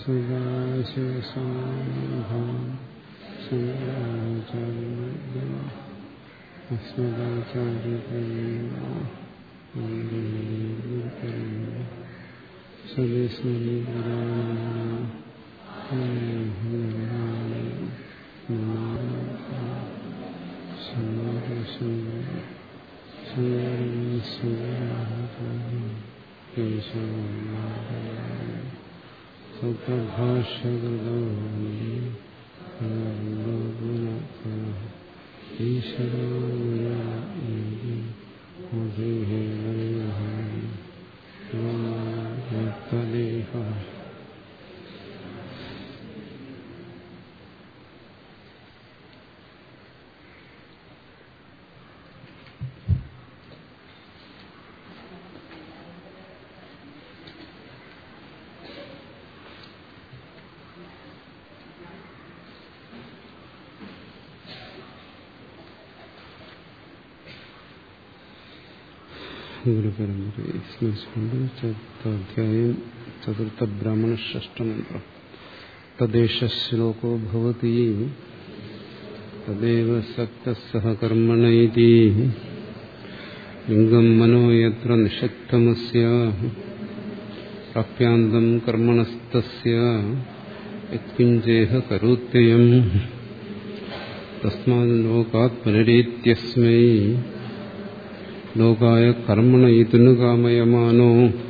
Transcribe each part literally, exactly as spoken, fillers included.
സദാശിവസമാരംഭാം ശങ്കരാചാര്യമധ്യം അസ്മദാചാര്യപര്യന്താം വന്ദേ ഗുരുപരമ്പരാം. സദസ്മരി സപ്രഭാഷകൃതോ ഈശ്വരോ ഗുരുദേഹ. ഗുരുപരമ്പരയെ സ്മരിച്ചുകൊണ്ട് ചതുർത്ഥാധ്യായം ചതുർത്ഥ ബ്രാഹ്മണ ഷഷ്ടമന്ത്രം. തദ്ദേശ ശ്ലോകോ ഭവതി തദേവ സക്തഃ സഹ കർമ്മണൈതി ലിംഗം മനോ യത്ര നിഷക്തമസ്യ പ്രാപ്യാന്തം കർമ്മണസ്തസ്യ യത്കിഞ്ചേഹ കരോത്യയം തസ്മാത് ലോകാത് പുനരേത്യസ്മൈ ലോകായ കർമ്മണ ഇതുനു കാമയമാനോ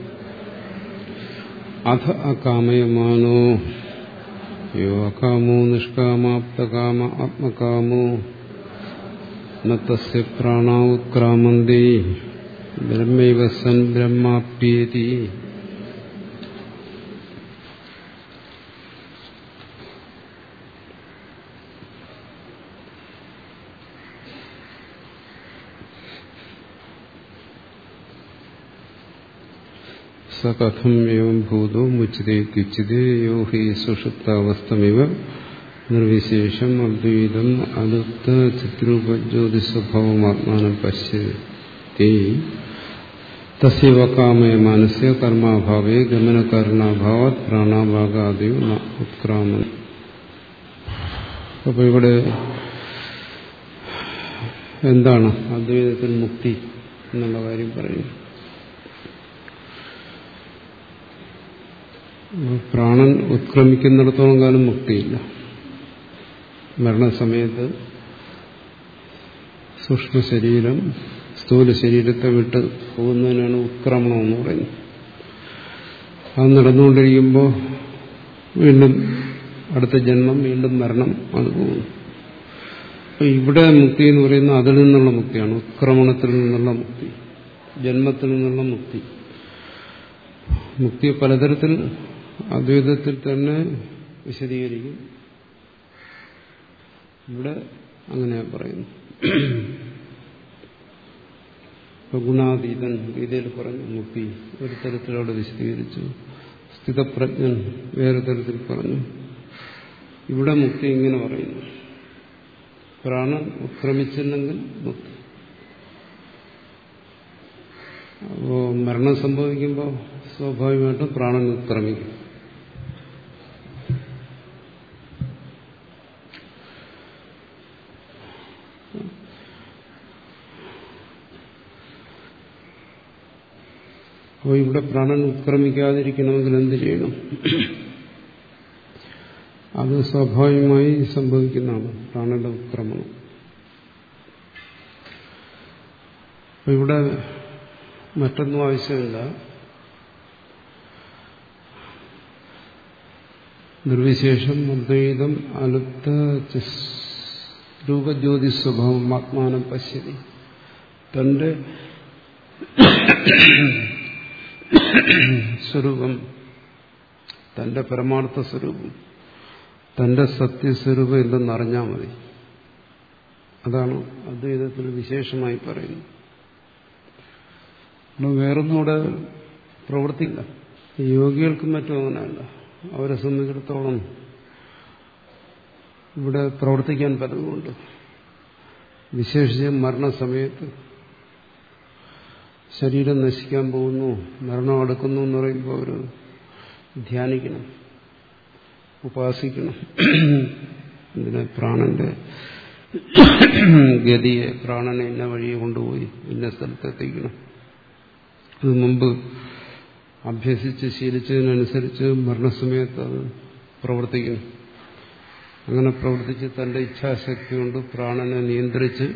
അധ അകാമയമാനോ യോ അകാമോ നിഷ്കാമാപ്തകാമ ആത്മകാമോ ന തസ്യ പ്രാണാ ഉത്ക്രാമന്തി ബ്രഹ്മൈവ സൻ ബ്രഹ്മാപ്യേതി. കഥം ഏവം ഭൂതോ മുച്യതേ ത്യുച്യതേ യോ ഹി സുഷുപ്താവസ്ഥമിവ നിർവിശേഷം അദ്വൈതം അതുക്ത ചിത്രൂപജ്യോതിസ്വഭാവമാത്മാനം പശ്യതി തസ്യൈവ കാമയമാനസ്യ കർമാഭാവേ ഗമനകാരണാഭാവാത് പ്രാണാഭാഗാദിയോ ന ഉത്ക്രാമൻ. അപ്പൊ ഇവിടെ എന്താണ് അദ്വൈതത്തിൽ മുക്തി എന്നുള്ള കാര്യം പറയുന്നു. പ്രാണൻ ഉത്ക്രമിക്കുന്നിടത്തോളം കാലം മുക്തിയില്ല. മരണസമയത്ത് സൂക്ഷ്മ ശരീരം സ്ഥൂല ശരീരത്തെ വിട്ട് പോകുന്നതിനാണ് ഉത്ക്രമണം എന്ന് പറയുന്നത്. അത് നടന്നുകൊണ്ടിരിക്കുമ്പോൾ വീണ്ടും അടുത്ത ജന്മം, വീണ്ടും മരണം, അത് പോകുന്നു. അപ്പം ഇവിടെ മുക്തി എന്ന് പറയുന്നത് അതിൽ നിന്നുള്ള മുക്തിയാണ്. ഉത്ക്രമണത്തിൽ നിന്നുള്ള മുക്തി, ജന്മത്തിൽ നിന്നുള്ള മുക്തി. മുക്തിയെ പലതരത്തിൽ അദ്വൈതത്തിൽ തന്നെ വിശദീകരിക്കും. ഇവിടെ അങ്ങനെയാ പറയുന്നു. ഗുണാതീതൻ ഗീതയിൽ പറഞ്ഞു മുക്തി ഒരു തരത്തിലവിടെ വിശദീകരിച്ചു. സ്ഥിതപ്രജ്ഞൻ വേറെ തരത്തിൽ പറഞ്ഞു. ഇവിടെ മുക്തി ഇങ്ങനെ പറയുന്നു. പ്രാണൻ ഉത്ക്രമിച്ചില്ലെങ്കിൽ മുക്തി. അപ്പോ മരണം സംഭവിക്കുമ്പോൾ സ്വാഭാവികമായിട്ടും പ്രാണൻ ഉത്ക്രമിക്കും. അപ്പോൾ ഇവിടെ പ്രാണൻ ഉത്ക്രമിക്കാതിരിക്കണമെങ്കിൽ എന്ത് ചെയ്യണം? അത് സ്വാഭാവികമായി സംഭവിക്കുന്നതാണ് പ്രാണന്റെ ഉത്ക്രമണം. അപ്പോൾ ഇവിടെ മറ്റൊന്നും ആവശ്യമില്ല. നിർവിശേഷം അദ്വൈതം അലുപ്ത രൂപജ്യോതി സ്വഭാവം ആത്മാനം പശ്യതി. തന്റെ സ്വരൂപം, തന്റെ പരമാർത്ഥ സ്വരൂപം, തന്റെ സത്യസ്വരൂപം എന്തെന്നറിഞ്ഞാൽ മതി. അതാണ് അദ്വൈതത്തിൽ വിശേഷമായി പറയുന്നത്. വേറൊന്നും ഇവിടെ പ്രവർത്തിക്കില്ല. യോഗികൾക്കും മറ്റും അങ്ങനെയല്ല. അവരെ സംബന്ധിച്ചിടത്തോളം ഇവിടെ പ്രവർത്തിക്കാൻ പലതുമുണ്ട്. വിശേഷിച്ച് മരണസമയത്ത് ശരീരം നശിക്കാൻ പോകുന്നു, മരണം അടുക്കുന്നു എന്ന് പറയുമ്പോൾ അവർ ധ്യാനിക്കണം. ഉപാസിക്കണം. ഇതിനെ പ്രാണന്റെ ഗതിയെ, പ്രാണനെ ഇന്ന വഴിയെ കൊണ്ടുപോയി ഇന്ന സ്ഥലത്തെത്തിക്കണം. അത് മുമ്പ് അഭ്യസിച്ച് ശീലിച്ചതിനനുസരിച്ച് മരണസമയത്ത് അത് പ്രവർത്തിക്കുന്നു. അങ്ങനെ പ്രവർത്തിച്ച് തന്റെ ഇച്ഛാശക്തി കൊണ്ട് പ്രാണനെ നിയന്ത്രിച്ച്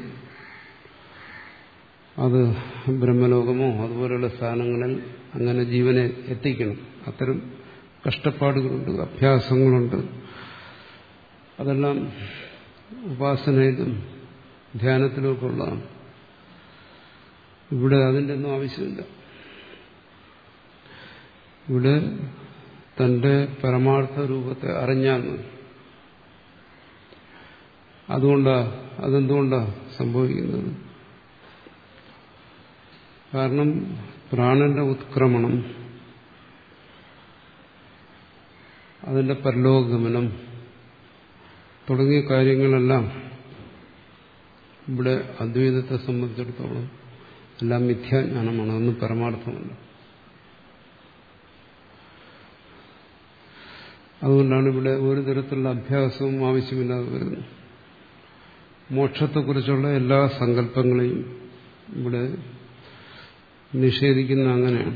അത് ബ്രഹ്മലോകമോ അതുപോലെയുള്ള സ്ഥാനങ്ങളിൽ അങ്ങനെ ജീവനെ എത്തിക്കണം. അത്തരം കഷ്ടപ്പാടുകളുണ്ട്, അഭ്യാസങ്ങളുണ്ട്. അതെല്ലാം ഉപാസനയിലും ധ്യാനത്തിലുമൊക്കെ ഉള്ളതാണ്. ഇവിടെ അതിൻ്റെ ഒന്നും ആവശ്യമില്ല. ഇവിടെ തന്റെ പരമാർത്ഥ രൂപത്തെ അറിഞ്ഞാൽ മതി. അതുകൊണ്ടാ അതെന്തുകൊണ്ടാ സംഭവിക്കുന്നത്? കാരണം പ്രാണന്റെ ഉത്ക്രമണം, അതിന്റെ പരലോകഗമനം തുടങ്ങിയ കാര്യങ്ങളെല്ലാം ഇവിടെ അദ്വൈതത്തെ സംബന്ധിച്ചിടത്തോളം എല്ലാം മിഥ്യാജ്ഞാനമാണ്. അതൊന്നും പരമാർത്ഥമല്ല. അതുകൊണ്ടാണ് ഇവിടെ ഒരു തരത്തിലുള്ള അഭ്യാസവും ആവശ്യമില്ലാതെ വരുന്നത്. മോക്ഷത്തെക്കുറിച്ചുള്ള എല്ലാ സങ്കല്പങ്ങളെയും ഇവിടെ നിഷേധിക്കുന്ന അങ്ങനെയാണ്.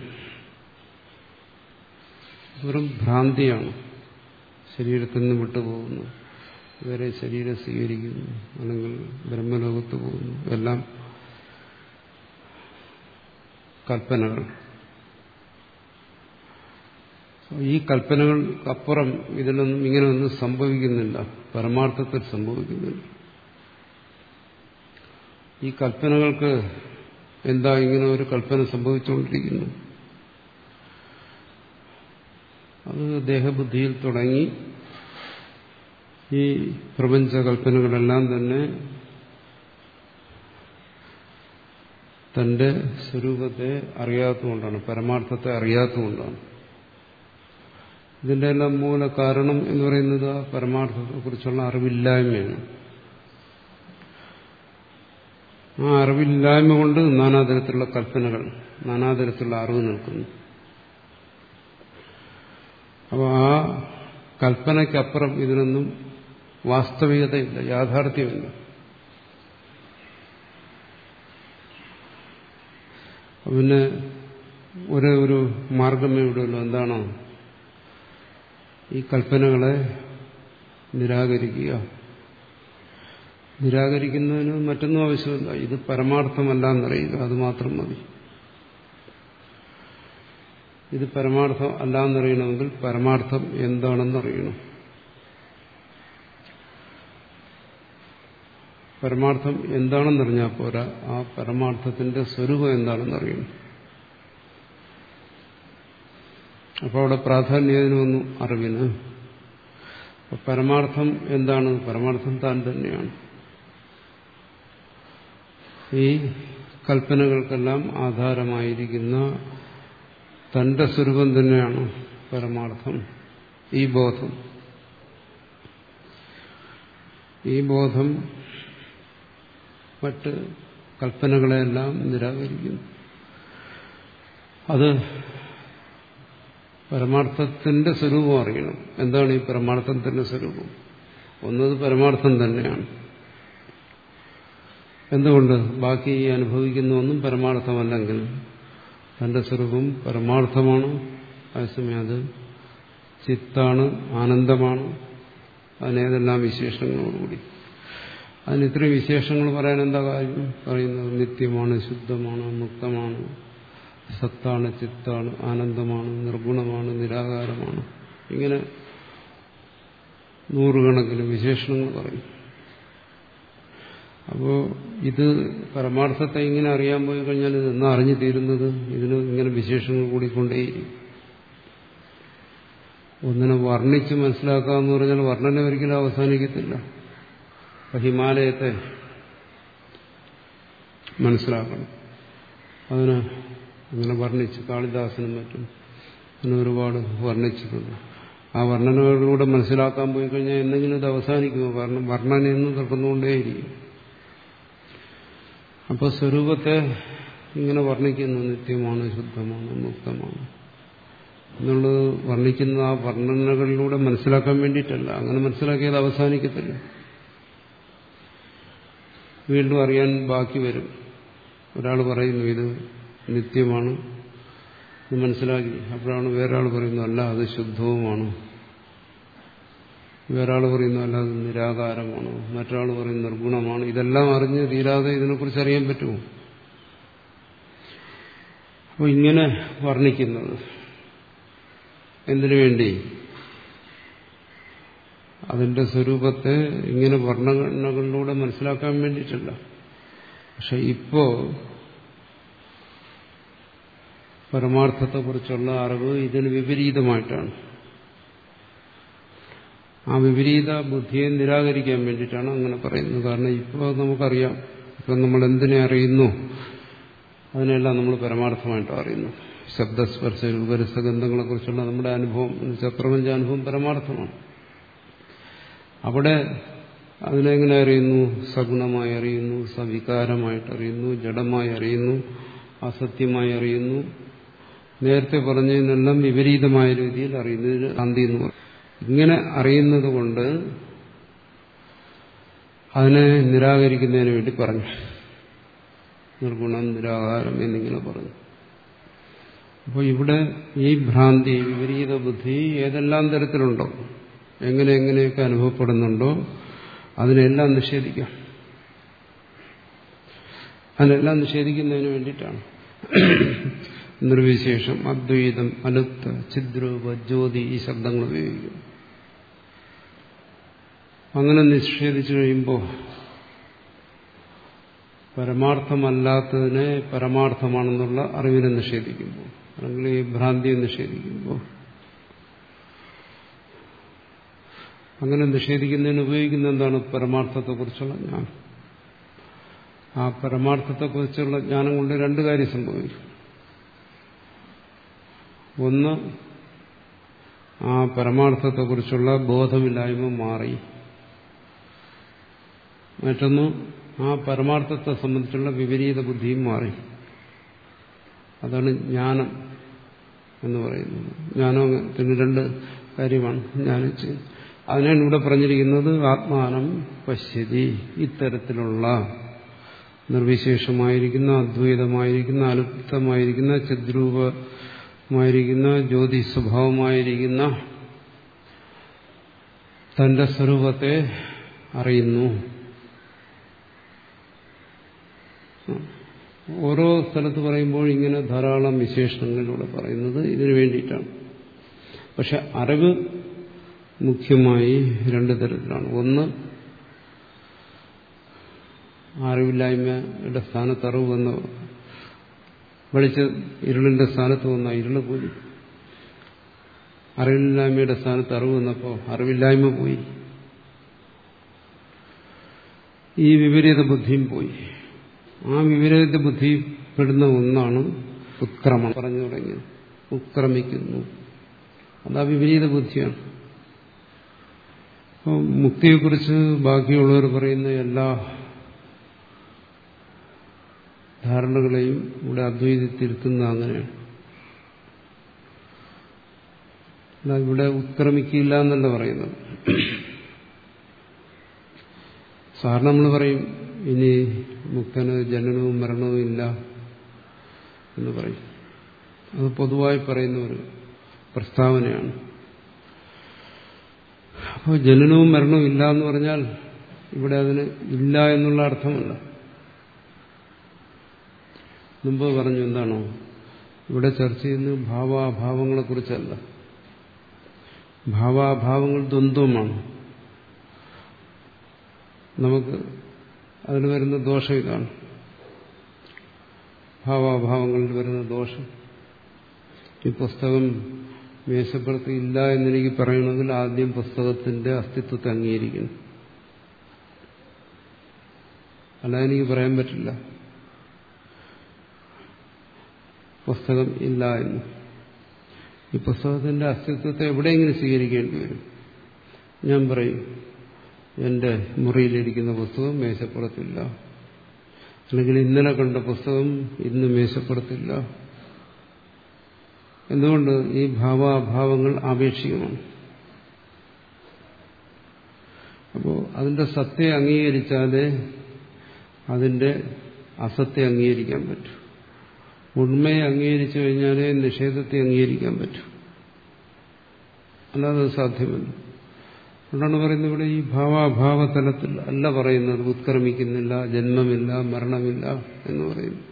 വെറും ഭ്രാന്തിയാണ്. ശരീരത്തിൽ നിന്ന് വിട്ടുപോകുന്നു, വേറെ ശരീരം സ്വീകരിക്കുന്നു, അല്ലെങ്കിൽ ബ്രഹ്മലോകത്ത് പോകുന്നു, എല്ലാം കൽപ്പനകൾ. ഈ കൽപ്പനകൾക്കപ്പുറം ഇതിലൊന്നും ഇങ്ങനെയൊന്നും സംഭവിക്കുന്നില്ല, പരമാർത്ഥത്തിൽ സംഭവിക്കുന്നില്ല. ഈ കൽപ്പനകൾക്ക് എന്താ ഇങ്ങനെ ഒരു കൽപ്പന സംഭവിച്ചുകൊണ്ടിരിക്കുന്നു? അത് ദേഹബുദ്ധിയിൽ തുടങ്ങി ഈ പ്രപഞ്ച കൽപ്പനകളെല്ലാം തന്നെ തന്റെ സ്വരൂപത്തെ അറിയാത്തതുകൊണ്ടാണ്, പരമാർത്ഥത്തെ അറിയാത്തതുകൊണ്ടാണ്. ഇതിന്റെ എല്ലാം മൂല കാരണം എന്ന് പറയുന്നത് ആ പരമാർത്ഥത്തെക്കുറിച്ചുള്ള അറിവില്ലായ്മയാണ്. ആ അറിവില്ലായ്മ കൊണ്ട് നാനാതരത്തിലുള്ള കൽപ്പനകൾ, നാനാതരത്തിലുള്ള അറിവ് നിൽക്കുന്നു. അപ്പോൾ ആ കൽപ്പനയ്ക്കപ്പുറം ഇതിനൊന്നും വാസ്തവികതയില്ല, യാഥാർത്ഥ്യമില്ല. പിന്നെ ഒരേ ഒരു മാർഗമേ ഇവിടെയുള്ളൂ. എന്താണോ? ഈ കൽപ്പനകളെ നിരാകരിക്കുക. നിരാകരിക്കുന്നതിന് മറ്റൊന്നും ആവശ്യമില്ല. ഇത് പരമാർത്ഥമല്ല എന്നറിയുക, അത് മാത്രം മതി. ഇത് പരമാർത്ഥം അല്ല എന്നറിയണമെങ്കിൽ പരമാർത്ഥം എന്താണെന്നറിയണം. പരമാർത്ഥം എന്താണെന്നറിഞ്ഞാൽ പോരാ, ആ പരമാർത്ഥത്തിന്റെ സ്വരൂപം എന്താണെന്നറിയണം. അപ്പോൾ അവിടെ പ്രാധാന്യം വന്നു അറിവിന്. പരമാർത്ഥം എന്താണ്? പരമാർത്ഥം താൻ തന്നെയാണ്. ഈ കൽപ്പനകൾക്കെല്ലാം ആധാരമായിരിക്കുന്ന തന്റെ സ്വരൂപം തന്നെയാണ് പരമാർത്ഥം. ഈ ബോധം ഈ ബോധം മറ്റ് കൽപ്പനകളെല്ലാം നിരാകരിക്കുന്നു. അത് പരമാർത്ഥത്തിന്റെ സ്വരൂപം അറിയണം. എന്താണ് ഈ പരമാർത്ഥത്തിന്റെ സ്വരൂപം? ഒന്നത് പരമാർത്ഥം തന്നെയാണ്. എന്തുകൊണ്ട്? ബാക്കി ഈ അനുഭവിക്കുന്ന ഒന്നും പരമാർത്ഥമല്ലെങ്കിൽ തന്റെ സ്വരൂപം പരമാർത്ഥമാണ്. അതേസമയം അത് ചിത്താണ്, ആനന്ദമാണ്. അതിനേതെല്ലാം വിശേഷങ്ങളോടുകൂടി. അതിന് ഇത്രയും വിശേഷങ്ങൾ പറയാൻ എന്താ കാര്യം? പറയുന്നത് നിത്യമാണ്, ശുദ്ധമാണ്, മുക്തമാണ്, സത്താണ്, ചിത്താണ്, ആനന്ദമാണ്, നിർഗുണമാണ്, നിരാകാരമാണ്. ഇങ്ങനെ നൂറുകണക്കിന് വിശേഷണങ്ങൾ പറയും. അപ്പോൾ ഇത് പരമാർത്ഥത്തെ ഇങ്ങനെ അറിയാൻ പോയി കഴിഞ്ഞാൽ ഇതെന്നാ അറിഞ്ഞു തീരുന്നത്? ഇതിന് ഇങ്ങനെ വിശേഷങ്ങൾ കൂടിക്കൊണ്ടേയിരിക്കും. ഒന്നിനെ വർണ്ണിച്ച് മനസ്സിലാക്കാമെന്ന് പറഞ്ഞാൽ വർണ്ണന ഒരിക്കലും അവസാനിക്കത്തില്ല. ഹിമാലയത്തെ മനസ്സിലാക്കണം. അതിന് അങ്ങനെ വർണ്ണിച്ച് കാളിദാസനും മറ്റും അങ്ങനെ ഒരുപാട് വർണ്ണിച്ചിട്ടുണ്ട്. ആ വർണ്ണനകളിലൂടെ മനസ്സിലാക്കാൻ പോയി കഴിഞ്ഞാൽ എന്തെങ്കിലും ഇത് അവസാനിക്കുമോ? കാരണം വർണ്ണനയെന്നും തുടർന്നുകൊണ്ടേയിരിക്കും. അപ്പോൾ സ്വരൂപത്തെ ഇങ്ങനെ വർണ്ണിക്കുന്നു. നിത്യമാണ്, ശുദ്ധമാണ്, മുക്തമാണ്, എന്നുള്ളത് വർണ്ണിക്കുന്ന ആ വർണ്ണനകളിലൂടെ മനസ്സിലാക്കാൻ വേണ്ടിയിട്ടല്ല. അങ്ങനെ മനസ്സിലാക്കിയത് അവസാനിക്കത്തില്ല, വീണ്ടും അറിയാൻ ബാക്കി വരും. ഒരാൾ പറയുന്നു ഇത് നിത്യമാണ്, ഇത് മനസ്സിലാക്കി. അപ്പോഴാണ് വേറൊരാൾ പറയുന്നു അല്ല അത് ശുദ്ധവുമാണ്, വേറൊരാൾ പറയുന്നു അല്ല അത് നിരാകാരമാണ്, മറ്റൊരാൾ പറയുന്നു നിർഗുണമാണ്. ഇതെല്ലാം അറിഞ്ഞ് തീരാതെ ഇതിനെക്കുറിച്ച് അറിയാൻ പറ്റുമോ? അപ്പോൾ ഇങ്ങനെ വർണ്ണിക്കുന്നത് എന്തിനു വേണ്ടി? അതിന്റെ സ്വരൂപത്തെ ഇങ്ങനെ വർണ്ണനകളിലൂടെ മനസ്സിലാക്കാൻ വേണ്ടിയിട്ടല്ല. പക്ഷെ ഇപ്പോ പരമാർത്ഥത്തെക്കുറിച്ചുള്ള അറിവ് ഇതിന് വിപരീതമായിട്ടാണ്. ആ വിപരീത ബുദ്ധിയെ നിരാകരിക്കാൻ വേണ്ടിയിട്ടാണ് അങ്ങനെ പറയുന്നത്. കാരണം ഇപ്പോൾ നമുക്കറിയാം, ഇപ്പം നമ്മൾ എന്തിനെ അറിയുന്നു അതിനെല്ലാം നമ്മൾ പരമാർത്ഥമായിട്ടാണ് അറിയുന്നു. ശബ്ദസ്പർശ രൂപരസഗന്ധങ്ങളെക്കുറിച്ചുള്ള നമ്മുടെ അനുഭവം, പ്രപഞ്ചാനുഭവം പരമാർത്ഥമാണ്. അവിടെ അതിനെങ്ങനെ അറിയുന്നു? സഗുണമായി അറിയുന്നു, സവികാരമായിട്ട് അറിയുന്നു, ജഡമായി അറിയുന്നു, അസത്യമായി അറിയുന്നു. നേരത്തെ പറഞ്ഞതിനെല്ലാം വിപരീതമായ രീതിയിൽ അറിയുന്നതിന് ഭ്രാന്തി എന്ന് പറയും. ഇങ്ങനെ അറിയുന്നത് കൊണ്ട് അതിനെ നിരാകരിക്കുന്നതിന് വേണ്ടി പറഞ്ഞു, നിർഗുണം നിരാകാരം എന്നിങ്ങനെ പറഞ്ഞു. അപ്പോൾ ഇവിടെ ഈ ഭ്രാന്തി, വിപരീത ബുദ്ധി ഏതെല്ലാം തരത്തിലുണ്ടോ, എങ്ങനെ എങ്ങനെയൊക്കെ അനുഭവപ്പെടുന്നുണ്ടോ അതിനെല്ലാം നിഷേധിക്കാം. അതിനെല്ലാം നിഷേധിക്കുന്നതിന് വേണ്ടിയിട്ടാണ് നിർവിശേഷം, അദ്വൈതം, അനുക്ത, ചിദ്രൂപ, ജ്യോതി ഈ ശബ്ദങ്ങൾ ഉപയോഗിക്കും. അങ്ങനെ നിഷേധിച്ചു കഴിയുമ്പോൾ പരമാർത്ഥമല്ലാത്തതിനെ പരമാർത്ഥമാണെന്നുള്ള അറിവിനെ നിഷേധിക്കുമ്പോൾ, അല്ലെങ്കിൽ ഈ ഭ്രാന്തിയെ നിഷേധിക്കുമ്പോൾ, അങ്ങനെ നിഷേധിക്കുന്നതിന് ഉപയോഗിക്കുന്ന എന്താണ്? പരമാർത്ഥത്തെക്കുറിച്ചുള്ള ജ്ഞാനം. ആ പരമാർത്ഥത്തെക്കുറിച്ചുള്ള ജ്ഞാനം കൊണ്ട് രണ്ട് കാര്യം സംഭവിക്കും. ഒന്ന്, ആ പരമാർത്ഥത്തെക്കുറിച്ചുള്ള ബോധമില്ലായ്മ മാറി. മറ്റൊന്ന്, ആ പരമാർത്ഥത്തെ സംബന്ധിച്ചുള്ള വിപരീത ബുദ്ധിയും മാറി. അതാണ് ജ്ഞാനം എന്ന് പറയുന്നത്. ജ്ഞാനത്തിന് രണ്ട് കാര്യമാണ് ജ്ഞാനിച്ച്. അതിനാണ് ഇവിടെ പറഞ്ഞിരിക്കുന്നത് ആത്മാനം പശ്യതി. ഇത്തരത്തിലുള്ള നിർവിശേഷമായിരിക്കുന്ന, അദ്വൈതമായിരിക്കുന്ന, അലുപ്തമായിരിക്കുന്ന, ചിദ്രൂപമായിരിക്കുന്ന, ജ്യോതി സ്വഭാവമായിരിക്കുന്ന തന്റെ സ്വരൂപത്തെ അറിയുന്നു. ഓരോ സ്ഥലത്ത് പറയുമ്പോൾ ഇങ്ങനെ ധാരാളം വിശേഷണങ്ങളിലൂടെ പറയുന്നത് ഇതിനു വേണ്ടിയിട്ടാണ്. പക്ഷെ അറിവ് മുഖ്യമായി രണ്ടു തരത്തിലാണ്. ഒന്ന്, അറിവില്ലായ്മയുടെ സ്ഥാനത്ത് അറിവ് വന്ന വെളിച്ച ഇരുളിന്റെ സ്ഥാനത്ത് വന്ന ഇരുള് പോയി. അറിവില്ലായ്മയുടെ സ്ഥാനത്ത് അറിവ് വന്നപ്പോൾ അറിവില്ലായ്മ പോയി. ഈ വിപരീത ബുദ്ധിയും പോയി. ആ വിപരീത ബുദ്ധി പെടുന്ന ഒന്നാണ് ഉത്ക്രമണം. പറഞ്ഞു തുടങ്ങിയത് ഉത്ക്രമിക്കുന്നു, അത് ആ വിപരീത ബുദ്ധിയാണ്. അപ്പോൾ മുക്തിയെക്കുറിച്ച് ബാക്കിയുള്ളവർ പറയുന്ന എല്ലാ ധാരണകളെയും ഇവിടെ അദ്വൈതത്തിരുത്തുന്ന അങ്ങനെയാണ്. ഇവിടെ ഉത്ക്രമിക്കില്ല എന്നല്ല പറയുന്നത്. സാധാരണ നമ്മൾ പറയും ഇനി മുക്തന് ജനനവും മരണവും ഇല്ല എന്ന് പറയും. അത് പൊതുവായി പറയുന്ന ഒരു പ്രസ്താവനയാണ്. അപ്പോൾ ജനനവും മരണവും ഇല്ല എന്ന് പറഞ്ഞാൽ ഇവിടെ അതിന് ഇല്ല എന്നുള്ള അർത്ഥമല്ല. മുമ്പ് പറഞ്ഞു എന്താണോ ഇവിടെ ചർച്ച ചെയ്യുന്നത് ഭാവാഭാവങ്ങളെക്കുറിച്ചല്ല. ഭാവാഭാവങ്ങൾ ദ്വന്ദ്വമാണ്. നമുക്ക് അതിൽ വരുന്ന ദോഷം ഇതാണ്. ഭാവാഭാവങ്ങളിൽ വരുന്ന ദോഷം. ഈ പുസ്തകം മേശപ്പുറത്ത് ഇല്ല എന്നെനിക്ക് പറയണമെങ്കിൽ ആദ്യം പുസ്തകത്തിന്റെ അസ്തിത്വത്തെ അംഗീകരിക്കണം. അല്ലാതെ എനിക്ക് പറയാൻ പറ്റില്ല പുസ്തകം ഇല്ല എന്ന്. ഈ പുസ്തകത്തിന്റെ അസ്തിത്വത്തെ എവിടെയെങ്കിലും സ്വീകരിക്കേണ്ടി വരും. ഞാൻ പറയും എന്റെ മുറിയിലിരിക്കുന്ന പുസ്തകം മേശപ്പുറത്തില്ല, അല്ലെങ്കിൽ ഇന്നലെ കണ്ട പുസ്തകം ഇന്ന് മേശപ്പുറത്തില്ല. എന്തുകൊണ്ട്? ഈ ഭാവാഭാവങ്ങൾ ആപേക്ഷികമാണ്. അപ്പോൾ അതിന്റെ സത്യം അംഗീകരിച്ചാലേ അതിന്റെ അസത്യം അംഗീകരിക്കാൻ പറ്റും. ഉണ്മയെ അംഗീകരിച്ചു കഴിഞ്ഞാലേ നിഷേധത്തെ അംഗീകരിക്കാൻ പറ്റും. അല്ലാതെ സാധ്യമല്ല. അതുകൊണ്ടാണ് പറയുന്നത് ഇവിടെ ഈ ഭാവാഭാവ തലത്തിൽ അല്ല പറയുന്നത് ഉത്ക്രമിക്കുന്നില്ല, ജന്മമില്ല, മരണമില്ല എന്ന് പറയുന്നു.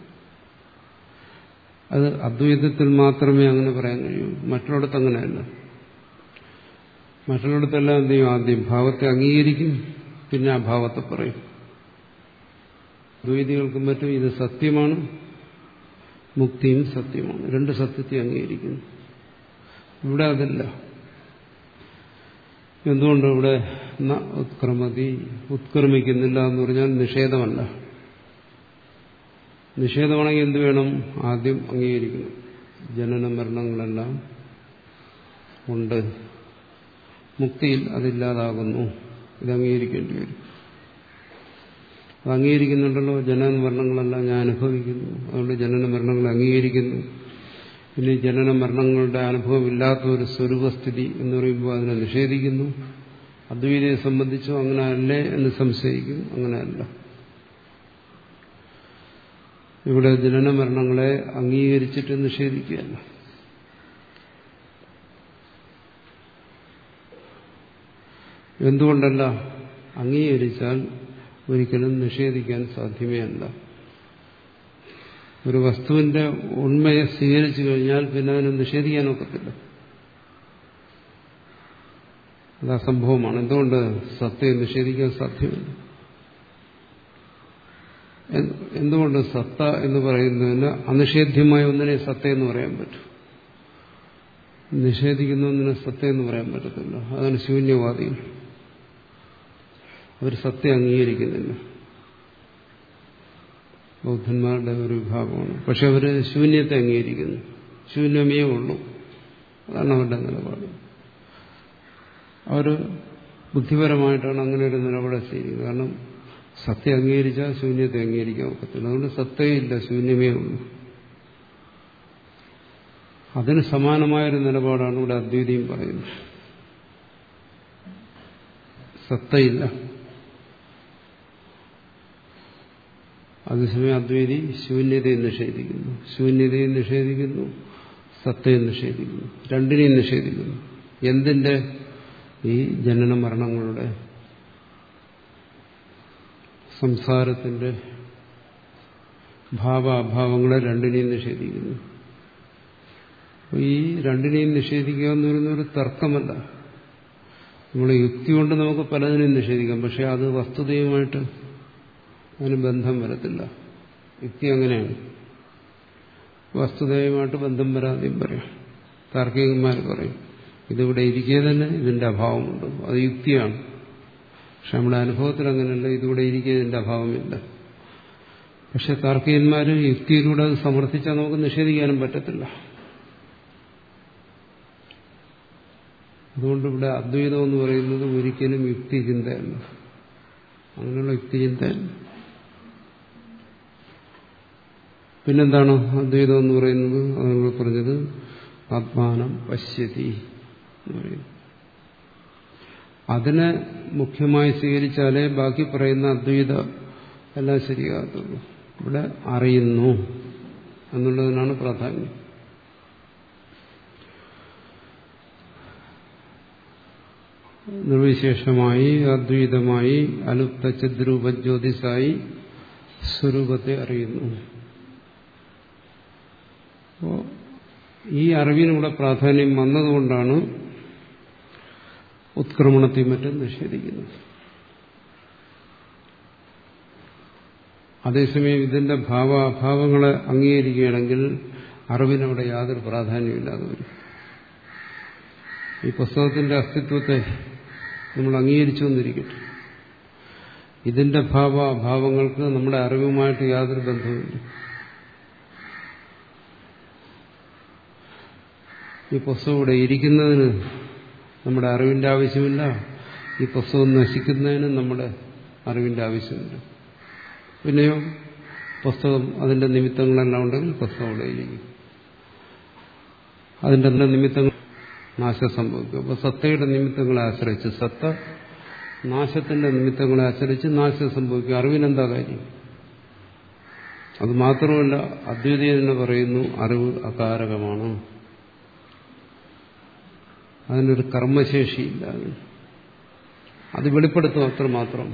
അത് അദ്വൈതത്തിൽ മാത്രമേ അങ്ങനെ പറയാൻ കഴിയൂ. മറ്റുള്ളിടത്ത് അങ്ങനെയല്ല. മറ്റുള്ളിടത്തെല്ലാം എന്ത് ചെയ്യും? ആദ്യം ഭാവത്തെ അംഗീകരിക്കും, പിന്നെ ആ ഭാവത്തെ പറയും. ദ്വൈതികൾക്കും മറ്റും ഇത് സത്യമാണ്, മുക്തിയും സത്യമാണ്. രണ്ട് സത്യത്തെ അംഗീകരിക്കുന്നു. ഇവിടെ അതല്ല. എന്തുകൊണ്ട് ഇവിടെ ഉത്ക്രമതി, ഉത്ക്രമിക്കുന്നില്ല എന്ന് പറഞ്ഞാൽ നിഷേധമല്ല. നിഷേധമാണെങ്കിൽ എന്ത് വേണം? ആദ്യം അംഗീകരിക്കണം. ജനന മരണങ്ങളെല്ലാം ഉണ്ട്, മുക്തിയിൽ അതില്ലാതാകുന്നു. ഇത് അംഗീകരിക്കേണ്ടി വരും. അത് അംഗീകരിക്കുന്നുണ്ടല്ലോ. ജനന മരണങ്ങളെല്ലാം ഞാൻ അനുഭവിക്കുന്നു, അതുകൊണ്ട് ജനന മരണങ്ങളെ അംഗീകരിക്കുന്നു. ഇനി ജനന മരണങ്ങളുടെ അനുഭവമില്ലാത്ത ഒരു സ്വരൂപസ്ഥിതി എന്ന് പറയുമ്പോൾ അതിനെ നിഷേധിക്കുന്നു. അദ്വൈതയെ സംബന്ധിച്ചോ അങ്ങനെ അല്ലേ എന്ന് സംശയിക്കും. അങ്ങനെയല്ല. ഇവിടെ ജനന മരണങ്ങളെ അംഗീകരിച്ചിട്ട് നിഷേധിക്കുകയല്ല. എന്തുകൊണ്ടല്ല? അംഗീകരിച്ചാൽ ഒരിക്കലും നിഷേധിക്കാൻ സാധ്യമേ അല്ല. ഒരു വസ്തുവിന്റെ ഉണ്മയെ സ്വീകരിച്ചു കഴിഞ്ഞാൽ പിന്നെ അതിനെ നിഷേധിക്കാൻ ഒക്കത്തില്ല. അത് അസംഭവമാണ്. എന്തുകൊണ്ട്? സത്തയെ നിഷേധിക്കാൻ സാധ്യമല്ല. എന്തുകൊണ്ട്? സത്ത എന്ന് പറയുന്നതിന് അനിഷേധ്യമായ ഒന്നിനെ സത്ത എന്ന് പറയാൻ പറ്റും. നിഷേധിക്കുന്ന ഒന്നിനെ സത്ത എന്ന് പറയാൻ പറ്റത്തില്ല. അതാണ് ശൂന്യവാദികൾ. അവർ സത്യം അംഗീകരിക്കുന്നില്ല. ബൗദ്ധന്മാരുടെ ഒരു വിഭാഗമാണ്. പക്ഷെ അവർ ശൂന്യത്തെ അംഗീകരിക്കുന്നു. ശൂന്യമേ ഉള്ളൂ. അതാണ് അവരുടെ നിലപാട്. അവർ ബുദ്ധിപരമായിട്ടാണ് അങ്ങനെ ഒരു നിലപാട് സ്വീകരിക്കുന്നത്. കാരണം സത്യം അംഗീകരിച്ചാൽ ശൂന്യത്തെ അംഗീകരിക്കാൻ ഒക്കത്തില്ല. അതുകൊണ്ട് സത്തയില്ല, ശൂന്യമേ ഉള്ളൂ. അതിന് സമാനമായൊരു നിലപാടാണ് ഇവിടെ അദ്വൈതിയും പറയുന്നത്. സത്തയില്ല. അതേസമയം അദ്വൈതി ശൂന്യതയെ നിഷേധിക്കുന്നു. ശൂന്യതയെ നിഷേധിക്കുന്നു, സത്തയെ നിഷേധിക്കുന്നു. രണ്ടിനെയും നിഷേധിക്കുന്നു. എന്തിന്റെ? ഈ ജനന മരണങ്ങളുടെ, സംസാരത്തിന്റെ ഭാവാഭാവങ്ങളെ രണ്ടിനെയും നിഷേധിക്കുന്നു. ഈ രണ്ടിനെയും നിഷേധിക്കുക എന്ന് പറയുന്നൊരു തർക്കമല്ല. നമ്മുടെ യുക്തി കൊണ്ട് നമുക്ക് പലതിനെയും നിഷേധിക്കാം. പക്ഷെ അത് വസ്തുതയുമായിട്ട് അതിന് ബന്ധം വരത്തില്ല. യുക്തി അങ്ങനെയാണ്. വസ്തുതയുമായിട്ട് ബന്ധം വരാതെയും പറയാം. താർക്കികന്മാർ പറയും ഇതിവിടെ ഇരിക്കെ തന്നെ ഇതിന്റെ അഭാവമുണ്ട്. അത് യുക്തിയാണ്. പക്ഷെ നമ്മുടെ അനുഭവത്തിൽ അങ്ങനെയല്ല. ഇതിവിടെ ഇരിക്കെ ഇതിന്റെ അഭാവമില്ല. പക്ഷെ താർക്കികന്മാർ യുക്തിയിലൂടെ അത് സമർത്ഥിച്ചാൽ നമുക്ക് നിഷേധിക്കാനും പറ്റത്തില്ല. അതുകൊണ്ട് ഇവിടെ അദ്വൈതം എന്ന് പറയുന്നത് ഒരിക്കലും യുക്തി ചിന്തയല്ല. അങ്ങനെയുള്ള യുക്തി ചിന്തയല്ല. പിന്നെന്താണ് അദ്വൈതം എന്ന് പറയുന്നത്? അത് നമ്മൾ പറഞ്ഞത് ആത്മാനം പശ്യതി എന്ന് പറയുന്നു. അതിനെ മുഖ്യമായി സ്വീകരിച്ചാലേ ബാക്കി പറയുന്ന അദ്വൈത എല്ലാം ശരിയാകത്തുള്ളൂ. ഇവിടെ അറിയുന്നു എന്നുള്ളതിനാണ് പ്രാധാന്യം. നിർവിശേഷമായി അദ്വൈതമായി അലുപ്ത ചിദ്രൂപജ്യോതിസായി സ്വരൂപത്തെ അറിയുന്നു. അപ്പോൾ ഈ അറിവിനുള്ള പ്രാധാന്യം വന്നതുകൊണ്ടാണ് ഉത്ക്രമണത്തെ മറ്റും നിഷേധിക്കുന്നത്. അതേസമയം ഇതിന്റെ ഭാവാഭാവങ്ങളെ അംഗീകരിക്കുകയാണെങ്കിൽ അറിവിനവിടെ യാതൊരു പ്രാധാന്യമില്ലാതെ വരും. ഈ പുസ്തകത്തിന്റെ അസ്തിത്വത്തെ നമ്മൾ അംഗീകരിച്ചു എന്നിരിക്കട്ടെ, ഇതിന്റെ ഭാവാഭാവങ്ങൾക്ക് നമ്മുടെ അറിവുമായിട്ട് യാതൊരു ബന്ധവുമില്ല. ഈ പുസ്തകം ഇവിടെ ഇരിക്കുന്നതിന് നമ്മുടെ അറിവിന്റെ ആവശ്യമില്ല. ഈ പുസ്തകം നശിക്കുന്നതിന് നമ്മുടെ അറിവിന്റെ ആവശ്യമില്ല. പിന്നെയോ പുസ്തകം അതിന്റെ നിമിത്തങ്ങളെല്ലാം ഉണ്ടെങ്കിൽ പുസ്തകം ഇവിടെ ഇരിക്കും. അതിന്റെ നിമിത്തങ്ങൾ നാശം സംഭവിക്കും. അപ്പോൾ സത്തയുടെ നിമിത്തങ്ങളെ ആശ്രയിച്ച്, സത്ത നാശത്തിന്റെ നിമിത്തങ്ങളെ ആശ്രയിച്ച് നാശം സംഭവിക്കും. അറിവിനെന്താ കാര്യം? അത് മാത്രമല്ല, അദ്വൈതീയ തന്നെ പറയുന്നു അറിവ് അകാരകമാണ്, അതിനൊരു കർമ്മശേഷിയില്ല. അത് വെളിപ്പെടുത്തും അത്രമാത്രം.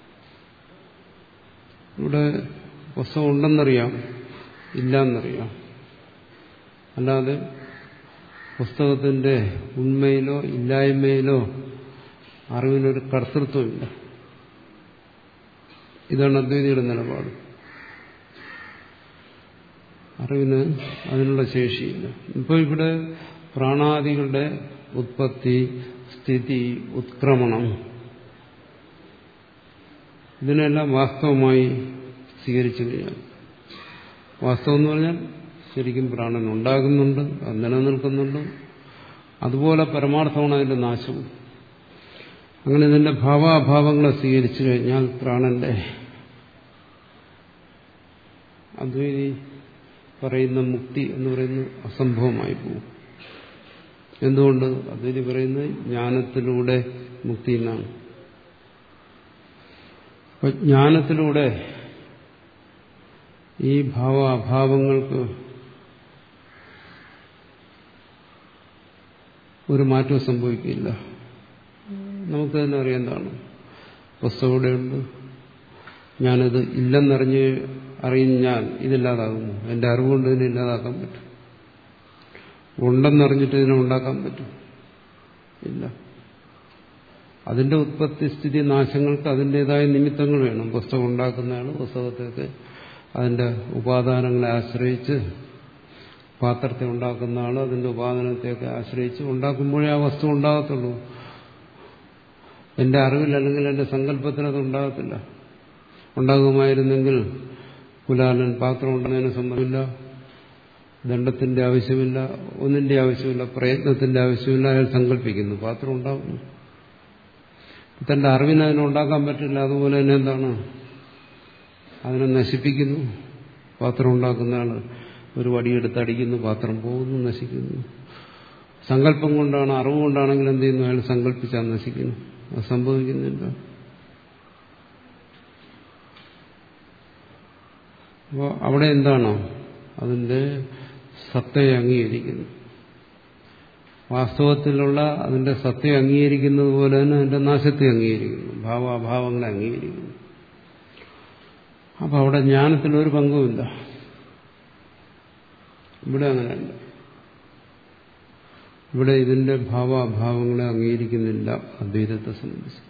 ഇവിടെ പുസ്തകം ഉണ്ടെന്നറിയാം, ഇല്ലയെന്നറിയാം. അല്ലാതെ പുസ്തകത്തിന്റെ ഉണ്മയിലോ ഇല്ലായ്മയിലോ അറിവിനൊരു കർത്തൃത്വമില്ല. ഇതാണ് അദ്വൈതിയുടെ നിലപാട്. അറിവിന് അതിനുള്ള ശേഷിയില്ല. ഇപ്പോൾ ഇവിടെ പ്രാണാദികളുടെ ഉത്പത്തി, സ്ഥിതി, ഉത്ക്രമണം, ഇതിനെല്ലാം വാസ്തവമായി സ്വീകരിച്ചു കഴിഞ്ഞാൽ, വാസ്തവം എന്ന് പറഞ്ഞാൽ ശരിക്കും പ്രാണൻ ഉണ്ടാകുന്നുണ്ട്, അത് നിലനിൽക്കുന്നുണ്ട്, അതുപോലെ പരമാർത്ഥമാണ് അതിന്റെ നാശവും. അങ്ങനെ ഇതിന്റെ ഭാവാഭാവങ്ങളെ സ്വീകരിച്ചു കഴിഞ്ഞാൽ പ്രാണന്റെ അദ്വൈതി പറയുന്ന മുക്തി എന്ന് പറയുന്നത് അസംഭവമായി പോകും. എന്തുകൊണ്ട്? അദ്വൈതി പറയുന്നത് ജ്ഞാനത്തിലൂടെ മുക്തി എന്നാണ്. അപ്പൊ ജ്ഞാനത്തിലൂടെ ഈ ഭാവാഭാവങ്ങൾക്ക് ഒരു മാറ്റവും സംഭവിക്കില്ല. നമുക്ക് തന്നെ അറിയാം എന്താണ്. പുസ്തകം ഇവിടെയുണ്ട്, ഞാനത് ഇല്ലെന്നറിഞ്ഞ് അറിഞ്ഞാൽ ഇതില്ലാതാകുമോ? എന്റെ അറിവുകൊണ്ട് ഇതിനെ ഇല്ലാതാക്കാൻ പറ്റും? ഉണ്ടെന്നറിഞ്ഞിട്ട് ഇതിനെ ഉണ്ടാക്കാൻ പറ്റും? ഇല്ല. അതിന്റെ ഉത്പത്തി, സ്ഥിതി, നാശങ്ങൾക്ക് അതിൻ്റെതായ നിമിത്തങ്ങൾ വേണം. പുസ്തകം ഉണ്ടാക്കുന്നതാണ് പുസ്തകത്തേക്ക് അതിന്റെ ഉപാദാനങ്ങളെ ആശ്രയിച്ച്, പാത്രത്തെ ഉണ്ടാക്കുന്ന ആൾ അതിന്റെ ഉപാദാനത്തെയൊക്കെ ആശ്രയിച്ച് ഉണ്ടാക്കുമ്പോഴേ ആ വസ്തു ഉണ്ടാകത്തുള്ളൂ. എന്റെ അറിവിൽ അല്ലെങ്കിൽ എന്റെ സങ്കല്പത്തിൽ അത് ഉണ്ടാകത്തില്ല. ഉണ്ടാകുമായിരുന്നെങ്കിൽ കുലാലൻ പാത്രം ഉണ്ടാകുന്നതിന് സംബന്ധമില്ല, ദണ്ഡത്തിന്റെ ആവശ്യമില്ല, ഒന്നിന്റെ ആവശ്യമില്ല, പ്രയത്നത്തിന്റെ ആവശ്യമില്ല. അയാൾ സങ്കല്പിക്കുന്നു പാത്രം ഉണ്ടാകുന്നു. തന്റെ അറിവിന് അതിനുണ്ടാക്കാൻ പറ്റില്ല. അതുപോലെ തന്നെ എന്താണ്, അതിനെ നശിപ്പിക്കുന്നു. പാത്രം ഉണ്ടാക്കുന്ന ആൾ ഒരു വടിയെടുത്ത് അടിക്കുന്നു, പാത്രം പോകുന്നു, നശിക്കുന്നു. സങ്കല്പം കൊണ്ടാണ്, അറിവ് കൊണ്ടാണെങ്കിൽ എന്ത് ചെയ്യുന്നു? അയാൾ സങ്കല്പിച്ചാൽ നശിക്കുന്നു. അത് സംഭവിക്കുന്നില്ല. അപ്പോൾ അവിടെ എന്താണോ അതിന്റെ സത്തയെ അംഗീകരിക്കുന്നു. വാസ്തവത്തിലുള്ള അതിന്റെ സത്തയെ അംഗീകരിക്കുന്നത് പോലെ തന്നെ അതിന്റെ നാശത്തെ അംഗീകരിക്കുന്നു, ഭാവാഭാവങ്ങളെ അംഗീകരിക്കുന്നു. അപ്പൊ അവിടെ ജ്ഞാനത്തിനൊരു പങ്കുമില്ല. ഇവിടെ അങ്ങനെയല്ല. ഇവിടെ ഇതിന്റെ ഭാവാഭാവങ്ങളെ അംഗീകരിക്കുന്നില്ല അദ്വൈതത്തെ സംബന്ധിച്ച്.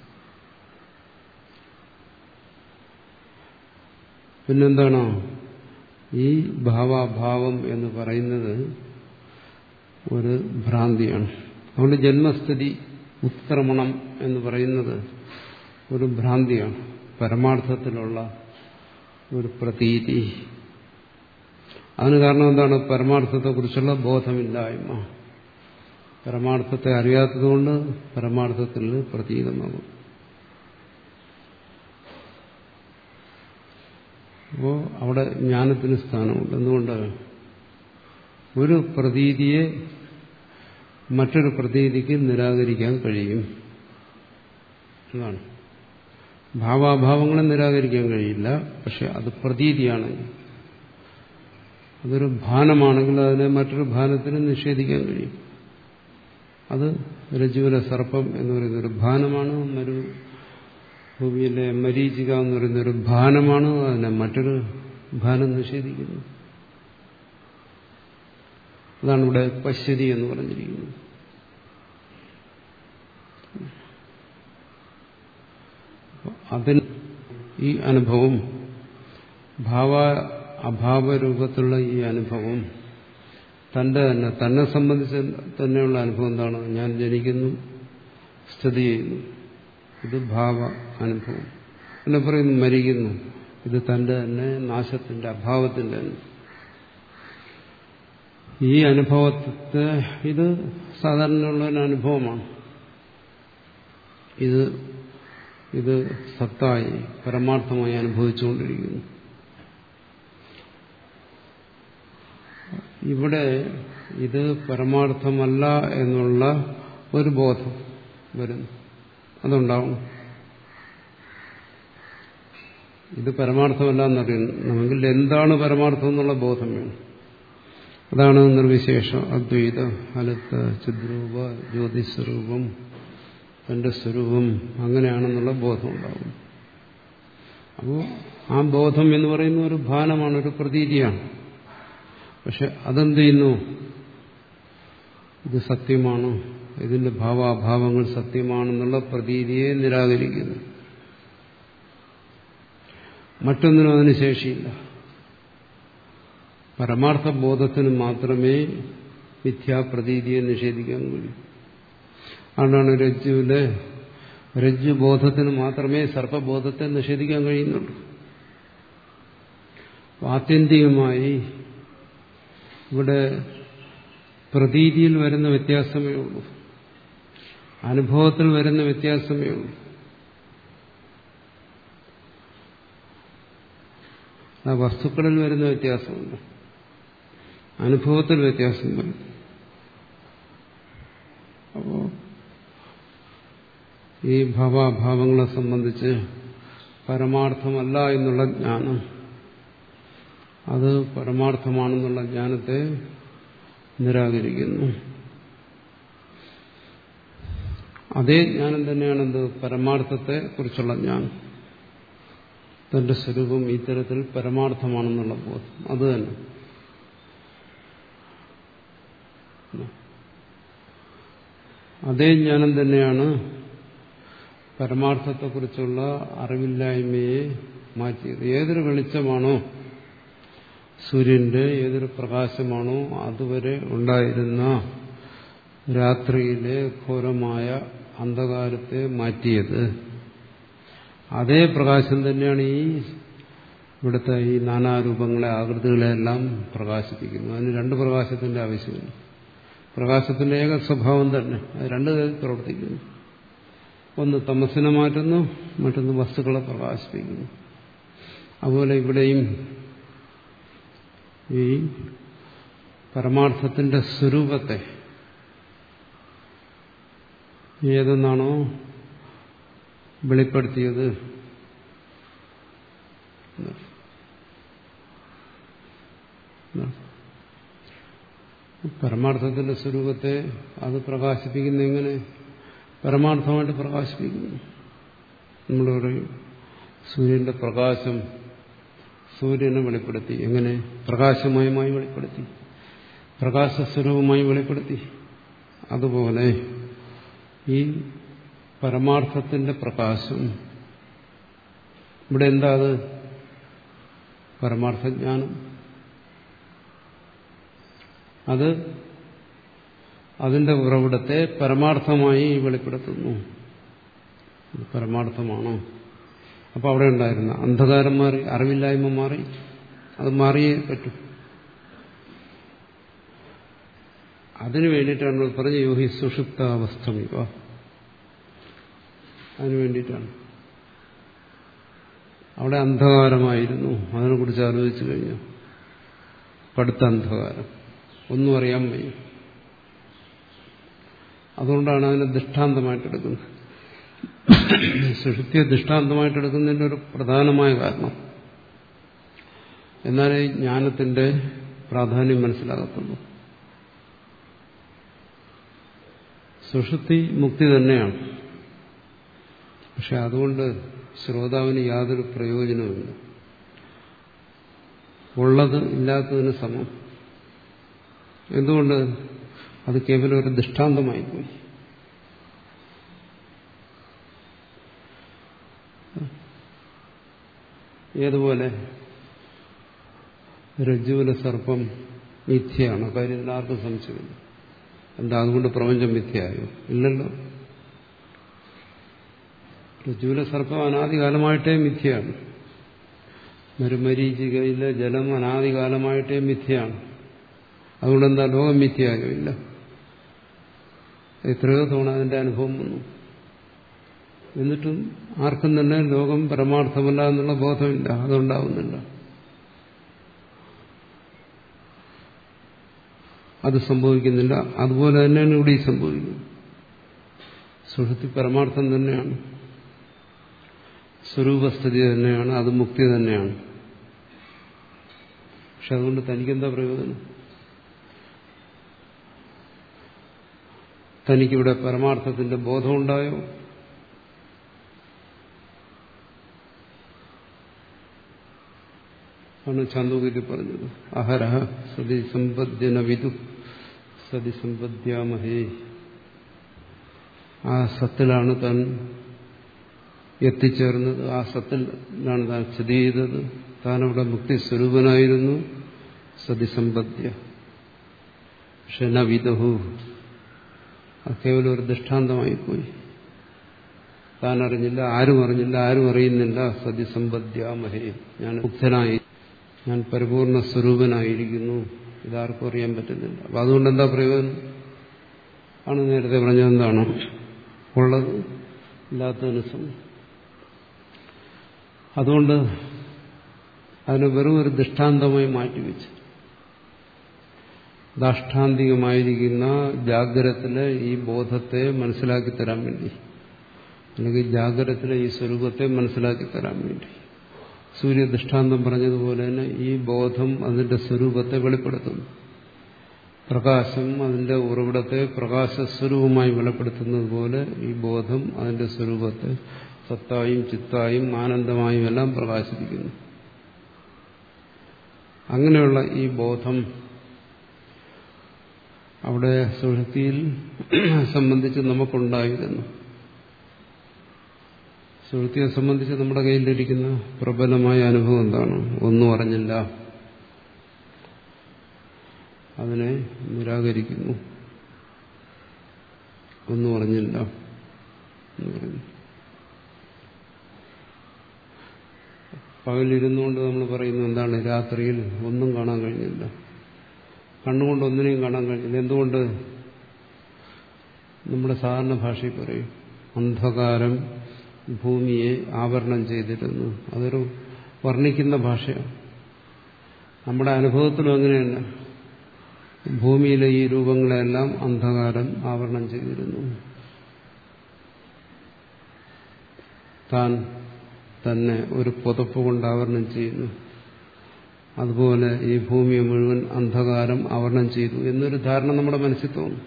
പിന്നെന്താണോ ഈ ഭാവാഭാവം എന്ന് പറയുന്നത് ഒരു ഭ്രാന്തിയാണ്. അതുകൊണ്ട് ജന്മസ്ഥിതി ഉത്ക്രമണം എന്ന് പറയുന്നത് ഒരു ഭ്രാന്തിയാണ്, പരമാർത്ഥത്തിലുള്ള ഒരു പ്രതീതി. അതിന് കാരണം എന്താണ്? പരമാർത്ഥത്തെക്കുറിച്ചുള്ള ബോധമില്ലായ്മ. പരമാർത്ഥത്തെ അറിയാത്തതുകൊണ്ട് പരമാർത്ഥത്തിൽ പ്രതീതമാകും. അപ്പോൾ അവിടെ ജ്ഞാനത്തിന് സ്ഥാനമുണ്ട്. എന്തുകൊണ്ട്? ഒരു പ്രതീതിയെ മറ്റൊരു പ്രതീതിക്ക് നിരാകരിക്കാൻ കഴിയും എന്നാണ്. ഭാവാഭാവങ്ങളെ നിരാകരിക്കാൻ കഴിയില്ല. പക്ഷെ അത് പ്രതീതിയാണെങ്കിൽ, അതൊരു ഭാനമാണെങ്കിൽ അതിനെ മറ്റൊരു ഭാനത്തിന് നിഷേധിക്കാൻ കഴിയും. അത് രജ്ജുവിലെ സർപ്പം എന്ന് പറയുന്നൊരു ഭാനമാണ്, മരു ഭൂമിയിലെ മരീചിക എന്ന് പറയുന്നൊരു ഭാനമാണ്. അതിനെ മറ്റൊരു ഭാനം നിഷേധിക്കുന്നു. അതാണ് ഇവിടെ പശ്യതി എന്ന് പറഞ്ഞിരിക്കുന്നത്. അതിന് ഈ അനുഭവം, ഭാവ അഭാവരൂപത്തിലുള്ള ഈ അനുഭവം തന്റെ തന്നെ തന്നെ സംബന്ധിച്ച് തന്നെയുള്ള അനുഭവം എന്താണ്? ഞാൻ ജനിക്കുന്നു, സ്ഥിതി ചെയ്യുന്നു, ഇത് ഭാവ അനുഭവം. പിന്നെ പറയുന്നു മരിക്കുന്നു, ഇത് തന്റെ തന്നെ നാശത്തിന്റെ, അഭാവത്തിന്റെ തന്നെ. ഈ അനുഭവത്തെ, ഇത് സാധാരണയുള്ള ഒരു അനുഭവമാണ്. ഇത് ഇത് സത്തായി പരമാർത്ഥമായി അനുഭവിച്ചുകൊണ്ടിരിക്കുന്നു. ഇവിടെ ഇത് പരമാർത്ഥമല്ല എന്നുള്ള ഒരു ബോധം വരുന്നു. അതുണ്ടാവും. ഇത് പരമാർത്ഥമല്ല എന്നറിയണമെങ്കിൽ എന്താണ് പരമാർത്ഥം എന്നുള്ള ബോധം വേണം. അതാണ് നിർവിശേഷ അദ്വൈത അലുത്ത ചിദ്രൂപ ജ്യോതിസ്വരൂപം തന്റെ സ്വരൂപം അങ്ങനെയാണെന്നുള്ള ബോധം ഉണ്ടാവും. അപ്പോൾ ആ ബോധം എന്ന് പറയുന്ന ഒരു ഭാനമാണ്, ഒരു പ്രതീതിയാണ്. പക്ഷെ അതെന്ത് ചെയ്യുന്നു? ഇത് സത്യമാണ്, ഇതിന്റെ ഭാവാഭാവങ്ങൾ സത്യമാണെന്നുള്ള പ്രതീതിയെ നിരാകരിക്കുന്നു. മറ്റൊന്നിനും അതിന് ശേഷിയില്ല. പരമാർത്ഥ ബോധത്തിന് മാത്രമേ മിഥ്യാപ്രതീതിയെ നിഷേധിക്കാൻ കഴിയൂ. അതുകൊണ്ടാണ് രജ്ജുവിലെ രജ്ജുബോധത്തിന് മാത്രമേ സർപ്പബോധത്തെ നിഷേധിക്കാൻ കഴിയുന്നുള്ളൂ. ആത്യന്തികമായി ഇവിടെ പ്രതീതിയിൽ വരുന്ന വ്യത്യാസമേ ഉള്ളൂ, അനുഭവത്തിൽ വരുന്ന വ്യത്യാസമേ ഉള്ളൂ. ആ വസ്തുക്കളിൽ വരുന്ന വ്യത്യാസമുണ്ട്, അനുഭവത്തിൽ വ്യത്യാസം വരും. അപ്പോ ഈ ഭാവാഭാവങ്ങളെ സംബന്ധിച്ച് പരമാർത്ഥമല്ല എന്നുള്ള ജ്ഞാനം, അത് പരമാർത്ഥമാണെന്നുള്ള ജ്ഞാനത്തെ നിരാകരിക്കുന്നു. അതേ ജ്ഞാനം തന്നെയാണ് എന്ത്? പരമാർത്ഥത്തെ കുറിച്ചുള്ള ജ്ഞാനം. തന്റെ സ്വരൂപം ഇത്തരത്തിൽ പരമാർത്ഥമാണെന്നുള്ള ബോധം അത് തന്നെ. അതേ ജ്ഞാനം തന്നെയാണ് പരമാർത്ഥത്തെക്കുറിച്ചുള്ള അറിവില്ലായ്മയെ മാറ്റിയത്. ഏതൊരു വെളിച്ചമാണോ, സൂര്യന്റെ ഏതൊരു പ്രകാശമാണോ അതുവരെ ഉണ്ടായിരുന്ന രാത്രിയിലെ ഘോരമായ അന്ധകാരത്തെ മാറ്റിയത്, അതേ പ്രകാശം തന്നെയാണ് ഈ ഇവിടുത്തെ ഈ നാനാരൂപങ്ങളെ ആകൃതികളെല്ലാം പ്രകാശിപ്പിക്കുന്നത്. അതിന് രണ്ട് പ്രകാശത്തിന്റെ ആവശ്യമില്ല. പ്രകാശത്തിന്റെ ഏക സ്വഭാവം തന്നെ അത് രണ്ട് തരത്തിൽ പ്രവർത്തിക്കുന്നു. ഒന്ന് തമസിനെ മാറ്റുന്നു, മറ്റൊന്ന് വസ്തുക്കളെ പ്രകാശിപ്പിക്കുന്നു. അതുപോലെ ഇവിടെയും ഈ പരമാർത്ഥത്തിന്റെ സ്വരൂപത്തെ ഏതെന്നാണോ വെളിപ്പെടുത്തിയത്, പരമാർത്ഥത്തിന്റെ സ്വരൂപത്തെ അത് പ്രകാശിപ്പിക്കുന്ന എങ്ങനെ? പരമാർത്ഥമായിട്ട് പ്രകാശിപ്പിക്കുന്നു. നമ്മൾ പറയും സൂര്യന്റെ പ്രകാശം സൂര്യനെ വെളിപ്പെടുത്തി. എങ്ങനെ? പ്രകാശമയമായി വെളിപ്പെടുത്തി, പ്രകാശസ്വരൂപമായി വെളിപ്പെടുത്തി. അതുപോലെ ഈ പരമാർത്ഥത്തിന്റെ പ്രകാശം ഇവിടെ എന്താ? അത് പരമാർത്ഥജ്ഞാനം. അത് അതിന്റെ ഉറവിടത്തെ പരമാർത്ഥമായി വെളിപ്പെടുത്തുന്നു. പരമാർത്ഥമാണോ? അപ്പൊ അവിടെ ഉണ്ടായിരുന്ന അന്ധകാരം മാറി, അറിവില്ലായ്മ മാറി. അത് മാറിയേ പറ്റൂ. അതിനു വേണ്ടിയിട്ടാണ് നമ്മൾ പറഞ്ഞ യോഹി സുഷുപ്താവസ്ഥമിവ. അതിനു വേണ്ടിയിട്ടാണ്. അവിടെ അന്ധകാരമായിരുന്നു, അതിനെക്കുറിച്ച് ആലോചിച്ചു കഴിഞ്ഞു. കടുത്ത അന്ധകാരം, ഒന്നും അറിയാൻ വയ്യ. അതുകൊണ്ടാണ് അതിനെ ദൃഷ്ടാന്തമായിട്ടെടുക്കുന്നത്. സുഷുപ്തിയെ ദൃഷ്ടാന്തമായിട്ടെടുക്കുന്നതിൻ്റെ ഒരു പ്രധാനമായ കാരണം. എന്നാലേ ജ്ഞാനത്തിന്റെ പ്രാധാന്യം മനസ്സിലാകത്തുള്ളൂ. സുഷുപ്തി മുക്തി തന്നെയാണ്. പക്ഷെ അതുകൊണ്ട് ശ്രോതാവിന് യാതൊരു പ്രയോജനവുമില്ല. ഉള്ളത് ഇല്ലാത്തതിന് സമം. എന്തുകൊണ്ട്? അത് കേവലം ഒരു ദൃഷ്ടാന്തമായിപ്പോയി. ഏതുപോലെ രജ്ജുവിലെ സർപ്പം മിഥ്യയാണ്, കാര്യത്തിൽ ആർക്കും സംശയമില്ല. എന്താ അതുകൊണ്ട് പ്രപഞ്ചം മിഥ്യയായോ? ഇല്ലല്ലോ. രജ്ജുവിലെ സർപ്പം അനാദികാലമായിട്ടേ മിഥ്യയാണ്. മരുമരീചികയിലെ ജലം അനാദികാലമായിട്ടേ മിഥ്യയാണ്. അതുകൊണ്ടെന്താ ലോകം മിഥ്യയായോ? ഇല്ല. എത്രയോ തവണ അതിന്റെ അനുഭവം വന്നു. എന്നിട്ടും ആർക്കും തന്നെ ലോകം പരമാർത്ഥമല്ല എന്നുള്ള ബോധമില്ല. അതുണ്ടാവുന്നില്ല. അത് സംഭവിക്കുന്നില്ല. അതുപോലെ തന്നെയാണ് ഇവിടെ ഈ സംഭവിക്കുന്നത്. സുഷുപ്തി പരമാർത്ഥം തന്നെയാണ്, സ്വരൂപസ്ഥിതി തന്നെയാണ്, അത് മുക്തി തന്നെയാണ്. പക്ഷെ അതുകൊണ്ട് തനിക്കെന്താ പ്രയോജനം? തനിക്കിവിടെ പരമാർത്ഥത്തിന്റെ ബോധമുണ്ടായോ? ആണ് ചാന്തോക്യത്തിൽ പറഞ്ഞത്. അഹരഹ സതി സമ്പദ്യന വിദു സതി സമ്പദ്യാമഹേ. ആ സത്തിലാണ് താൻ എത്തിച്ചേർന്നത്, ആ സത്തിലാണ് താൻ സ്ഥിതി ചെയ്തത്. താനവിടെ മുക്തി സ്വരൂപനായിരുന്നു. സതിസമ്പദ്യ. പക്ഷെ ന വിദുഹു, അത് കേവലം ഒരു ദൃഷ്ടാന്തമായിപ്പോയി. താൻ അറിഞ്ഞില്ല, ആരും അറിഞ്ഞില്ല, ആരും അറിയുന്നില്ല. സതിസമ്പദ്യാമഹേ, ഞാൻ മുക്തനായി, ഞാൻ പരിപൂർണ സ്വരൂപനായിരിക്കുന്നു, ഇതാർക്കും അറിയാൻ പറ്റുന്നില്ല. അപ്പൊ അതുകൊണ്ട് എന്താ പ്രയോജനം? ആണ് നേരത്തെ പറഞ്ഞത്. എന്താണ് ഉള്ളത് ഇല്ലാത്തതിന് സമം. അതുകൊണ്ട് അതിനെ വെറും ഒരു ദൃഷ്ടാന്തമായി മാറ്റിവെച്ച് ദാഷ്ടാന്തികമായിരിക്കുന്ന ജാഗ്രതത്തിലെ ഈ ബോധത്തെ മനസ്സിലാക്കി തരാൻ വേണ്ടി, അല്ലെങ്കിൽ ജാഗ്രതത്തിലെ ഈ സ്വരൂപത്തെ മനസ്സിലാക്കി തരാൻ വേണ്ടി സൂര്യ ദൃഷ്ടാന്തം പറഞ്ഞതുപോലെ തന്നെ ഈ ബോധം അതിന്റെ സ്വരൂപത്തെ വെളിപ്പെടുത്തുന്നു. പ്രകാശം അതിന്റെ ഉറവിടത്തെ പ്രകാശസ്വരൂപമായി വെളിപ്പെടുത്തുന്നത് പോലെ ഈ ബോധം അതിന്റെ സ്വരൂപത്തെ സത്തായും ചിത്തായും ആനന്ദമായും എല്ലാം പ്രകാശിപ്പിക്കുന്നു. അങ്ങനെയുള്ള ഈ ബോധം അവിടെ സുഷുപ്തിയിൽ സംബന്ധിച്ച് നമുക്കുണ്ടായിരുന്നു. സുഷുപ്തിയെ സംബന്ധിച്ച് നമ്മുടെ കയ്യിലിരിക്കുന്ന പ്രബലമായ അനുഭവം എന്താണ്? ഒന്നും അറിഞ്ഞില്ല, അതിനെ നിരാകരിക്കുന്നു. ഒന്നും അറിഞ്ഞില്ല എന്ന് പറയുന്നു. പകലിരുന്നുകൊണ്ട് നമ്മൾ പറയുന്നു എന്താണ്? രാത്രിയിൽ ഒന്നും കാണാൻ കഴിഞ്ഞില്ല, കണ്ണുകൊണ്ട് ഒന്നിനെയും കാണാൻ കഴിഞ്ഞില്ല. എന്തുകൊണ്ട്? നമ്മുടെ സാധാരണ ഭാഷയിൽ പറയും അന്ധകാരം ഭൂമിയെ ആവരണം ചെയ്തിരുന്നു. അതൊരു വർണ്ണിക്കുന്ന ഭാഷയാണ്. നമ്മുടെ അനുഭവത്തിലും അങ്ങനെയല്ല. ഭൂമിയിലെ ഈ രൂപങ്ങളെല്ലാം അന്ധകാരം ആവരണം ചെയ്തിരുന്നു. താൻ തന്നെ ഒരു പുതപ്പ് കൊണ്ട് ആവരണം ചെയ്യുന്നു. അതുപോലെ ഈ ഭൂമിയെ മുഴുവൻ അന്ധകാരം ആവരണം ചെയ്തു എന്നൊരു ധാരണ നമ്മുടെ മനസ്സിൽ തോന്നും.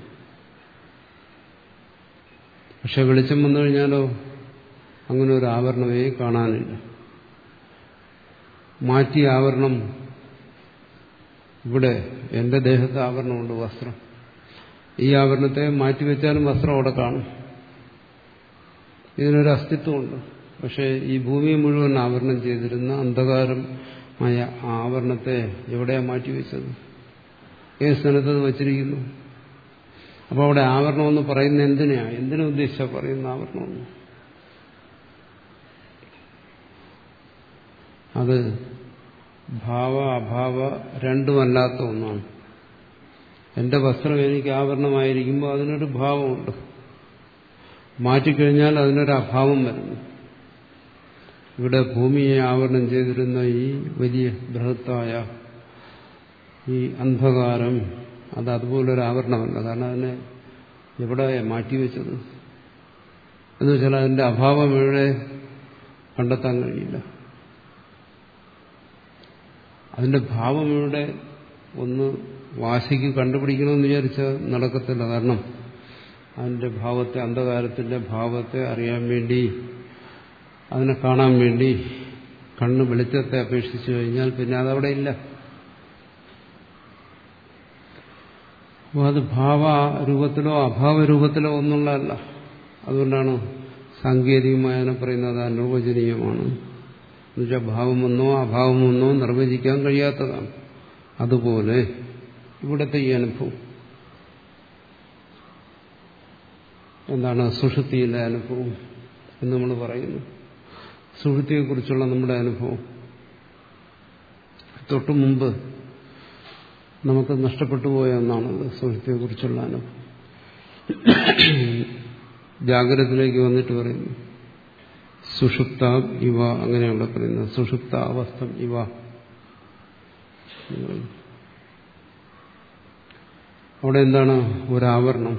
പക്ഷെ വെളിച്ചം വന്നു കഴിഞ്ഞാലോ അങ്ങനെ ഒരു ആവരണമേ കാണാനില്ല. മാറ്റിയ ആവരണം ഇവിടെ എന്റെ ദേഹത്ത് ആവരണമുണ്ട്, വസ്ത്രം. ഈ ആവരണത്തെ മാറ്റിവെച്ചാലും വസ്ത്രം അവിടെ കാണും. ഇതിനൊരു അസ്തിത്വമുണ്ട്. പക്ഷെ ഈ ഭൂമിയെ മുഴുവൻ ആവരണം ചെയ്തിരുന്ന അന്ധകാരമായ ആവരണത്തെ എവിടെയാ മാറ്റിവെച്ചത്? ഏത് സ്ഥാനത്ത് വച്ചിരിക്കുന്നു? അപ്പോൾ അവിടെ ആവരണമെന്ന് പറയുന്ന എന്തിനാ? എന്തിനാ ഉദ്ദേശിച്ചാ പറയുന്ന ആവരണമെന്ന്? അത് ഭാവ അഭാവ രണ്ടുമല്ലാത്ത ഒന്നാണ്. എന്റെ വസ്ത്രം എനിക്ക് ആവരണമായിരിക്കുമ്പോൾ അതിനൊരു ഭാവമുണ്ട്. മാറ്റിക്കഴിഞ്ഞാൽ അതിനൊരു അഭാവം വരുന്നു. ഇവിടെ ഭൂമിയെ ആവരണം ചെയ്തിരുന്ന ഈ വലിയ ബൃഹത്തായ ഈ അന്ധകാരം അത് അതുപോലൊരു ആവരണമല്ല. കാരണം അതിനെ എവിടെ മാറ്റിവെച്ചത് എന്ന് വെച്ചാൽ അതിന്റെ അഭാവം എവിടെ കണ്ടെത്താൻ കഴിയില്ല. അതിന്റെ ഭാവം ഇവിടെ ഒന്ന് വാശിക്ക് കണ്ടുപിടിക്കണമെന്ന് വിചാരിച്ചാൽ നടക്കത്തില്ല. കാരണം അതിന്റെ ഭാവത്തെ, അന്ധകാരത്തിന്റെ ഭാവത്തെ അറിയാൻ വേണ്ടി, അതിനെ കാണാൻ വേണ്ടി കണ്ണ് വെളിച്ചത്തെ അപേക്ഷിച്ചു കഴിഞ്ഞാൽ പിന്നെ അതവിടെ ഇല്ല. അപ്പോൾ അത് ഭാവരൂപത്തിലോ അഭാവരൂപത്തിലോ ഒന്നുള്ളതല്ല. അതുകൊണ്ടാണ് സാങ്കേതികമായി അതിനെ പറയുന്നത് അനിർവചനീയമാണ്. എന്നുവെച്ചാൽ ഭാവമെന്നോ അഭാവമെന്നോ നിർവചിക്കാൻ കഴിയാത്തതാണ്. അതുപോലെ ഇവിടുത്തെ ഈ അനുഭവം എന്താണ്? സുഷുപ്തിയിലെ അനുഭവം എന്ന് നമ്മൾ പറയുന്നു. സുഷുപ്തിയെക്കുറിച്ചുള്ള നമ്മുടെ അനുഭവം തൊട്ടു മുമ്പ് നമുക്ക് നഷ്ടപ്പെട്ടു പോയ ഒന്നാണത്. സുഷുപ്തിയെക്കുറിച്ചുള്ള അനുഭവം ജാഗ്രതത്തിലേക്ക് വന്നിട്ട് പറയുന്നു സുഷുപ്ത ഇവ, അങ്ങനെയുള്ള പറയുന്നത് സുഷുപ്ത അവസ്ഥ ഇവ. അവിടെ എന്താണ്? ഒരാവരണം.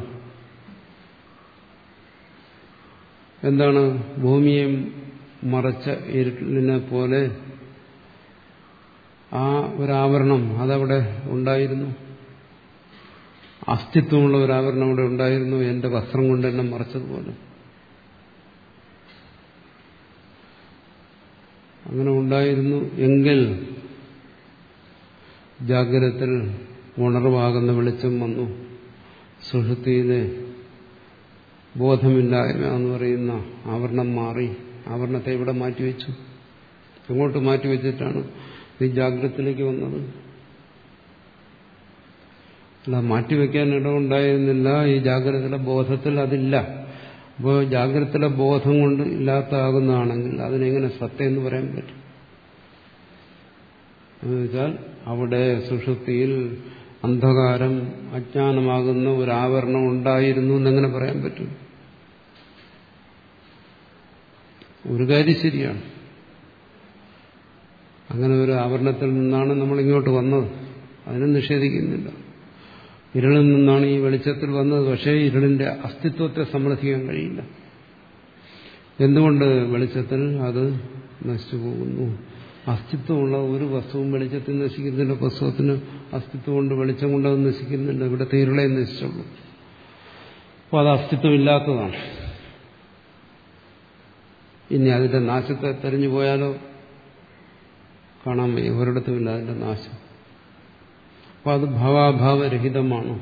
എന്താണ്? ഭൂമിയെ മറച്ച ഇരുളിനെ പോലെ ആ ഒരാവരണം അതവിടെ ഉണ്ടായിരുന്നു. അസ്തിത്വമുള്ള ഒരാവരണം അവിടെ ഉണ്ടായിരുന്നു, എന്റെ വസ്ത്രം കൊണ്ട് എന്നെ മറച്ചതുപോലെ. അങ്ങനെ ഉണ്ടായിരുന്നു എങ്കിൽ ജാഗ്രതത്തിൽ ഉണർവാകുന്ന വെളിച്ചം വന്നു. സുഷുപ്തിയിലെ ബോധമില്ലായ്മ എന്ന് പറയുന്ന ആവരണം മാറി. ആവരണത്തെ ഇവിടെ മാറ്റിവെച്ചു. എങ്ങോട്ട് മാറ്റിവെച്ചിട്ടാണ് ഈ ജാഗ്രതത്തിലേക്ക് വന്നത്? അല്ല, മാറ്റിവെക്കാൻ ഇടമുണ്ടായിരുന്നില്ല. ഈ ജാഗ്രതയിലെ ബോധത്തിൽ അതില്ല. അപ്പോൾ ജാഗ്രതയിലെ ബോധം കൊണ്ട് ഇല്ലാത്തതാകുന്നതാണെങ്കിൽ അതിനെങ്ങനെ സത്യം എന്ന് പറയാൻ പറ്റും? എന്നുവെച്ചാൽ അവിടെ സുഷുപ്തിയിൽ അന്ധകാരം, അജ്ഞാനമാകുന്ന ഒരു ആവരണം ഉണ്ടായിരുന്നു എന്നെങ്ങനെ പറയാൻ പറ്റും? ഒരു കാര്യം ശരിയാണ്, അങ്ങനെ ഒരു ആവരണത്തിൽ നിന്നാണ് നമ്മൾ ഇങ്ങോട്ട് വന്നത്, അതിനെ നിഷേധിക്കുന്നില്ല. ഇരുളിൽ നിന്നാണ് ഈ വെളിച്ചത്തിൽ വന്നത്. പക്ഷേ ഇരുളിന്റെ അസ്തിത്വത്തെ സമ്മതിക്കാൻ കഴിയില്ല. എന്തുകൊണ്ട്? വെളിച്ചത്തിൽ അത് നശിച്ചു പോകുന്നു. അസ്തിത്വമുള്ള ഒരു വസ്തുവും വെളിച്ചത്തിൽ നശിക്കുന്നില്ല. വസ്തുവത്തിന് അസ്തിത്വം കൊണ്ട്, വെളിച്ചം കൊണ്ട് അത് നശിക്കുന്നില്ല. ഇവിടുത്തെ ഇരുളെ നശിച്ചുള്ളൂ. അപ്പോൾ അത് അസ്തിത്വമില്ലാത്തതാണ്. ഇനി അതിന്റെ നാശത്തെ തെരഞ്ഞു പോയാലോ കാണാൻ വയ്യ, ഒരിടത്തുമില്ല അതിന്റെ നാശം. അപ്പോൾ അത് ഭാവാഭാവരഹിതമാണ്.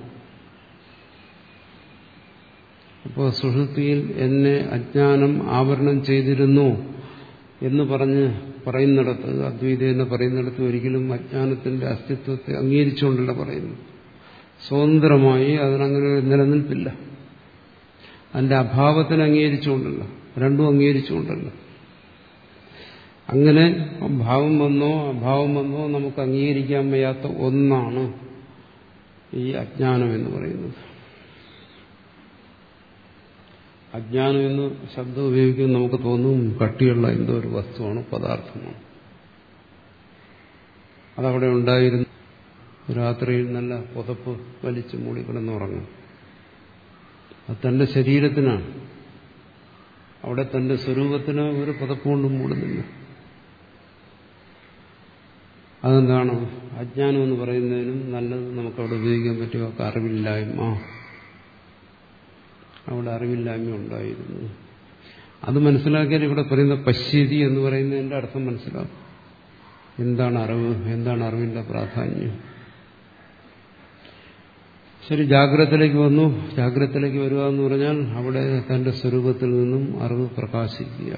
അപ്പോൾ സുഷുപ്തിയിൽ എന്നെ അജ്ഞാനം ആവരണം ചെയ്തിരുന്നു എന്ന് പറഞ്ഞ് പറയുന്നിടത്ത്, അദ്വൈതേന പറയുന്നിടത്ത് ഒരിക്കലും അജ്ഞാനത്തിന്റെ അസ്തിത്വത്തെ അംഗീകരിച്ചുകൊണ്ടല്ല പറയുന്നു. സ്വതന്ത്രമായി അതിനങ്ങനെ ഒരു നിലനിൽപ്പില്ല. അതിന്റെ അഭാവത്തിന് അംഗീകരിച്ചുകൊണ്ടല്ല, രണ്ടും അംഗീകരിച്ചുകൊണ്ടല്ല. അങ്ങനെ ഭാവം വന്നോ അഭാവം വന്നോ നമുക്ക് അംഗീകരിക്കാൻ വയ്യാത്ത ഒന്നാണ് ഈ അജ്ഞാനം എന്ന് പറയുന്നത്. അജ്ഞാനം എന്ന് ശബ്ദം ഉപയോഗിക്കുമ്പോൾ നമുക്ക് തോന്നും കട്ടിയുള്ള എന്തോ ഒരു വസ്തുവാണ്, പദാർത്ഥമാണ്. അതവിടെ ഉണ്ടായിരുന്നു. രാത്രിയിൽ നല്ല പുതപ്പ് വലിച്ചു മൂടി കിടന്നുറങ്ങും. അത് തന്റെ ശരീരത്തിനാണ്. അവിടെ തന്റെ സ്വരൂപത്തിന് ഒരു പുതപ്പ് കൊണ്ടും മൂടുന്നില്ല. അതെന്താണ്? അജ്ഞാനം എന്ന് പറയുന്നതിനും നല്ലത് നമുക്കവിടെ ഉപയോഗിക്കാൻ പറ്റുക അറിവില്ലായ്മ. അവിടെ അറിവില്ലായ്മ ഉണ്ടായിരുന്നു. അത് മനസ്സിലാക്കിയാൽ ഇവിടെ പറയുന്ന പശ്യതി എന്ന് പറയുന്നതിന്റെ അർത്ഥം മനസ്സിലാക്കും. എന്താണ് അറിവ്, എന്താണ് അറിവിന്റെ പ്രാധാന്യം. ശരി, ജാഗ്രതത്തിലേക്ക് വന്നു. ജാഗ്രതത്തിലേക്ക് വരിക എന്ന് പറഞ്ഞാൽ അവിടെ തന്റെ സ്വരൂപത്തിൽ നിന്നും അറിവ് പ്രകാശിക്കുക.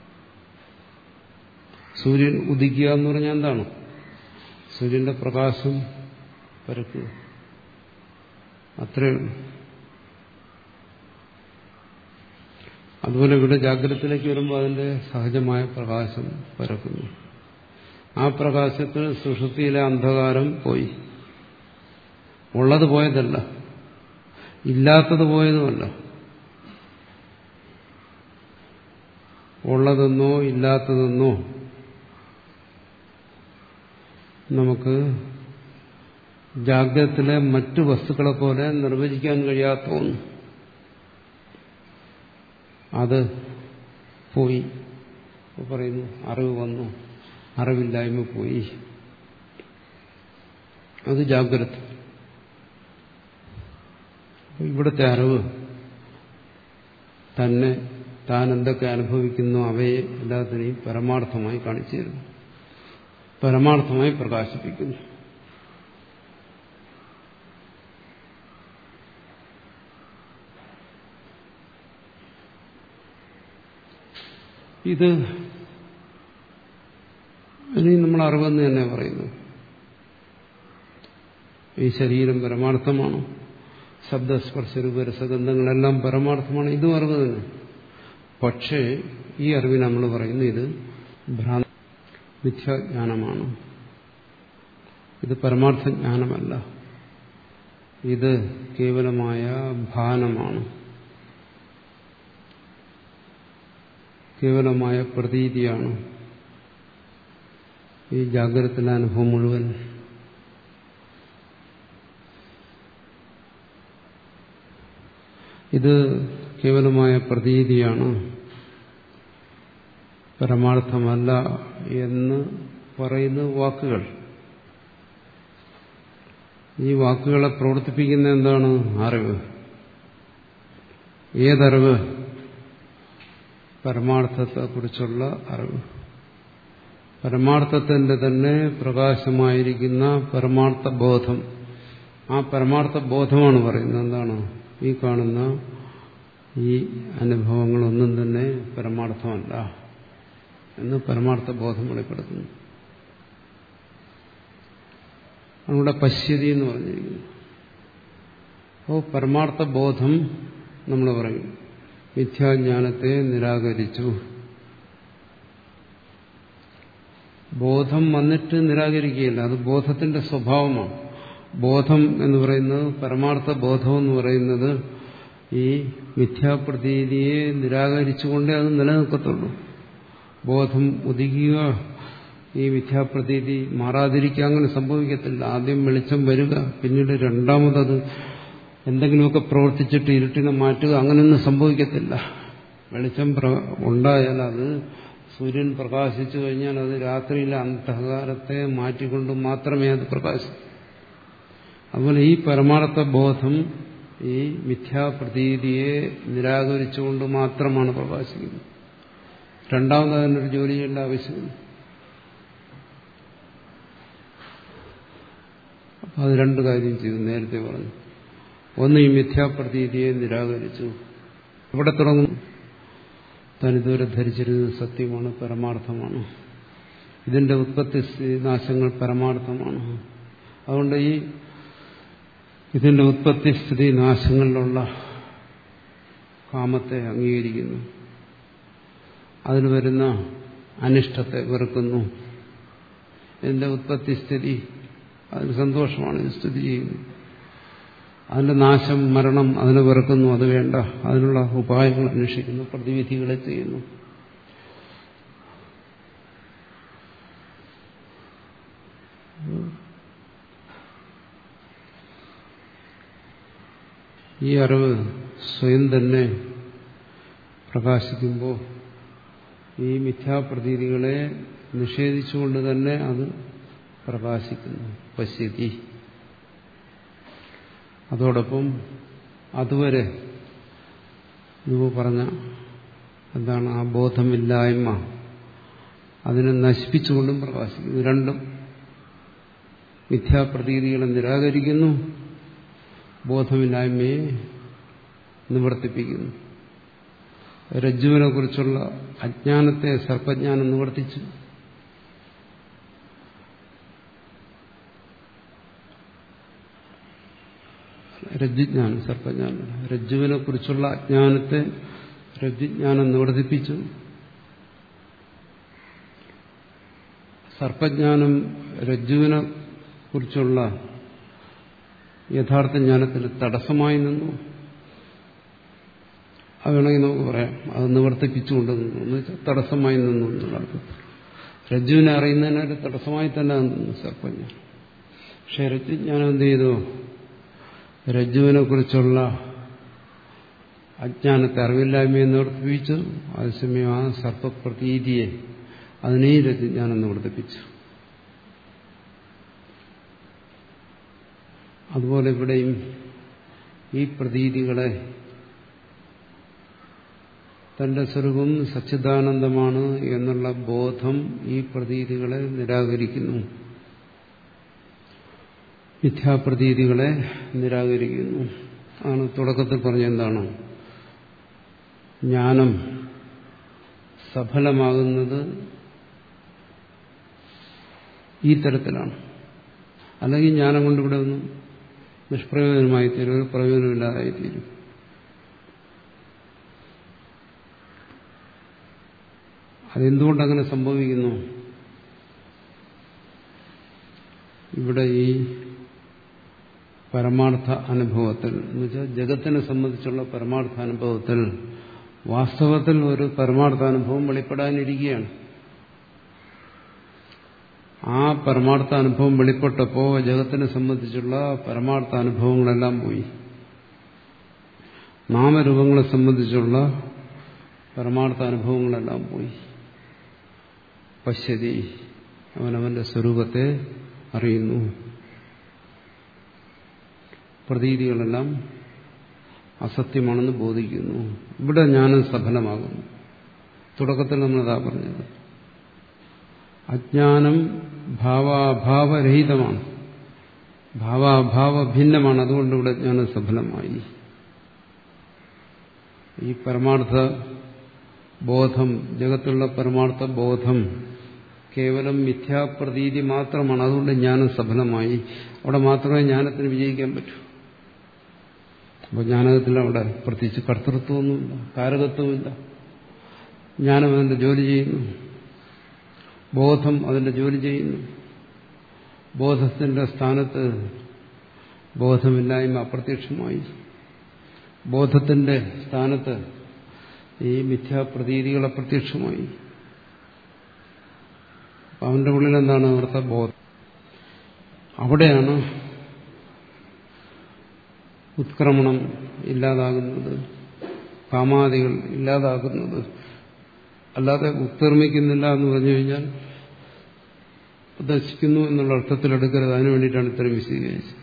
സൂര്യൻ ഉദിക്കുക എന്ന് പറഞ്ഞാൽ എന്താണ്? സൂര്യന്റെ പ്രകാശം പരക്കുക, അത്രയേ ഉള്ളൂ. അതുപോലെ ഇവിടെ ജാഗ്രതത്തിലേക്ക് വരുമ്പോൾ അതിന്റെ സഹജമായ പ്രകാശം പരക്കുന്നു. ആ പ്രകാശത്തിൽ സുഷുപ്തിയിലെ അന്ധകാരം പോയി. ഉള്ളത് പോയതല്ല, ഇല്ലാത്തത് പോയതുമല്ല. ഉള്ളതെന്നോ ഇല്ലാത്തതെന്നോ നമുക്ക് ജാഗ്രതത്തിലെ മറ്റു വസ്തുക്കളെ പോലെ നിർവചിക്കാൻ കഴിയാത്ത ഒന്ന്, അത് പോയി. പറയുന്നു അറിവ് വന്നു, അറിവില്ലായ്മ പോയി. അത് ജാഗ്രത. ഇവിടുത്തെ അറിവ് തന്നെ താൻ എന്തൊക്കെ അനുഭവിക്കുന്നു അവയെ എല്ലാത്തിനെയും പരമാർത്ഥമായി കാണിച്ചു തരുന്നു, പരമാർത്ഥമായി പ്രകാശിപ്പിക്കുന്നു. ഇത് ഇനി നമ്മൾ അറിവെന്ന് തന്നെ പറയുന്നു. ഈ ശരീരം പരമാർത്ഥമാണ്, ശബ്ദസ്പർശരൂപരസഗന്ധങ്ങളെല്ലാം പരമാർത്ഥമാണ്, ഇതും അറിവ് തന്നെ. പക്ഷേ ഈ അറിവിന് നമ്മൾ പറയുന്നു ഇത് ഭ്രാന്തി, മിഥ്യാജ്ഞാനമാണ്. ഇത് പരമാർത്ഥ ജ്ഞാനമല്ല, ഇത് കേവലമായ ഭാനമാണ്, കേവലമായ പ്രതീതിയാണ്. ഈ ജാഗ്രതത്തിലെ അനുഭവം മുഴുവൻ ഇത് കേവലമായ പ്രതീതിയാണ്, പരമാർത്ഥമല്ല എന്ന് പറയുന്ന വാക്കുകൾ. ഈ വാക്കുകളെ പ്രവർത്തിപ്പിക്കുന്ന എന്താണ്? അറിവ്. ഏതറിവ്? പരമാർത്ഥത്തെക്കുറിച്ചുള്ള അറിവ്. പരമാർത്ഥത്തിന്റെ തന്നെ പ്രകാശമായിരിക്കുന്ന പരമാർത്ഥ ബോധം. ആ പരമാർത്ഥ ബോധമാണ് പറയുന്നത് എന്താണ്? ഈ കാണുന്ന ഈ അനുഭവങ്ങളൊന്നും തന്നെ പരമാർത്ഥമല്ല എന്ന് പരമാർത്ഥ ബോധം വെളിപ്പെടുത്തുന്നു. അവിടെ പശ്യതി എന്ന് പറഞ്ഞിരിക്കുന്നു. അപ്പോൾ പരമാർത്ഥ ബോധം നമ്മൾ പറയും മിഥ്യാജ്ഞാനത്തെ നിരാകരിച്ചു. ബോധം വന്നിട്ട് നിരാകരിക്കുകയില്ല, അത് ബോധത്തിന്റെ സ്വഭാവമാണ്. ബോധം എന്ന് പറയുന്നത്, പരമാർത്ഥ ബോധം എന്ന് പറയുന്നത് ഈ മിഥ്യാപ്രതീതിയെ നിരാകരിച്ചുകൊണ്ടേ അത് നിലനിൽക്കത്തുള്ളൂ. ബോധം ഉദിക്കുക, ഈ മിഥ്യാപ്രതീതി മാറാതിരിക്കുക, അങ്ങനെ സംഭവിക്കത്തില്ല. ആദ്യം വെളിച്ചം വരിക, പിന്നീട് രണ്ടാമതത് എന്തെങ്കിലുമൊക്കെ പ്രവർത്തിച്ചിട്ട് ഇരുട്ടിനെ മാറ്റുക, അങ്ങനെയൊന്നും സംഭവിക്കത്തില്ല. വെളിച്ചം ഉണ്ടായാൽ അത് സൂര്യൻ പ്രകാശിച്ചു കഴിഞ്ഞാൽ അത് രാത്രിയിലെ അന്ധകാരത്തെ മാറ്റിക്കൊണ്ട് മാത്രമേ അത് പ്രകാശിക്കൂ. അതുപോലെ ഈ പരമാർത്ഥ ബോധം ഈ മിഥ്യാപ്രതീതിയെ നിരാകരിച്ചുകൊണ്ട് മാത്രമാണ് പ്രകാശിക്കുന്നത്. രണ്ടാമത് അതിനൊരു ജോലി ചെയ്യേണ്ട ആവശ്യമില്ല. അപ്പം അത് രണ്ട് കാര്യം ചെയ്തു. നേരത്തെ പറഞ്ഞു, ഒന്ന് ഈ മിഥ്യാപ്രതീതിയെ നിരാകരിച്ചു. ഇവിടെ തുടങ്ങും, തനിതുവരെ ധരിച്ചിരുന്നത് സത്യമാണ്, പരമാർത്ഥമാണ്. ഇതിന്റെ ഉത്പത്തി നാശങ്ങൾ പരമാർത്ഥമാണ്. അതുകൊണ്ട് ഈ ഇതിന്റെ ഉത്പത്തി സ്ഥിതി നാശങ്ങളിലുള്ള കാമത്തെ അംഗീകരിക്കുന്നു, അതിൽ വരുന്ന അനിഷ്ടത്തെ വെറുക്കുന്നു. ഇതിന്റെ ഉത്പത്തി സ്ഥിതി, അതിന് സന്തോഷമാണ് ഇത് സ്ഥിതി ചെയ്യുന്നത്. അതിന്റെ നാശം, മരണം, അതിനെ വെറുക്കുന്നു, അത് വേണ്ട, അതിനുള്ള ഉപായങ്ങൾ അന്വേഷിക്കുന്നു, പ്രതിവിധികളെ ചെയ്യുന്നു. ഈ അറിവ് സ്വയം തന്നെ പ്രകാശിക്കുമ്പോൾ ഈ മിഥ്യാപ്രതീതികളെ നിഷേധിച്ചുകൊണ്ട് തന്നെ അത് പ്രകാശിക്കുന്നു. പശ്യതി. അതോടൊപ്പം അതുവരെ നിങ്ങൾ പറഞ്ഞ എന്താണ് ആ ബോധമില്ലായ്മ, അതിനെ നശിപ്പിച്ചുകൊണ്ടും പ്രകാശിക്കുന്നു. രണ്ടും, മിഥ്യാപ്രതീതികളെ നിരാകരിക്കുന്നു, ബോധമില്ലായ്മയെ നിവർത്തിപ്പിക്കുന്നു. രജ്ജുവിനെ കുറിച്ചുള്ള അജ്ഞാനത്തെ സർപ്പജ്ഞാനം നിവർത്തിച്ചു. രജ്ജുജ്ഞാനം, സർപ്പജ്ഞാനം. രജ്ജുവിനെ കുറിച്ചുള്ള അജ്ഞാനത്തെ രജ്ജുജ്ഞാനം നിവർത്തിപ്പിച്ചു. സർപ്പജ്ഞാനം രജ്ജുവിനെ കുറിച്ചുള്ള യഥാർത്ഥ ജ്ഞാനത്തിന് തടസ്സമായി നിന്നു. അത് വേണമെങ്കിൽ നമുക്ക് പറയാം, അത് നിവർത്തിപ്പിച്ചുകൊണ്ട് നിന്നു എന്ന് വെച്ചാൽ തടസ്സമായി നിന്നു എന്നുള്ള അർത്ഥത്തിൽ. രജ്ജുവിനെ അറിയുന്നതിനൊരു തടസ്സമായി തന്നെ നിന്നു സർപ്പജ്ഞാനം. പക്ഷെ രജ്ജുജ്ഞാനം എന്ത് ചെയ്തു? രജ്ജുവിനെ കുറിച്ചുള്ള അജ്ഞാനത്തെ, അറിവില്ലായ്മയെ നിവർത്തിപ്പിച്ചു. അതേസമയം ആ സർപ്പപ്രതീതിയെ, അതിനെയും രജ്ജുജ്ഞാനം നിവർത്തിപ്പിച്ചു. അതുപോലെ ഇവിടെയും ഈ പ്രതീതികളെ, തന്റെ സ്വരൂപം സച്ചിദാനന്ദമാണ് എന്നുള്ള ബോധം ഈ പ്രതീതികളെ നിരാകരിക്കുന്നു, മിഥ്യാപ്രതീതികളെ നിരാകരിക്കുന്നു. ആണ് തുടക്കത്തിൽ പറഞ്ഞെന്താണ്? ജ്ഞാനം സഫലമാകുന്നത് ഈ തരത്തിലാണ്. അല്ലെങ്കിൽ ജ്ഞാനം കൊണ്ട് ഇവിടെ ഒന്നും നിഷ്പ്രയോജനമായി തീരും, ഒരു പ്രയോജനമില്ലാതായി തീരും. അതെന്തുകൊണ്ടങ്ങനെ സംഭവിക്കുന്നു? ഇവിടെ ഈ പരമാർത്ഥ അനുഭവത്തിൽ, എന്നുവെച്ചാൽ ജഗത്തിനെ സംബന്ധിച്ചുള്ള പരമാർത്ഥ അനുഭവത്തിൽ വാസ്തവത്തിൽ ഒരു പരമാർത്ഥാനുഭവം വെളിപ്പെടാനിരിക്കുകയാണ്. ആ പരമാർത്ഥാനുഭവം വെളിപ്പെട്ടപ്പോൾ ജഗത്തിനെ സംബന്ധിച്ചുള്ള പരമാർത്ഥാനുഭവങ്ങളെല്ലാം പോയി. നാമരൂപങ്ങളെ സംബന്ധിച്ചുള്ള പരമാർത്ഥ അനുഭവങ്ങളെല്ലാം പോയി. പശ്യതി, അവനവന്റെ സ്വരൂപത്തെ അറിയുന്നു. പ്രതീതികളെല്ലാം അസത്യമാണെന്ന് ബോധിക്കുന്നു. ഇവിടെ ജ്ഞാനം സഫലമാകുന്നു. തുടക്കത്തിൽ നമ്മളതാ പറഞ്ഞത്. അജ്ഞാനം ഭാവാഭാവരഹിതമാണ്, ഭാവാഭാവ ഭിന്നമാണ്. അതുകൊണ്ട് ഇവിടെ ജ്ഞാനം സഫലമായി. ഈ പരമാർത്ഥ ബോധം, ജഗത്തുള്ള പരമാർത്ഥ ബോധം കേവലം മിഥ്യാപ്രതീതി മാത്രമാണ്. അതുകൊണ്ട് ജ്ഞാനം സഫലമായി. അവിടെ മാത്രമേ ജ്ഞാനത്തിന് വിജയിക്കാൻ പറ്റൂ. അപ്പോൾ ജ്ഞാനത്തിൽ അവിടെ പ്രത്യേകിച്ച് കർത്തൃത്വമൊന്നുമില്ല, കാരകത്വമില്ല. ജ്ഞാനം അതിന്റെ ജോലി ചെയ്യുന്നു, ബോധം അതിന്റെ ജോലി ചെയ്യുന്നു. ബോധത്തിന്റെ സ്ഥാനത്ത് ബോധമില്ലായ്മ അപ്രത്യക്ഷമായി. ബോധത്തിന്റെ സ്ഥാനത്ത് ഈ മിഥ്യാപ്രതീതികൾ അപ്രത്യക്ഷമായി. അവന്റെ ഉള്ളിൽ എന്താണ്? അവിടുത്തെ ബോധം. അവിടെയാണ് ഉത്ക്രമണം ഇല്ലാതാകുന്നത്, കാമാദികൾ ഇല്ലാതാകുന്നത്. അല്ലാതെ ഉത്കർമ്മിക്കുന്നില്ല എന്ന് പറഞ്ഞു കഴിഞ്ഞാൽ നശിക്കുന്നു എന്നുള്ള അർത്ഥത്തിലെടുക്കരുത്. അതിനു വേണ്ടിയിട്ടാണ് ഇത്രയും വിശദീകരിച്ചത്.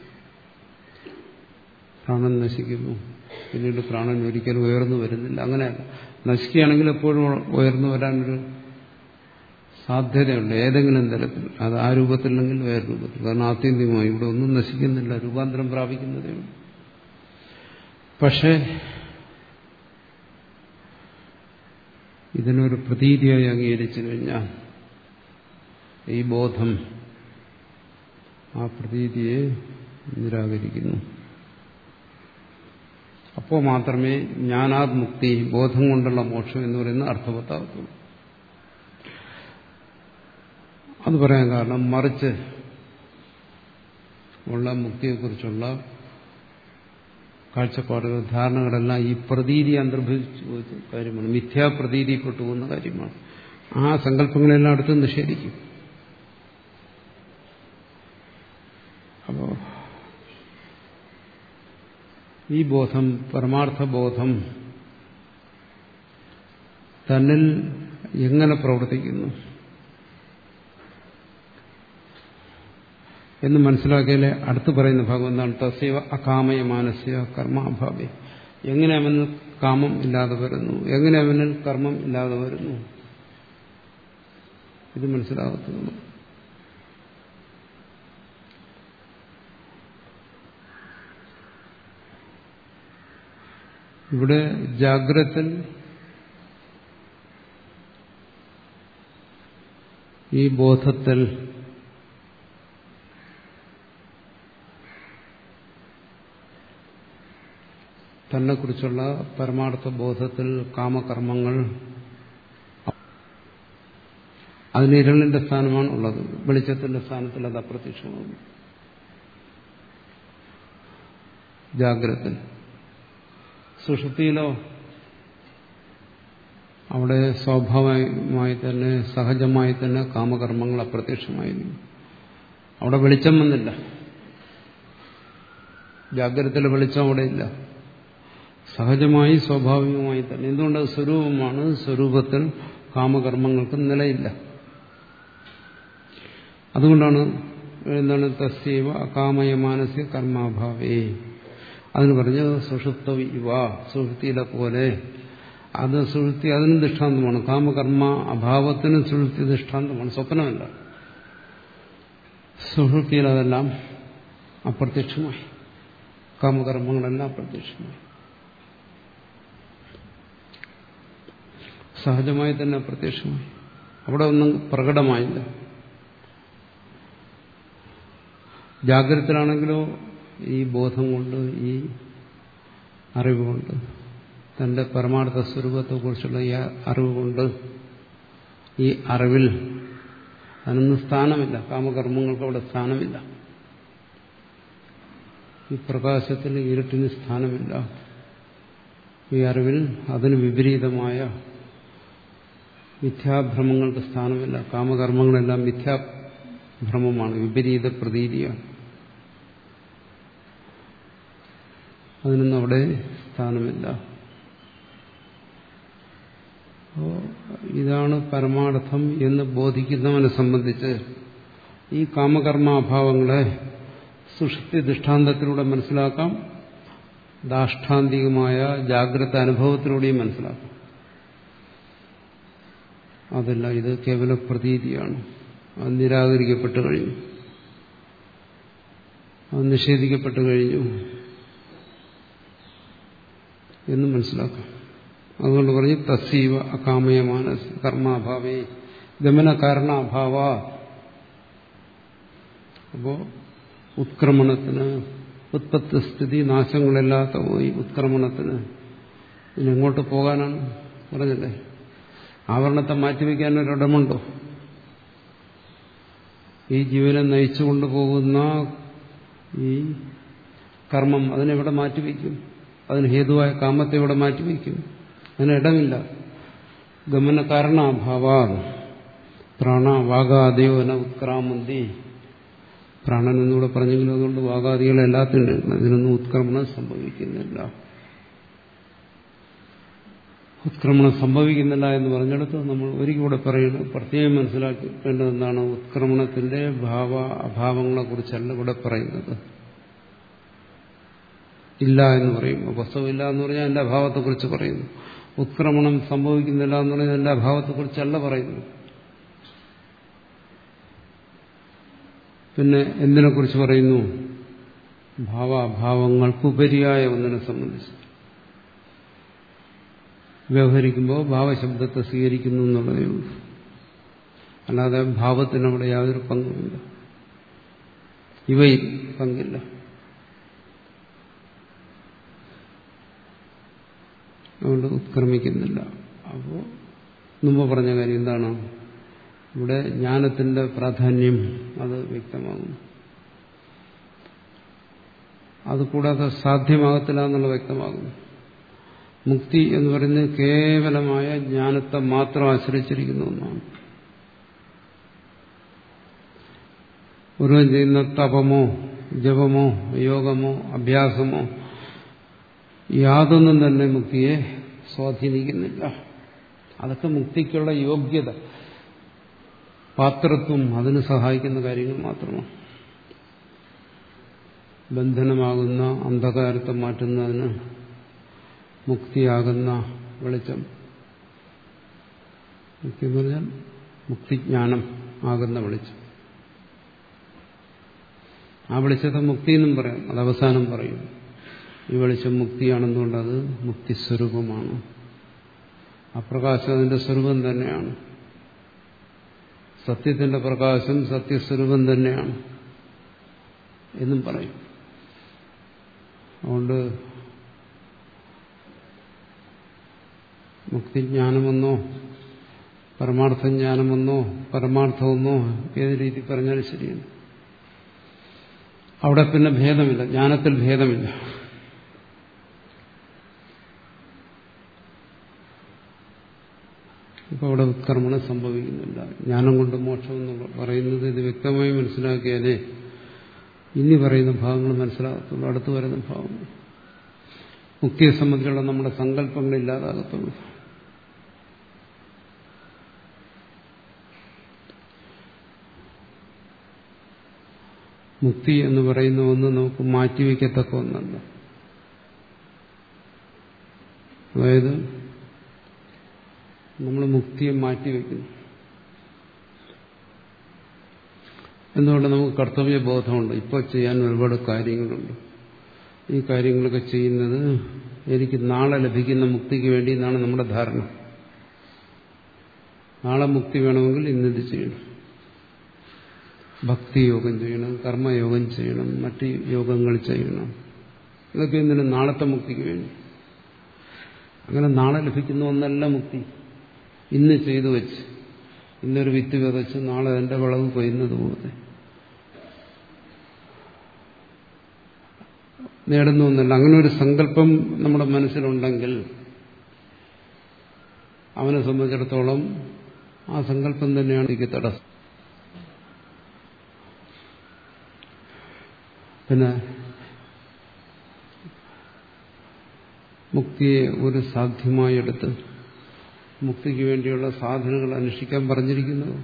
പ്രാണൻ നശിക്കുന്നു, പിന്നീട് പ്രാണൻ ഒരിക്കലും ഉയർന്നു വരുന്നില്ല. അങ്ങനെയല്ല. നശിക്കുകയാണെങ്കിൽ എപ്പോഴും ഉയർന്നു വരാനൊരു സാധ്യതയുണ്ട്, ഏതെങ്കിലും തരത്തിൽ. അത് ആ രൂപത്തില്ലെങ്കിൽ വേറെ രൂപത്തിൽ. കാരണം ആത്യന്തികമായി ഇവിടെ ഒന്നും നശിക്കുന്നില്ല, രൂപാന്തരം പ്രാപിക്കുന്നതേ ഉള്ളൂ. പക്ഷേ ഇതിനൊരു പ്രതീതിയായി അംഗീകരിച്ചു കഴിഞ്ഞാൽ ഈ ബോധം ആ പ്രതീതിയെ നിരാകരിക്കുന്നു. അപ്പോൾ മാത്രമേ ജ്ഞാനാത് മുക്തി, ബോധം കൊണ്ടുള്ള മോക്ഷം എന്ന് പറയുന്ന അർത്ഥവത്താകത്തുള്ളൂ. അത് പറയാൻ കാരണം മറിച്ച് ഉള്ള മുക്തിയെക്കുറിച്ചുള്ള കാഴ്ചപ്പാടുകൾ, ധാരണകളെല്ലാം ഈ പ്രതീതി അന്തർഭവിച്ച കാര്യമാണ്, മിഥ്യാപ്രതീതിപ്പെട്ടു പോകുന്ന കാര്യമാണ്. ആ സങ്കല്പങ്ങളെല്ലാം അടുത്ത് നിഷേധിക്കും. അപ്പോ ഈ ബോധം, പരമാർത്ഥ ബോധം തന്നിൽ എങ്ങനെ പ്രവർത്തിക്കുന്നു എന്ന് മനസ്സിലാക്കിയാലേ അടുത്ത് പറയുന്ന ഭാഗം എന്താണ്? തസ്സൈവ അകാമയ മാനസ്യ കർമാഭാവേ. എങ്ങനെ അവനിൽ കാമം ഇല്ലാതെ വരുന്നു, എങ്ങനെ അവനിൽ കർമ്മം ഇല്ലാതെ വരുന്നു, ഇത് മനസ്സിലാകത്തുള്ളൂ. ഇവിടെ ജാഗ്രത്തിൽ ഈ ബോധത്തിൽ തന്നെക്കുറിച്ചുള്ള പരമാർത്ഥ ബോധത്തിൽ കാമകർമ്മങ്ങൾ, അതിന് ഇരുളിന്റെ സ്ഥാനമാണ് ഉള്ളത്. വെളിച്ചത്തിന്റെ സ്ഥാനത്തിൽ അത് അപ്രത്യക്ഷമാകുന്നു. ജാഗ്രത. സുഷുപ്തിയിലോ അവിടെ സ്വാഭാവികമായി തന്നെ, സഹജമായി തന്നെ കാമകർമ്മങ്ങൾ അപ്രത്യക്ഷമായിരുന്നു. അവിടെ വെളിച്ചം വന്നില്ല. ജാഗ്രതയിലെ വെളിച്ചം അവിടെ ഇല്ല. സഹജമായി സ്വാഭാവികമായി തന്നെ. എന്തുകൊണ്ടത് സ്വരൂപമാണ്. സ്വരൂപത്തിൽ കാമകർമ്മങ്ങൾക്ക് നിലയില്ല. അതുകൊണ്ടാണ് എന്താണ് തസ്സൈവ അകാമയ മാനസ്യ കർമാഭാവേ. അതിന് പറഞ്ഞത് സുഷുപ്ത ഇവ, സുഷുപ്തിയിലെ പോലെ. അത് സുഷുപ്തി അതിനും ദൃഷ്ടാന്തമാണ്. കാമകർമ്മ അഭാവത്തിനും സുഷുപ്തി ദൃഷ്ടാന്തമാണ്, സ്വപ്നമല്ല. സുഷുപ്തിയിൽ അതെല്ലാം അപ്രത്യക്ഷമായി, കാമകർമ്മങ്ങളെല്ലാം അപ്രത്യക്ഷമായി, സഹജമായി തന്നെ അപ്രത്യക്ഷമായി. അവിടെ ഒന്നും പ്രകടമായില്ല. ജാഗ്രതയിലാണെങ്കിലോ ഈ ബോധം കൊണ്ട്, ഈ അറിവുകൊണ്ട്, തന്റെ പരമാർത്ഥ സ്വരൂപത്തെക്കുറിച്ചുള്ള ഈ അറിവുകൊണ്ട്, ഈ അറിവിൽ അതിനൊന്നും സ്ഥാനമില്ല. കാമകർമ്മങ്ങൾക്ക് അവിടെ സ്ഥാനമില്ല. ഈ പ്രകാശത്തിന്, ഇരുട്ടിന് സ്ഥാനമില്ല. ഈ അറിവിൽ അതിന് വിപരീതമായ മിഥ്യാഭ്രമങ്ങൾക്ക് സ്ഥാനമില്ല. കാമകർമ്മങ്ങളെല്ലാം മിഥ്യാഭ്രമമാണ്, വിപരീത പ്രതീതിയാണ്. അതിനൊന്നും അവിടെ സ്ഥാനമില്ല. അപ്പോൾ ഇതാണ് പരമാർത്ഥം എന്ന് ബോധിക്കുന്നവനെ സംബന്ധിച്ച് ഈ കാമകർമാഭാവങ്ങളെ സുഷുപ്തി ദൃഷ്ടാന്തത്തിലൂടെ മനസ്സിലാക്കാം, ദാഷ്ടാന്തികമായ ജാഗ്രത അനുഭവത്തിലൂടെയും മനസ്സിലാക്കാം. അതല്ല, ഇത് കേവല പ്രതീതിയാണ്, അത് നിരാകരിക്കപ്പെട്ടു കഴിഞ്ഞു, അത് നിഷേധിക്കപ്പെട്ടു കഴിഞ്ഞു എന്ന് മനസ്സിലാക്കാം. അതുകൊണ്ട് പറഞ്ഞ് തസ്സീവ അകാമയമാന കർമാഭാവേ ഗമന കാരണാഭാവ. അപ്പോ ഉത്ക്രമണത്തിന്, ഉത്പത്തി സ്ഥിതി നാശങ്ങളില്ലാത്ത ഈ ഉത്ക്രമണത്തിന് ഇതിനെങ്ങോട്ട് പോകാനാണ് പറഞ്ഞല്ലേ? ആവരണത്തെ മാറ്റിവെക്കാൻ ഒരിടമുണ്ടോ? ഈ ജീവനെ നയിച്ചു കൊണ്ടുപോകുന്ന ഈ കർമ്മം അതിനെവിടെ മാറ്റിവെക്കും? അതിന് ഹേതുവായ കാമത്തെ ഇവിടെ മാറ്റിവെക്കും? അതിനിടമില്ല. ഗമന കാരണാഭാവ പ്രാണ വാഗാദിയോ ന ഉത്ക്രാമന്തി. പ്രാണൻ എന്നിവിടെ പറഞ്ഞെങ്കിലും അതുകൊണ്ട് വാഗാദികളെല്ലാത്തിനും ഇതിനൊന്നും ഉത്ക്രമണം സംഭവിക്കുന്നില്ല. ഉത്ക്രമണം സംഭവിക്കുന്നില്ല എന്ന് പറഞ്ഞെടുത്ത് നമ്മൾ ഒരിക്കൽ കൂടെ പറയുന്നത് പ്രത്യേകം മനസ്സിലാക്കേണ്ടത് എന്താണ്? ഉത്ക്രമണത്തിന്റെ ഭാവ അഭാവങ്ങളെ കുറിച്ചല്ല ഇവിടെ പറയുന്നത്. ഇല്ല എന്ന് പറയുമ്പോൾ വസ്തുവില്ല എന്ന് പറഞ്ഞാൽ അതിന്റെ അഭാവത്തെക്കുറിച്ച് പറയുന്നു. ഉത്ക്രമണം സംഭവിക്കുന്നില്ല എന്ന് പറഞ്ഞാൽ അതിന്റെ അഭാവത്തെക്കുറിച്ചല്ല പറയുന്നു. പിന്നെ എന്തിനെക്കുറിച്ച് പറയുന്നു? ഭാവാഭാവങ്ങൾക്കുപരിയായ ഒന്നിനെ സംബന്ധിച്ച് വ്യവഹരിക്കുമ്പോൾ ഭാവശബ്ദത്തെ സ്വീകരിക്കുന്നു എന്നുള്ളതേ ഉള്ളൂ. അല്ലാതെ ഭാവത്തിനവിടെ യാതൊരു പങ്കുമില്ല, ഇവയിൽ പങ്കില്ല. അതുകൊണ്ട് ഉത്ക്രമിക്കുന്നില്ല. അപ്പോൾ മുമ്പ് പറഞ്ഞ കാര്യം എന്താണ്? ഇവിടെ ജ്ഞാനത്തിന്റെ പ്രാധാന്യം അത് വ്യക്തമാകുന്നു. അതുകൂടാതെ സാധ്യമാകത്തില്ല എന്നുള്ളത് വ്യക്തമാകുന്നു. മുക്തി എന്ന് പറയുന്നത് കേവലമായ ജ്ഞാനത്തെ മാത്രം ആശ്രയിച്ചിരിക്കുന്ന ഒന്നാണ്. ഒരുവൻ ചെയ്യുന്ന തപമോ ജപമോ യോഗമോ അഭ്യാസമോ യാതൊന്നും തന്നെ മുക്തിയെ സ്വാധീനിക്കുന്നില്ല. അതൊക്കെ മുക്തിക്കുള്ള യോഗ്യത, പാത്രത്വം, അതിന് സഹായിക്കുന്ന കാര്യങ്ങൾ മാത്രമാണ്. ബന്ധനമാകുന്ന അന്ധകാരത്തെ മാറ്റുന്നതിന് മുക്തിയാകുന്ന വെളിച്ചം, മുക്തി എന്ന് പറഞ്ഞാൽ മുക്തിജ്ഞാനം ആകുന്ന വെളിച്ചം, ആ വെളിച്ചത്തെ മുക്തി എന്നും പറയാം. അത് അവസാനം പറയും. ഈ വെളിച്ചം മുക്തിയാണെന്നുകൊണ്ട് അത് മുക്തിസ്വരൂപമാണ്. ആ പ്രകാശം അതിന്റെ സ്വരൂപം തന്നെയാണ്. സത്യത്തിന്റെ പ്രകാശം സത്യസ്വരൂപം തന്നെയാണ് എന്നും പറയും. അതുകൊണ്ട് മുക്തിജ്ഞാനമെന്നോ പരമാർത്ഥജ്ഞാനമെന്നോ പരമാർത്ഥമെന്നോ ഏത് രീതി പറഞ്ഞാലും ശരിയാണ്. അവിടെ പിന്നെ ഭേദമില്ല, ജ്ഞാനത്തിൽ ഭേദമില്ല. ഇപ്പൊ അവിടെ ഉത്കർമ്മണം സംഭവിക്കുന്നില്ല. ജ്ഞാനം കൊണ്ട് മോക്ഷം എന്ന് പറയുന്നത് ഇത് വ്യക്തമായി മനസ്സിലാക്കിയാലേ ഇനി പറയുന്ന ഭാഗങ്ങൾ മനസ്സിലാകത്തുള്ളൂ. അടുത്ത് വരുന്ന ഭാഗങ്ങൾ മുക്തിയെ സംബന്ധിച്ചുള്ള നമ്മുടെ സങ്കല്പങ്ങൾ ഇല്ലാതാകത്തുള്ളൂ. മുക്തി എന്ന് പറയുന്ന ഒന്ന് നമുക്ക് മാറ്റിവെക്കത്തക്ക ഒന്നല്ല. അതായത് നമ്മൾ മുക്തിയെ മാറ്റിവെക്കുന്നു. എന്തുകൊണ്ട്? നമുക്ക് കർത്തവ്യബോധമുണ്ട്. ഇപ്പോൾ ചെയ്യാൻ ഒരുപാട് കാര്യങ്ങളുണ്ട്. ഈ കാര്യങ്ങളൊക്കെ ചെയ്യുന്നത് എനിക്ക് നാളെ ലഭിക്കുന്ന മുക്തിക്ക് വേണ്ടി എന്നാണ് നമ്മുടെ ധാരണ. നാളെ മുക്തി വേണമെങ്കിൽ ഇന്നിത് ചെയ്യണം. ഭക്തിയോഗം ചെയ്യണം, കർമ്മയോഗം ചെയ്യണം, മറ്റ് യോഗങ്ങൾ ചെയ്യണം. ഇതൊക്കെ എന്തിനും നാളത്തെ മുക്തിക്ക് വേണ്ടി. അങ്ങനെ നാളെ ലഭിക്കുന്ന ഒന്നല്ല മുക്തി. ഇന്ന് ചെയ്തു വെച്ച്, ഇന്നൊരു വിത്ത് വിതച്ച് നാളെ അതിന്റെ വിളവ് കൊയ്യുന്നത് പോലെ നേടുന്ന ഒന്നല്ല. അങ്ങനെ ഒരു സങ്കല്പം നമ്മുടെ മനസ്സിലുണ്ടെങ്കിൽ അവനെ സംബന്ധിച്ചിടത്തോളം ആ സങ്കല്പം തന്നെയാണ് എനിക്ക് തടസ്സം. പിന്നെ മുക്തിയെ ഒരു സാധ്യമായി എടുത്ത് മുക്തിക്ക് വേണ്ടിയുള്ള സാധനങ്ങൾ അന്വേഷിക്കാൻ പറഞ്ഞിരിക്കുന്നത്?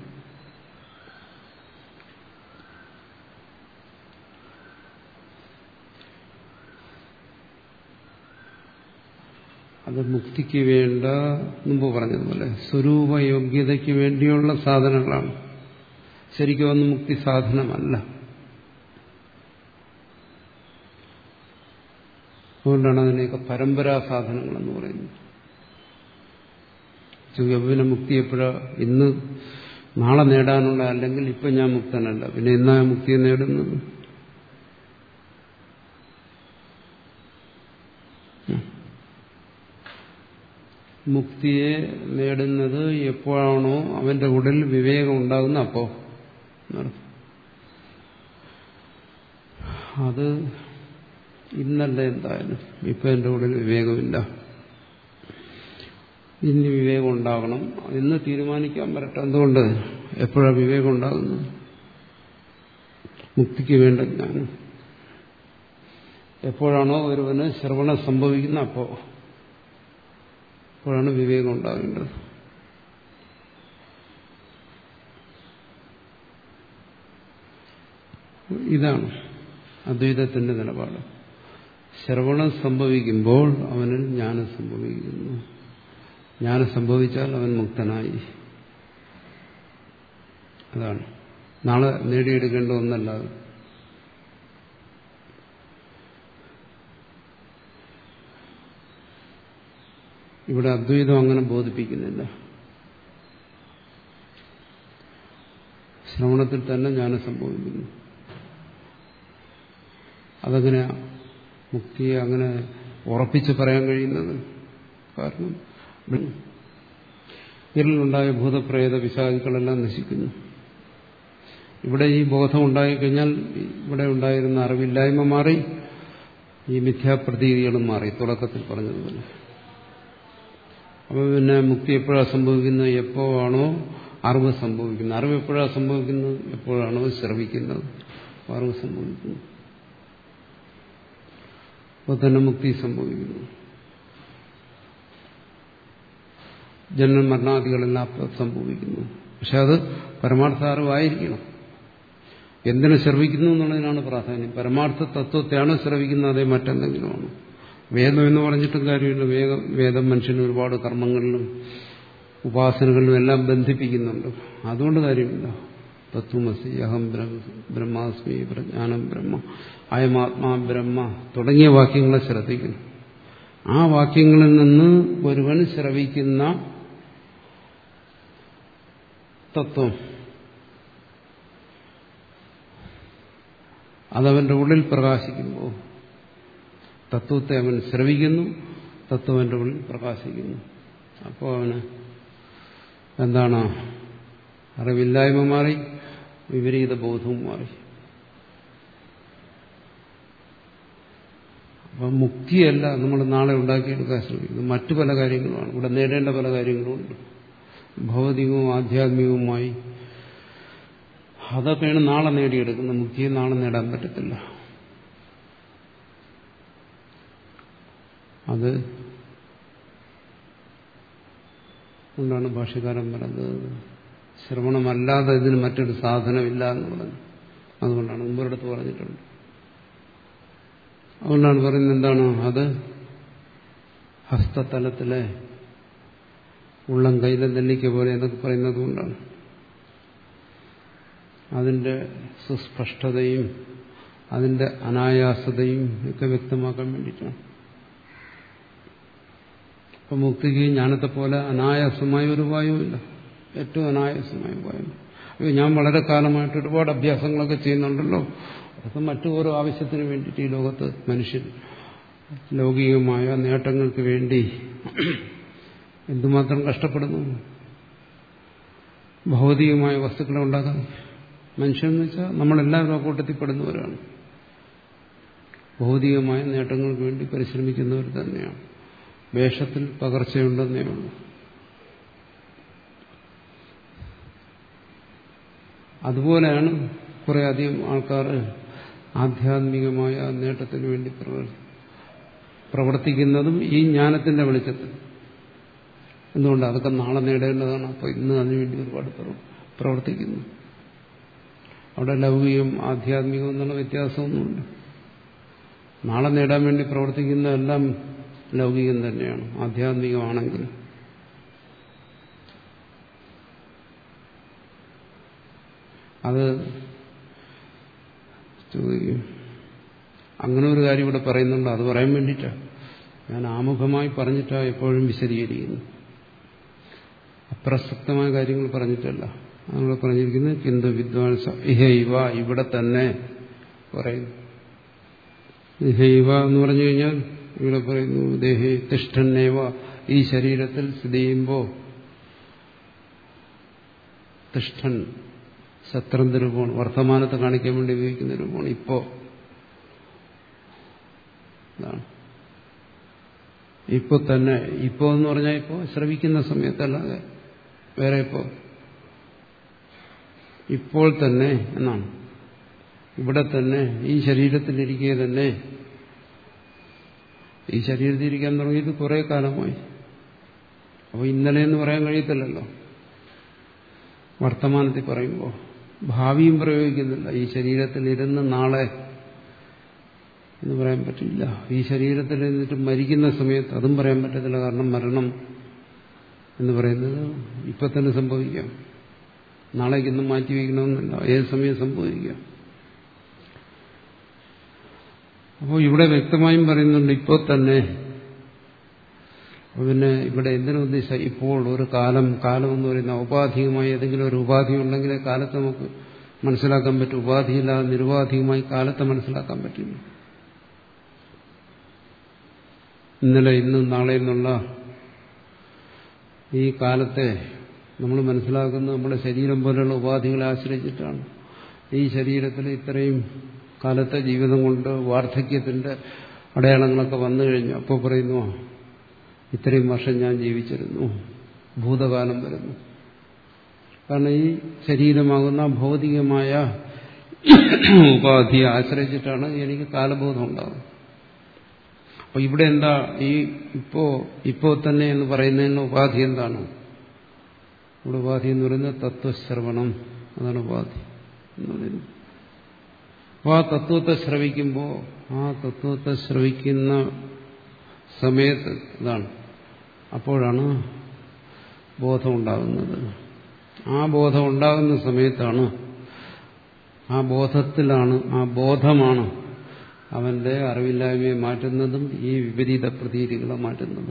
അത് മുക്തിക്ക് വേണ്ട, മുമ്പ് പറഞ്ഞതുപോലെ സ്വരൂപയോഗ്യതയ്ക്ക് വേണ്ടിയുള്ള സാധനങ്ങളാണ്. ശരിക്കും ഒന്നും മുക്തി സാധനമല്ല. അതുകൊണ്ടാണ് അതിനെയൊക്കെ പരമ്പരാ സാധനങ്ങളെന്ന് പറയുന്നത്. പിന്നെ മുക്തി എപ്പോഴാ? ഇന്ന് നാളെ നേടാനുള്ള, അല്ലെങ്കിൽ ഇപ്പം ഞാൻ മുക്തനല്ല, പിന്നെ എന്നാ മുക്തിയെ നേടുന്നത്? മുക്തിയെ നേടുന്നത് എപ്പോഴാണോ അവന്റെ ഉള്ളിൽ വിവേകം ഉണ്ടാകുന്ന അപ്പോ. അത് ഇന്നല്ല എന്തായാലും. ഇപ്പൊ എന്റെ ഉള്ളിൽ വിവേകമില്ല, ഇനി വിവേകം ഉണ്ടാകണം എന്ന് തീരുമാനിക്കാൻ പറ്റട്ടെ. എന്തുകൊണ്ട്? എപ്പോഴാണ് വിവേകം ഉണ്ടാകുന്നത്? മുക്തിക്ക് വേണ്ട ജ്ഞാനം എപ്പോഴാണോ ഒരുവന് ശ്രവണം സംഭവിക്കുന്ന അപ്പോ അപ്പോഴാണ് വിവേകം ഉണ്ടാകേണ്ടത്. ഇതാണ് അദ്വൈതത്തിന്റെ നിലപാട്. ശ്രവണം സംഭവിക്കുമ്പോൾ അവനിൽ ജ്ഞാനം സംഭവിക്കുന്നു. ജ്ഞാനം സംഭവിച്ചാൽ അവൻ മുക്തനായി. അതാണ് നാളെ നേടിയെടുക്കേണ്ട ഒന്നല്ല. ഇവിടെ അദ്വൈതം അങ്ങനെ ബോധിപ്പിക്കുന്നില്ല. ശ്രവണത്തിൽ തന്നെ ജ്ഞാനം സംഭവിക്കുന്നു. അതങ്ങനെ മുക്തിയെ അങ്ങനെ ഉറപ്പിച്ച് പറയാൻ കഴിയുന്നത്? കാരണം ഇതിലുണ്ടായ ഭൂതപ്രേത പിശാചുക്കളെല്ലാം നശിക്കുന്നു. ഇവിടെ ഈ ബോധം ഉണ്ടായിക്കഴിഞ്ഞാൽ ഇവിടെ ഉണ്ടായിരുന്ന അറിവില്ലായ്മ മാറി, ഈ മിഥ്യാപ്രതീതികളും മാറി, തുടക്കത്തിൽ പറഞ്ഞതുപോലെ. അപ്പോൾ പിന്നെ മുക്തി എപ്പോഴാണ് സംഭവിക്കുന്നത്? എപ്പോഴാണോ അറിവ് സംഭവിക്കുന്നത്. അറിവ് എപ്പോഴാണ് സംഭവിക്കുന്നത്? എപ്പോഴാണോ ശ്രവിക്കുന്നത്, അറിവ് സംഭവിക്കുന്നു. അപ്പോൾ തന്നെ മുക്തി സംഭവിക്കുന്നു. ജന്മ മരണാദികളെല്ലാം അപ്പോൾ സംഭവിക്കുന്നു. പക്ഷെ അത് പരമാർത്ഥ അറിവായിരിക്കണം. എന്തിനു ശ്രവിക്കുന്നു എന്നുള്ളതിനാണ് പ്രാധാന്യം. പരമാർത്ഥ തത്വത്തെയാണ് ശ്രവിക്കുന്നത്, അതേ മറ്റെന്തെങ്കിലുമാണ്. വേദം എന്ന് പറഞ്ഞിട്ടും കാര്യമില്ല. വേദം വേദം മനുഷ്യന് ഒരുപാട് കർമ്മങ്ങളിലും ഉപാസനകളിലും എല്ലാം ബന്ധിപ്പിക്കുന്നുണ്ട്. അതുകൊണ്ട് കാര്യമില്ല. തത്വമസി, അഹം ബ്രഹ്മാസ്മി, പ്രജ്ഞാനം ബ്രഹ്മ, അയമാത്മാ ബ്രഹ്മ തുടങ്ങിയ വാക്യങ്ങളെ ശ്രദ്ധിക്കുന്നു. ആ വാക്യങ്ങളിൽ നിന്ന് ഒരുവൻ ശ്രവിക്കുന്ന തത്വം അതവന്റെ ഉള്ളിൽ പ്രകാശിക്കുമ്പോൾ തത്വത്തെ അവൻ ശ്രവിക്കുന്നു, തത്വം അവന്റെ ഉള്ളിൽ പ്രകാശിക്കുന്നു. അപ്പോൾ അവന് എന്താണ്? അറിവില്ലായ്മ മാറി, വിപരീത ബോധവും മാറി. അപ്പം മുക്തിയല്ല നമ്മൾ നാളെ ഉണ്ടാക്കിയെടുക്കാൻ ശ്രമിക്കുന്നത്, മറ്റു പല കാര്യങ്ങളുമാണ്. ഇവിടെ നേടേണ്ട പല കാര്യങ്ങളുമുണ്ട്, ഭൗതികവും ആധ്യാത്മികവുമായി. അതൊക്കെയാണ് നാളെ നേടിയെടുക്കുന്നത്. മുക്തിയെ നാളെ നേടാൻ പറ്റത്തില്ല. അത് കൊണ്ടാണ് ഭാഷ്യകാരൻ പറഞ്ഞത് ശ്രവണമല്ലാതെ ഇതിന് മറ്റൊരു സാധനമില്ല എന്നുള്ളത്. അതുകൊണ്ടാണ് മുമ്പൊരിടത്ത് പറഞ്ഞിട്ടുണ്ട്. അതുകൊണ്ടാണ് പറയുന്നത് എന്താണ്? അത് ഹസ്തതലത്തിലെ ഉള്ളം കൈയിലെ നെല്ലിക്ക പോലെ എന്നൊക്കെ പറയുന്നത് കൊണ്ടാണ്. അതിന്റെ സുസ്പഷ്ടതയും അതിന്റെ അനായാസതയും ഒക്കെ വ്യക്തമാക്കാൻ വേണ്ടിയിട്ടാണ്. അപ്പൊ മുക്തിക്ക് ജ്ഞാനത്തെ പോലെ അനായാസമായ ഒരു ഉപായവുമില്ല. ഏറ്റവും അനായാസമായ ഉപായം. അയ്യോ, ഞാൻ വളരെ കാലമായിട്ട് ഒരുപാട് അഭ്യാസങ്ങളൊക്കെ ചെയ്യുന്നുണ്ടല്ലോ, അതൊക്കെ മറ്റു ഓരോ ആവശ്യത്തിന് വേണ്ടിയിട്ട് ഈ ലോകത്ത് മനുഷ്യൻ ലൗകികമായ നേട്ടങ്ങൾക്ക് വേണ്ടി എന്തുമാത്രം കഷ്ടപ്പെടുന്നു. ഭൗതികമായ വസ്തുക്കളെ ഉണ്ടാക്കാൻ മനുഷ്യനെന്ന് വെച്ചാൽ നമ്മളെല്ലാവരും ആ കൂട്ടത്തിൽപ്പെടുന്നവരാണ്. ഭൗതികമായ നേട്ടങ്ങൾക്ക് വേണ്ടി പരിശ്രമിക്കുന്നവർ തന്നെയാണ്. വേഷത്തിൽ പകർച്ചയുണ്ടെന്നേ ഉള്ളൂ. അതുപോലെയാണ് കുറെ അധികം ആൾക്കാർ ആധ്യാത്മികമായ നേട്ടത്തിന് വേണ്ടി പ്രവർത്തിക്കുന്നതും ഈ ജ്ഞാനത്തിന്റെ വെളിച്ചത്തിൽ. എന്തുകൊണ്ട്? അതൊക്കെ നാളെ നേടേണ്ടതാണ്. അപ്പോൾ ഇന്ന് അതിനുവേണ്ടി ഒരുപാട് പ്രവർത്തിക്കുന്നു. അവിടെ ലൗകികം ആധ്യാത്മികം എന്നുള്ള വ്യത്യാസമൊന്നുമില്ല. നാളെ നേടാൻ വേണ്ടി പ്രവർത്തിക്കുന്നതെല്ലാം ലൗകികം തന്നെയാണ്, ആധ്യാത്മികമാണെങ്കിൽ. അത് ചോദിക്കും. അങ്ങനെ ഒരു കാര്യം ഇവിടെ പറയുന്നുണ്ട്. അത് പറയാൻ വേണ്ടിയിട്ടാണ് ഞാൻ ആമുഖമായി പറഞ്ഞിട്ടാണ് എപ്പോഴും വിശദീകരിക്കുന്നു. അപ്രസക്തമായ കാര്യങ്ങൾ പറഞ്ഞിട്ടല്ല. നമ്മൾ പറഞ്ഞിരിക്കുന്നത് കിന്തു വിദ്വാൻസ ഇഹൈവ, ഇവിടെ തന്നെ പറയുന്നു. ഇഹൈവ എന്ന് പറഞ്ഞു കഴിഞ്ഞാൽ ഇവിടെ പറയുന്നു ദേഹി തിഷ്ഠന്നേവ, ഈ ശരീരത്തിൽ സ്ഥിതി ചെയ്യുമ്പോൾ തിഷ്ഠൻ ശത്രന്ത രൂപമാണ്, വർത്തമാനത്തെ കാണിക്കാൻ വേണ്ടി ഉപയോഗിക്കുന്ന രൂപമാണ്. ഇപ്പോ ഇപ്പൊ തന്നെ, ഇപ്പോ എന്ന് പറഞ്ഞാൽ ഇപ്പോ ശ്രവിക്കുന്ന സമയത്തല്ലാതെ വേറെ ഇപ്പോ, ഇപ്പോൾ തന്നെ എന്നാണ്. ഇവിടെ തന്നെ, ഈ ശരീരത്തിലിരിക്കുക തന്നെ. ഈ ശരീരത്തിലിരിക്കാൻ തുടങ്ങിയിട്ട് കുറെ കാലമായി. അപ്പോൾ ഇന്നലെ എന്ന് പറയാൻ കഴിയത്തില്ലല്ലോ വർത്തമാനത്തിൽ പറയുമ്പോൾ. ഭാവിയും പ്രയോഗിക്കുന്നില്ല. ഈ ശരീരത്തിലിരുന്ന് നാളെ എന്ന് പറയാൻ പറ്റില്ല. ഈ ശരീരത്തിൽ ഇരുന്നിട്ട് മരിക്കുന്ന സമയത്ത് അതും പറയാൻ പറ്റത്തില്ല. കാരണം മരണം എന്ന് പറയുന്നത് ഇപ്പൊ തന്നെ സംഭവിക്കാം. നാളേക്കൊന്നും മാറ്റിവെക്കണമെന്നില്ല, ഏത് സമയം സംഭവിക്കാം. അപ്പോൾ ഇവിടെ വ്യക്തമായും പറയുന്നുണ്ട് ഇപ്പോൾ തന്നെ. പിന്നെ ഇവിടെ എന്തിനു ഉദ്ദേശിച്ച ഇപ്പോൾ ഒരു കാലം, കാലം എന്ന് പറയുന്ന ഔപാധികമായി ഏതെങ്കിലും ഒരു ഉപാധി ഉണ്ടെങ്കിൽ കാലത്തെ നമുക്ക് മനസ്സിലാക്കാൻ പറ്റും. ഉപാധിയില്ലാതെ നിരുപാധികമായി കാലത്തെ മനസ്സിലാക്കാൻ പറ്റില്ല. ഇന്നലെ, ഇന്നും, നാളെ എന്നുള്ള ഈ കാലത്തെ നമ്മൾ മനസ്സിലാക്കുന്നത് നമ്മുടെ ശരീരം പോലെയുള്ള ഉപാധികളെ ആശ്രയിച്ചിട്ടാണ്. ഈ ശരീരത്തിൽ ഇത്രയും കാലത്തെ ജീവിതം കൊണ്ട് വാർദ്ധക്യത്തിന്റെ അടയാളങ്ങളൊക്കെ വന്നു കഴിഞ്ഞു. അപ്പോൾ പറയുന്നു ഇത്രയും വർഷം ഞാൻ ജീവിച്ചിരുന്നു, ഭൂതകാലം വരുന്നു. കാരണം ഈ ശരീരമാകുന്ന ഭൗതികമായ ഉപാധിയെ ആശ്രയിച്ചിട്ടാണ് എനിക്ക് കാലബോധം ഉണ്ടാകുന്നത്. അപ്പൊ ഇവിടെ എന്താ ഈ ഇപ്പോ ഇപ്പോ തന്നെ എന്ന് പറയുന്നതിന് ഉപാധി എന്താണ്? ഇവിടെ ഉപാധി എന്ന് പറയുന്നത് തത്വശ്രവണം, അതാണ് ഉപാധി എന്ന് പറയുന്നത്. അപ്പോൾ ആ തത്വത്തെ ശ്രവിക്കുമ്പോൾ, ആ തത്വത്തെ ശ്രവിക്കുന്ന സമയത്ത് ഇതാണ്, അപ്പോഴാണ് ബോധം ഉണ്ടാകുന്നത്. ആ ബോധം ഉണ്ടാകുന്ന സമയത്താണ്, ആ ബോധത്തിലാണ്, ആ ബോധമാണ് അവന്റെ അറിവില്ലായ്മയെ മാറ്റുന്നതും ഈ വിപരീത പ്രതീതികളെ മാറ്റുന്നതും.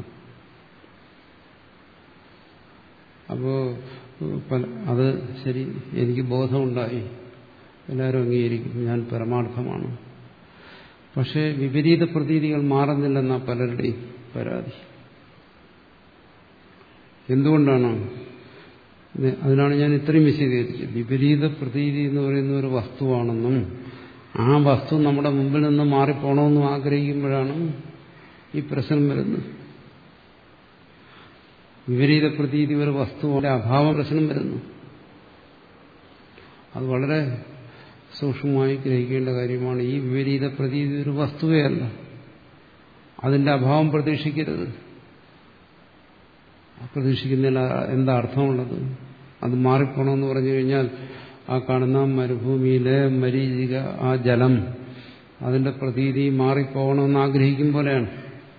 അപ്പോ അത് ശരി, എനിക്ക് ബോധമുണ്ടായി, എല്ലാവരും അംഗീകരിക്കും, ഞാൻ പരമാർത്ഥമാണ്. പക്ഷേ വിപരീത പ്രതീതികൾ മാറുന്നില്ലെന്നാ പലരുടെയും പരാതി. എന്തുകൊണ്ടാണ്? അതിനാണ് ഞാൻ ഇത്രയും വിശദീകരിച്ചത്. വിപരീത പ്രതീതി എന്ന് പറയുന്ന ഒരു വസ്തുവാണെന്നും ആ വസ്തു നമ്മുടെ മുമ്പിൽ നിന്ന് മാറിപ്പോണമെന്നും ആഗ്രഹിക്കുമ്പോഴാണ് ഈ പ്രശ്നം വരുന്നത്. വിപരീത പ്രതീതി ഒരു വസ്തുവിന്റെ അഭാവം പ്രശ്നം വരുന്നു. അത് വളരെ സൂക്ഷ്മമായി ഗ്രഹിക്കേണ്ട കാര്യമാണ്. ഈ വിപരീത പ്രതീതി ഒരു വസ്തുവേ അല്ല, അതിന്റെ അഭാവം പ്രതീക്ഷിക്കരുത്. പ്രതീക്ഷിക്കുന്നതിൽ എന്താ അർത്ഥമുള്ളത്? അത് മാറിപ്പോണമെന്ന് പറഞ്ഞു കഴിഞ്ഞാൽ ആ കാണുന്ന മരുഭൂമിയിലെ മരീചിക, ആ ജലം, അതിന്റെ പ്രതീതി മാറിപ്പോകണമെന്ന് ആഗ്രഹിക്കും പോലെയാണ്.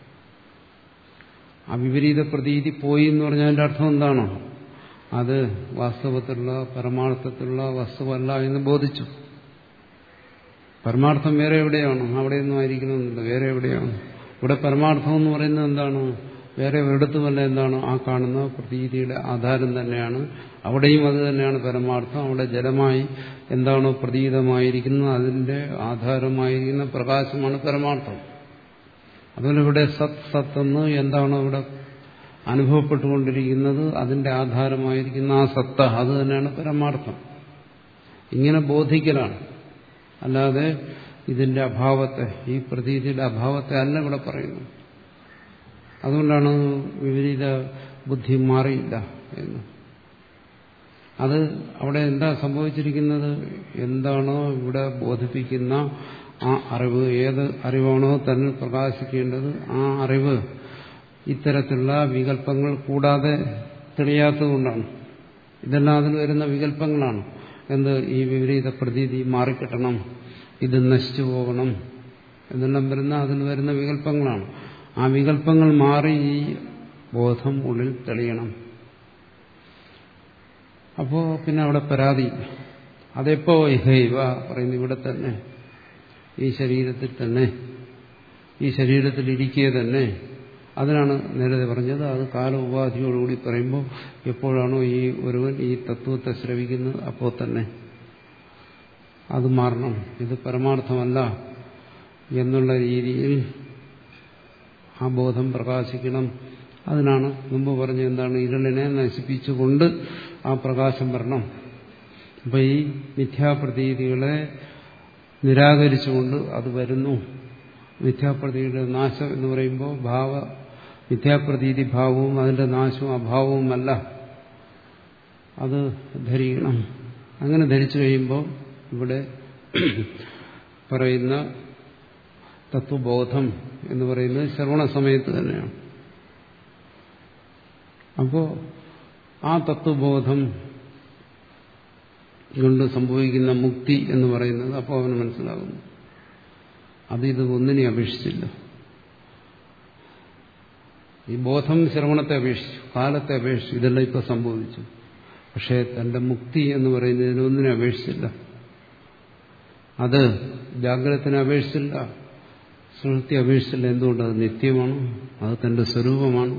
ആ വിപരീത പ്രതീതി പോയി എന്ന് പറഞ്ഞാൽ അതിന്റെ അർത്ഥം എന്താണ്? അത് വാസ്തവത്തിലുള്ള പരമാർത്ഥത്തിലുള്ള വസ്തുവല്ല എന്ന് ബോധിച്ചു. പരമാർത്ഥം വേറെ എവിടെയാണ്? അവിടെയൊന്നും ആയിരിക്കണമെന്നില്ല, വേറെ എവിടെയാണ്. ഇവിടെ പരമാർത്ഥം എന്ന് പറയുന്നത് എന്താണ്? വേറെ ഒരിടത്തുമല്ല. എന്താണ്? ആ കാണുന്ന പ്രതീതിയുടെ ആധാരം തന്നെയാണ്. അവിടെയും അത് തന്നെയാണ് പരമാർത്ഥം. അവിടെ ജലമായി എന്താണോ പ്രതീതമായിരിക്കുന്നത് അതിന്റെ ആധാരമായിരിക്കുന്ന പ്രകാശമാണ് പരമാർത്ഥം. അതുപോലെ ഇവിടെ സത് സത്ത് എന്ന് എന്താണോ ഇവിടെ അനുഭവപ്പെട്ടുകൊണ്ടിരിക്കുന്നത് അതിന്റെ ആധാരമായിരിക്കുന്ന ആ സത്ത, അത് തന്നെയാണ് പരമാർത്ഥം. ഇങ്ങനെ ബോധിക്കലാണ്. അല്ലാതെ ഇതിന്റെ അഭാവത്തെ, ഈ പ്രതീതിയുടെ അഭാവത്തെ അല്ല ഇവിടെ പറയുന്നു. അതുകൊണ്ടാണ് വിപരീത ബുദ്ധി മാറിയില്ല എന്ന്. അത് അവിടെ എന്താ സംഭവിച്ചിരിക്കുന്നത്? എന്താണോ ഇവിടെ ബോധിപ്പിക്കുന്ന ആ അറിവ് ഏത് അറിവാണോ തന്നിൽ പ്രകാശിക്കേണ്ടത് ആ അറിവ് ഇത്തരത്തിലുള്ള വികല്പങ്ങൾ കൂടാതെ തെളിയാത്തതുകൊണ്ടാണ്. ഇതെല്ലാം അതിൽ വരുന്ന വികല്പങ്ങളാണ്. എന്ത് ഈ വിപരീത പ്രതീതി മാറിക്കിട്ടണം, ഇത് നശിച്ചു പോകണം എന്നെല്ലാം വരുന്ന അതിൽ വരുന്ന വികല്പങ്ങളാണ്. ആ വികല്പങ്ങൾ മാറി ഈ ബോധം ഉള്ളിൽ തെളിയണം. അപ്പോ പിന്നെ അവിടെ പരാതി. അതെപ്പോ ഇഹൈവ പറയുന്നു, ഇവിടെ തന്നെ, ഈ ശരീരത്തിൽ തന്നെ, ഈ ശരീരത്തിൽ ഇരിക്കുക തന്നെ. അതിനാണ് നേരത്തെ പറഞ്ഞത്. അത് കാല ഉപാധിയോടുകൂടി പറയുമ്പോൾ എപ്പോഴാണോ ഈ ഒരുവൻ ഈ തത്വത്തെ ശ്രവിക്കുന്നത് അപ്പോൾ തന്നെ അത് മാറണം, ഇത് പരമാർത്ഥമല്ല എന്നുള്ള രീതിയിൽ ആ ബോധം പ്രകാശിക്കണം. അതിനാണ് മുമ്പ് പറഞ്ഞ എന്താണ്, ഇരുളിനെ നശിപ്പിച്ചുകൊണ്ട് ആ പ്രകാശം വരണം. അപ്പൊ ഈ മിഥ്യാപ്രതീതികളെ നിരാകരിച്ചുകൊണ്ട് അത് വരുന്നു. മിഥ്യാപ്രതീതിയുടെ നാശം എന്ന് പറയുമ്പോൾ ഭാവ മിഥ്യാപ്രതീതി ഭാവവും അതിന്റെ നാശവും അഭാവവുമല്ല, അത് ധരിക്കണം. അങ്ങനെ ധരിച്ചു കഴിയുമ്പോൾ ഇവിടെ പറയുന്ന തത്വബോധം എന്ന് പറയുന്നത് ശ്രവണ സമയത്ത് തന്നെയാണ്. അപ്പോൾ ആ തത്വബോധം കൊണ്ട് സംഭവിക്കുന്ന മുക്തി എന്ന് പറയുന്നത് അപ്പോൾ അവന് മനസ്സിലാകുന്നു അതിത് ഒന്നിനെ അപേക്ഷിച്ചില്ല. ഈ ബോധം ശ്രവണത്തെ അപേക്ഷിച്ചു, കാലത്തെ അപേക്ഷിച്ചു, ഇതെല്ലാം ഇപ്പൊ സംഭവിച്ചു. പക്ഷേ തന്റെ മുക്തി എന്ന് പറയുന്നതിന് ഒന്നിനെ അപേക്ഷിച്ചില്ല. അത് ജാഗ്രതത്തിനെ അപേക്ഷിച്ചില്ല, സുഷുപ്തി അപേക്ഷിച്ചില്ല. എന്തുകൊണ്ട്? അത് നിത്യമാണ്, അത് തന്റെ സ്വരൂപമാണ്.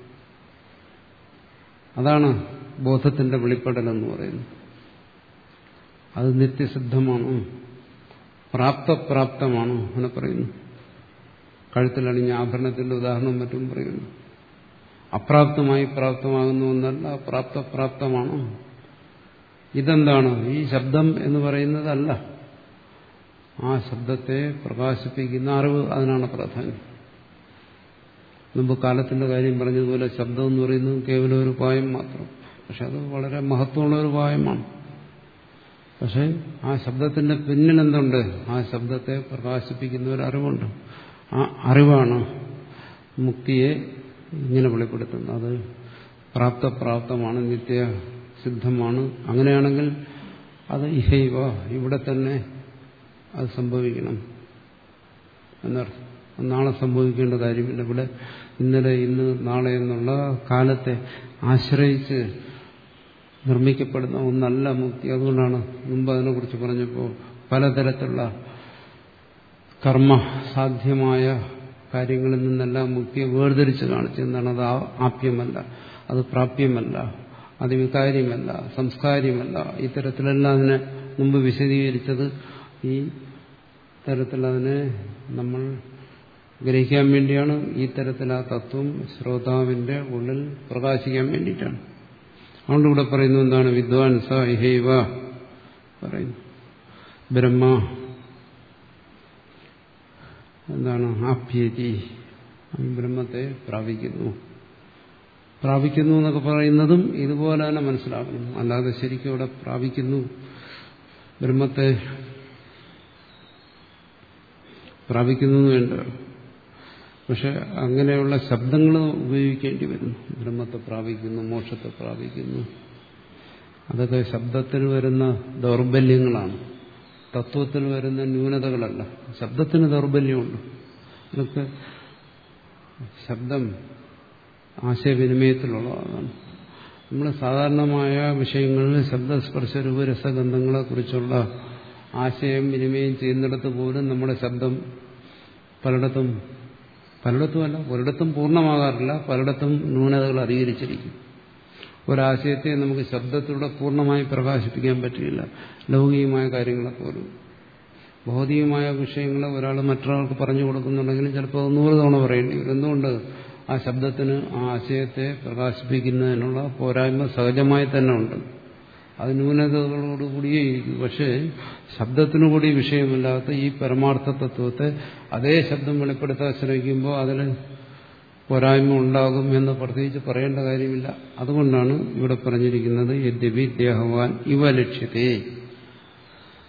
അതാണ് ബോധത്തിന്റെ വെളിപ്പെടൽ എന്ന് പറയുന്നത്. അത് നിത്യസിദ്ധമാണ്, പ്രാപ്തപ്രാപ്തമാണ് അങ്ങനെ പറയുന്നു. കഴുത്തിലണിഞ്ഞ ആഭരണത്തിന്റെ ഉദാഹരണം മറ്റും പറയുന്നു. അപ്രാപ്തമായി പ്രാപ്തമാകുന്ന ഒന്നല്ല, പ്രാപ്തപ്രാപ്തമാണ്. ഇതെന്താണ്? ഈ ശബ്ദം എന്ന് പറയുന്നതല്ല, ആ ശബ്ദത്തെ പ്രകാശിപ്പിക്കുന്ന അറിവ്, അതിനാണ് പ്രാധാന്യം. മുമ്പ് കാലത്തിന്റെ കാര്യം പറഞ്ഞതുപോലെ ശബ്ദം എന്ന് പറയുന്നത് കേവലം ഒരു ഉപായം മാത്രം. പക്ഷെ അത് വളരെ മഹത്വമുള്ള ഒരു ഉപായമാണ്. പക്ഷെ ആ ശബ്ദത്തിന്റെ പിന്നിൽ എന്തുണ്ട്? ആ ശബ്ദത്തെ പ്രകാശിപ്പിക്കുന്ന ഒരു അറിവുണ്ട്. ആ അറിവാണ് മുക്തിയെ ഇങ്ങനെ വെളിപ്പെടുത്തുന്നത്. അത് പ്രാപ്തപ്രാപ്തമാണ്, നിത്യസിദ്ധമാണ്. അങ്ങനെയാണെങ്കിൽ അത് ഇഹൈവ, ഇവിടെ തന്നെ അത് സംഭവിക്കണം എന്നർത്ഥം. നാളെ സംഭവിക്കേണ്ട കാര്യമില്ല. ഇവിടെ ഇന്നലെ, ഇന്ന്, നാളെ എന്നുള്ള കാലത്തെ ആശ്രയിച്ച് നിർമ്മിക്കപ്പെടുന്ന ഒന്നല്ല മുക്തി. അതുകൊണ്ടാണ് മുമ്പ് അതിനെക്കുറിച്ച് പറഞ്ഞപ്പോൾ പലതരത്തിലുള്ള കർമ്മ സാധ്യമായ കാര്യങ്ങളിൽ നിന്നെല്ലാം മുക്തിയെ വേർതിരിച്ച് കാണിച്ചു. എന്താണ്? അത് ആപ്യമല്ല, അത് പ്രാപ്യമല്ല, അത് വികാര്യമല്ല, സംസ്കാര്യമല്ല. ഇത്തരത്തിലെല്ലാം അതിനെ മുമ്പ് വിശദീകരിച്ചത് ഈ തരത്തിൽ അതിനെ നമ്മൾ ഗ്രഹിക്കാൻ വേണ്ടിയാണ്. ഈ തരത്തിൽ ആ തത്വം ശ്രോതാവിന്റെ ഉള്ളിൽ പ്രകാശിക്കാൻ വേണ്ടിയിട്ടാണ്. അതുകൊണ്ട് ഇവിടെ പറയുന്നു എന്താണ്? വിദ്വാൻ സ ഇഹൈവ പറയുന്നു. ബ്രഹ്മ എന്താണ്? ആപ്യേതി, ബ്രഹ്മത്തെ പ്രാപിക്കുന്നു. പ്രാപിക്കുന്നു എന്നൊക്കെ പറയുന്നതും ഇതുപോലെ തന്നെ മനസ്സിലാക്കണം. അല്ലാതെ ശരിക്കും ഇവിടെ പ്രാപിക്കുന്നു, ബ്രഹ്മത്തെ പ്രാപിക്കുന്നു വേണ്ട. പക്ഷെ അങ്ങനെയുള്ള ശബ്ദങ്ങൾ ഉപയോഗിക്കേണ്ടി വരുന്നു. ബ്രഹ്മത്തെ പ്രാപിക്കുന്നു, മോക്ഷത്തെ പ്രാപിക്കുന്നു, അതൊക്കെ ശബ്ദത്തിൽ വരുന്ന ദൗർബല്യങ്ങളാണ്, തത്വത്തിൽ വരുന്ന ന്യൂനതകളല്ല. ശബ്ദത്തിന് ദൗർബല്യമുണ്ട്. അതൊക്കെ ശബ്ദം ആശയവിനിമയത്തിലുള്ളതാണ്. നമ്മൾ സാധാരണമായ വിഷയങ്ങളിൽ ശബ്ദസ്പർശ രൂപരസഗന്ധങ്ങളെ കുറിച്ചുള്ള ആശയം വിനിമയം ചെയ്യുന്നിടത്ത് പോലും നമ്മുടെ ശബ്ദം പലയിടത്തും പലയിടത്തുമല്ല ഒരിടത്തും പൂർണ്ണമാകാറില്ല, പലയിടത്തും ന്യൂനതകൾ അധികരിച്ചിരിക്കും. ഒരാശയത്തെ നമുക്ക് ശബ്ദത്തിലൂടെ പൂർണ്ണമായി പ്രകാശിപ്പിക്കാൻ പറ്റില്ല. ലൗകികമായ കാര്യങ്ങളെ പോലും ഭൗതികമായ വിഷയങ്ങളെ ഒരാൾ മറ്റൊരാൾക്ക് പറഞ്ഞു കൊടുക്കുന്നുണ്ടെങ്കിലും ചിലപ്പോൾ നൂറ് തവണ പറയേണ്ടി വരും. എന്തുകൊണ്ട്? ആ ശബ്ദത്തിന് ആ ആശയത്തെ പ്രകാശിപ്പിക്കുന്നതിനുള്ള പോരായ്മ സഹജമായി തന്നെ ഉണ്ട്. അത് ന്യൂനതകളോടുകൂടിയേ ഇരിക്കും. പക്ഷേ ശബ്ദത്തിനു കൂടി വിഷയമില്ലാത്ത ഈ പരമാർത്ഥ തത്വത്തെ അതേ ശബ്ദം വെളിപ്പെടുത്താൻ ശ്രമിക്കുമ്പോൾ അതിൽ പോരായ്മ ഉണ്ടാകും എന്ന് പ്രത്യേകിച്ച് പറയേണ്ട കാര്യമില്ല. അതുകൊണ്ടാണ് ഇവിടെ പറഞ്ഞിരിക്കുന്നത് യദ്യപി ദേഹവാൻ ഇവ ലക്ഷ്യത്തെ.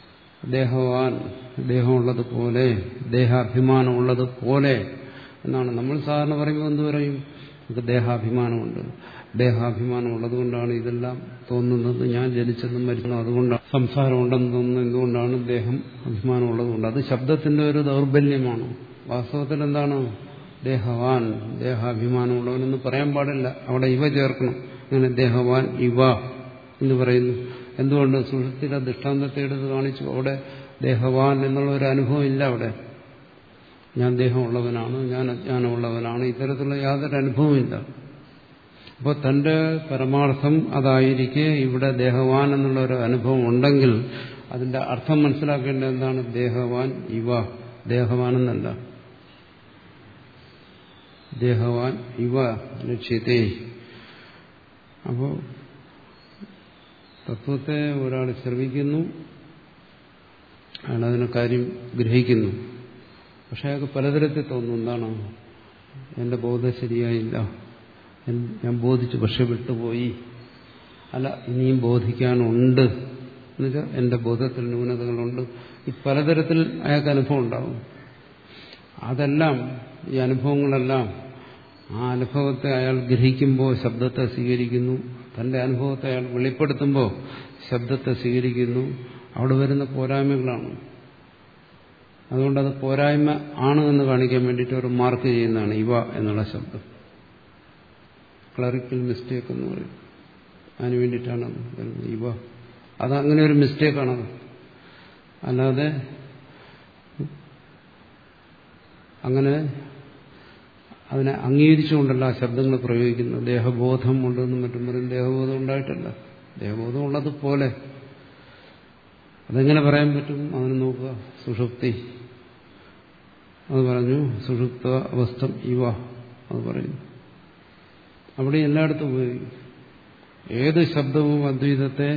ദേഹവാൻ ദേഹമുള്ളതുപോലെ ദേഹാഭിമാനമുള്ളതുപോലെ എന്നാണ് നമ്മൾ സാധാരണ പറയുമ്പോൾ എന്ത് പറയും? നമുക്ക് ദേഹാഭിമാനമുണ്ട്. ദേഹാഭിമാനം ഉള്ളതുകൊണ്ടാണ് ഇതെല്ലാം തോന്നുന്നത്. ഞാൻ ജനിച്ചെന്നും മരിക്കണം, അതുകൊണ്ടാണ് സംസാരം ഉണ്ടെന്ന് തോന്നുന്നത്. എന്തുകൊണ്ടാണ്? ദേഹം അഭിമാനം ഉള്ളതുകൊണ്ട്. അത് ശബ്ദത്തിന്റെ ഒരു ദൗർബല്യമാണ്. വാസ്തവത്തിൽ എന്താണ്? ദേഹവാൻ ദേഹാഭിമാനമുള്ളവനെന്ന് പറയാൻ പാടില്ല. അവിടെ ഇവ ചേർക്കണം. അങ്ങനെ ദേഹവാൻ ഇവ എന്ന് പറയുന്നു. എന്തുകൊണ്ട്? സുഷുപ്തിയുടെ ദൃഷ്ടാന്തത്തെ എടുത്ത് കാണിച്ചു. അവിടെ ദേഹവാൻ എന്നുള്ള ഒരു അനുഭവം ഇല്ല. അവിടെ ഞാൻ ദേഹമുള്ളവനാണ്, ഞാൻ അജ്ഞാനമുള്ളവനാണ്, ഇത്തരത്തിലുള്ള യാതൊരു അനുഭവമില്ല. അപ്പോൾ തന്റെ പരമാർത്ഥം അതായിരിക്കെ ഇവിടെ ദേഹവാൻ എന്നുള്ള ഒരു അനുഭവം ഉണ്ടെങ്കിൽ അതിന്റെ അർത്ഥം മനസ്സിലാക്കേണ്ടത് എന്താണ്? ദേഹവാൻ ഇവ, ദേഹവാനെന്നല്ല, ദേഹവാൻ ഇവ ലക്ഷ്യത്തെ. അപ്പോൾ തത്വത്തെ ഒരാൾ ശ്രവിക്കുന്നു, അയാളതിനെ കാര്യം ഗ്രഹിക്കുന്നു. പക്ഷെ അയാൾക്ക് പലതരത്തിൽ തോന്നുന്നു. എന്താണ്? എന്റെ ബോധം ശരിയായില്ല, ഞാൻ ബോധിച്ചു പക്ഷെ വിട്ടുപോയി, അല്ല ഇനിയും ബോധിക്കാനുണ്ട്, എന്നുവെച്ചാൽ എന്റെ ബോധത്തിൽ ന്യൂനതകളുണ്ട്. ഈ പലതരത്തിൽ അയാൾക്ക് അനുഭവം ഉണ്ടാവും. അതെല്ലാം, ഈ അനുഭവങ്ങളെല്ലാം, ആ അനുഭവത്തെ അയാൾ ഗ്രഹിക്കുമ്പോൾ ശബ്ദത്തെ സ്വീകരിക്കുന്നു, തന്റെ അനുഭവത്തെ അയാൾ വെളിപ്പെടുത്തുമ്പോൾ ശബ്ദത്തെ സ്വീകരിക്കുന്നു. അവിടെ വരുന്ന പോരായ്മകളാണ്. അതുകൊണ്ടത് പോരായ്മ ആണ് എന്ന് കാണിക്കാൻ വേണ്ടിയിട്ട് ഒരു മാർക്ക് ചെയ്യുന്നതാണ് ഇവ എന്നുള്ള ശബ്ദം. ക്ലറിക്കൽ മിസ്റ്റേക്ക് എന്ന് പറയും. അതിന് വേണ്ടിയിട്ടാണ് ഇവ. അതങ്ങനെ ഒരു മിസ്റ്റേക്കാണത്. അല്ലാതെ അങ്ങനെ അതിനെ അംഗീകരിച്ചുകൊണ്ടല്ല ആ ശബ്ദങ്ങൾ പ്രയോഗിക്കുന്നത്. ദേഹബോധം ഉണ്ടെന്നും മറ്റും പറയും. ദേഹബോധം ഉണ്ടായിട്ടല്ല, ദേഹബോധം ഉള്ളതുപോലെ. അതെങ്ങനെ പറയാൻ പറ്റും? അതിന് നോക്കുക. സുഷുപ്തി അത് പറഞ്ഞു, സുഷുപ്ത അവസ്ഥ ഇവ അത് പറയുന്നു. അവിടെ എല്ലായിടത്തും ഉപയോഗിക്കും. ഏത് ശബ്ദവും അദ്വൈതത്തെ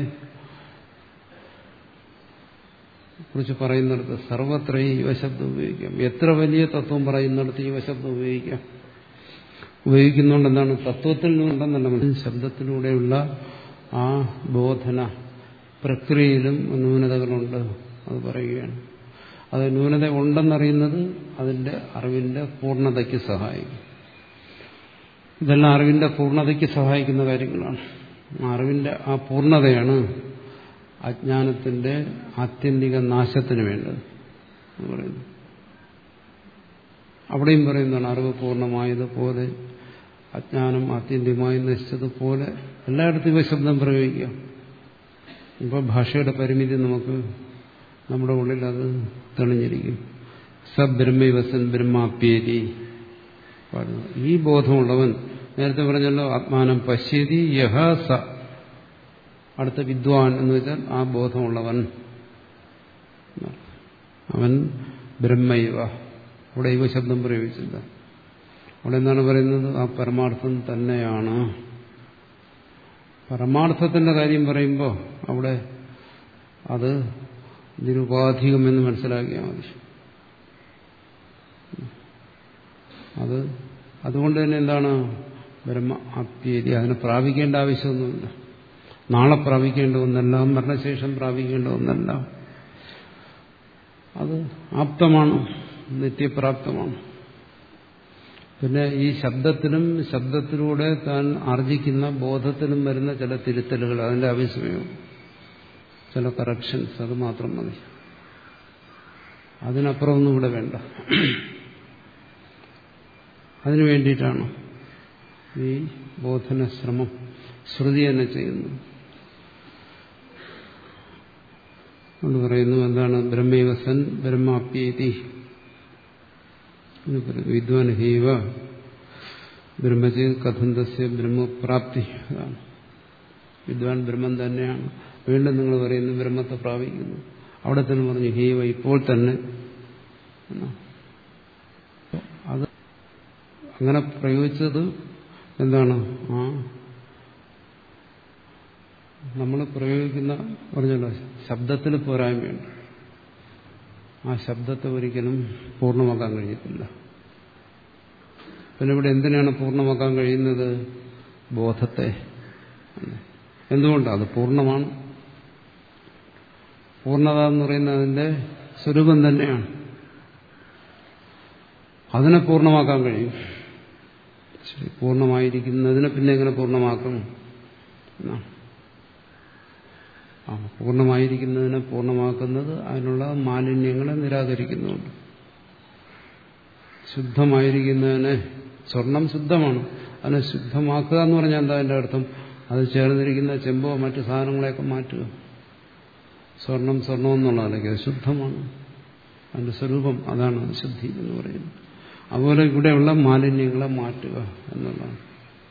കുറിച്ച് പറയുന്നിടത്ത് സർവത്ര ഇവ ശബ്ദം ഉപയോഗിക്കാം. എത്ര വലിയ തത്വം പറയുന്നിടത്ത് ഇവ ശബ്ദം ഉപയോഗിക്കാം. ഉപയോഗിക്കുന്നുണ്ട്. എന്താണ്? തത്വത്തിൽ നിന്നുണ്ടെന്നല്ല, ശബ്ദത്തിലൂടെയുള്ള ആ ബോധന പ്രക്രിയയിലും ന്യൂനതകളുണ്ട്. അത് പറയുകയാണ്. അത് ന്യൂനത ഉണ്ടെന്നറിയുന്നത് അതിന്റെ അറിവിന്റെ പൂർണ്ണതയ്ക്ക് സഹായിക്കും. ഇതെല്ലാം അറിവിന്റെ പൂർണ്ണതയ്ക്ക് സഹായിക്കുന്ന കാര്യങ്ങളാണ്. അറിവിന്റെ ആ പൂർണ്ണതയാണ് അജ്ഞാനത്തിന്റെ ആത്യന്തിക നാശത്തിന് വേണ്ടത് എന്ന് പറയുന്നു. അവിടെയും പറയുന്നതാണ് അറിവ് പൂർണ്ണമായതുപോലെ അജ്ഞാനം ആത്യന്തികമായി നശിച്ചതുപോലെ. എല്ലായിടത്തും ഇവ ശബ്ദം പ്രയോഗിക്കാം. ഇപ്പോൾ ഭാഷയുടെ പരിമിതി നമുക്ക് നമ്മുടെ ഉള്ളിൽ അത് തെളിഞ്ഞിരിക്കും. സ ബ്രഹ്മവസൻ ബ്രഹ്മാപ്യേരി. ഈ ബോധമുള്ളവൻ, നേരത്തെ പറഞ്ഞല്ലോ ആത്മാനം പശ്യതി യഹ സ, അടുത്ത വിദ്വാൻ എന്ന് വെച്ചാൽ ആ ബോധമുള്ളവൻ, അവൻ ബ്രഹ്മൈവ. അവിടെ ഇവ ശബ്ദം പ്രയോഗിച്ചില്ല. അവിടെ എന്താണ് പറയുന്നത്? ആ പരമാർത്ഥം തന്നെയാണ്. പരമാർത്ഥത്തിന്റെ കാര്യം പറയുമ്പോൾ അവിടെ അത് നിരുപാധികമെന്ന് മനസ്സിലാക്കിയാൽ മതി. അത് അതുകൊണ്ട് തന്നെ എന്താണ്? ബ്രഹ്മ ആപ്യേരി. അതിനെ പ്രാപിക്കേണ്ട ആവശ്യമൊന്നുമില്ല. നാളെ പ്രാപിക്കേണ്ട ഒന്നല്ല, മരണശേഷം പ്രാപിക്കേണ്ട ഒന്നല്ല. അത് ആപ്തമാണ്, നിത്യപ്രാപ്തമാണ്. പിന്നെ ഈ ശബ്ദത്തിനും ശബ്ദത്തിലൂടെ താൻ ആർജിക്കുന്ന ബോധത്തിനും വരുന്ന ചില തിരുത്തലുകൾ, അതിന്റെ ആവശ്യമേ, ചില കറക്ഷൻസ്, അത് മാത്രം മതി. അതിനപ്പുറമൊന്നും ഇവിടെ വേണ്ട. അതിനു വേണ്ടിയിട്ടാണ് ഈ ബോധന ശ്രമം ശ്രുതി തന്നെ ചെയ്യുന്നു. എന്ന് പറയുന്നു എന്താണ്? ബ്രഹ്മൈവസൻ ബ്രഹ്മാപ്യേതി. വിദ്വാൻ ഹൈവ ബ്രഹ്മചേത് കഥന്തസ്യ ബ്രഹ്മപ്രാപ്തി. അതാണ് വിദ്വാൻ ബ്രഹ്മം തന്നെയാണ്. വീണ്ടും നിങ്ങൾ പറയുന്നു ബ്രഹ്മത്തെ പ്രാപിക്കുന്നു. അവിടെ തന്നെ പറഞ്ഞു ഹൈവ, ഇപ്പോൾ തന്നെ. അത് അങ്ങനെ പ്രയോഗിച്ചത് എന്താണ്? ആ നമ്മൾ പ്രയോഗിക്കുന്ന പറഞ്ഞല്ലോ ശബ്ദത്തിൽ പോരായ്മയുണ്ട്. ആ ശബ്ദത്തെ ഒരിക്കലും പൂർണ്ണമാക്കാൻ കഴിയത്തില്ല. പിന്നെ ഇവിടെ എന്തിനാണ് പൂർണ്ണമാക്കാൻ കഴിയുന്നത്? ബോധത്തെ. എന്തുകൊണ്ടാണ്? അത് പൂർണ്ണമാണ്. പൂർണ്ണത എന്ന് പറയുന്നത് അതിന്റെ സ്വരൂപം തന്നെയാണ്. അതിനെ പൂർണ്ണമാക്കാൻ കഴിയും. ശരി, പൂർണ്ണമായിരിക്കുന്നതിനെ പിന്നെ എങ്ങനെ പൂർണ്ണമാക്കും? ആ പൂർണ്ണമായിരിക്കുന്നതിനെ പൂർണ്ണമാക്കുന്നത് അതിനുള്ള മാലിന്യങ്ങളെ നിരാകരിക്കുന്നുണ്ട്. ശുദ്ധമായിരിക്കുന്നതിനെ, സ്വർണം ശുദ്ധമാണ്, അതിനെ ശുദ്ധമാക്കുക എന്ന് പറഞ്ഞാൽ എന്താ അതിന്റെ അർത്ഥം? അത് ചേർന്നിരിക്കുന്ന ചെമ്പോ മറ്റു സാധനങ്ങളെയൊക്കെ മാറ്റുക. സ്വർണം സ്വർണം എന്നുള്ളതല്ലെങ്കിൽ അത് ശുദ്ധമാണ്, അതിന്റെ സ്വരൂപം അതാണ് ശുദ്ധി എന്ന് പറയുന്നത്. അതുപോലെ ഇവിടെയുള്ള മാലിന്യങ്ങളെ മാറ്റുക എന്നുള്ളതാണ്.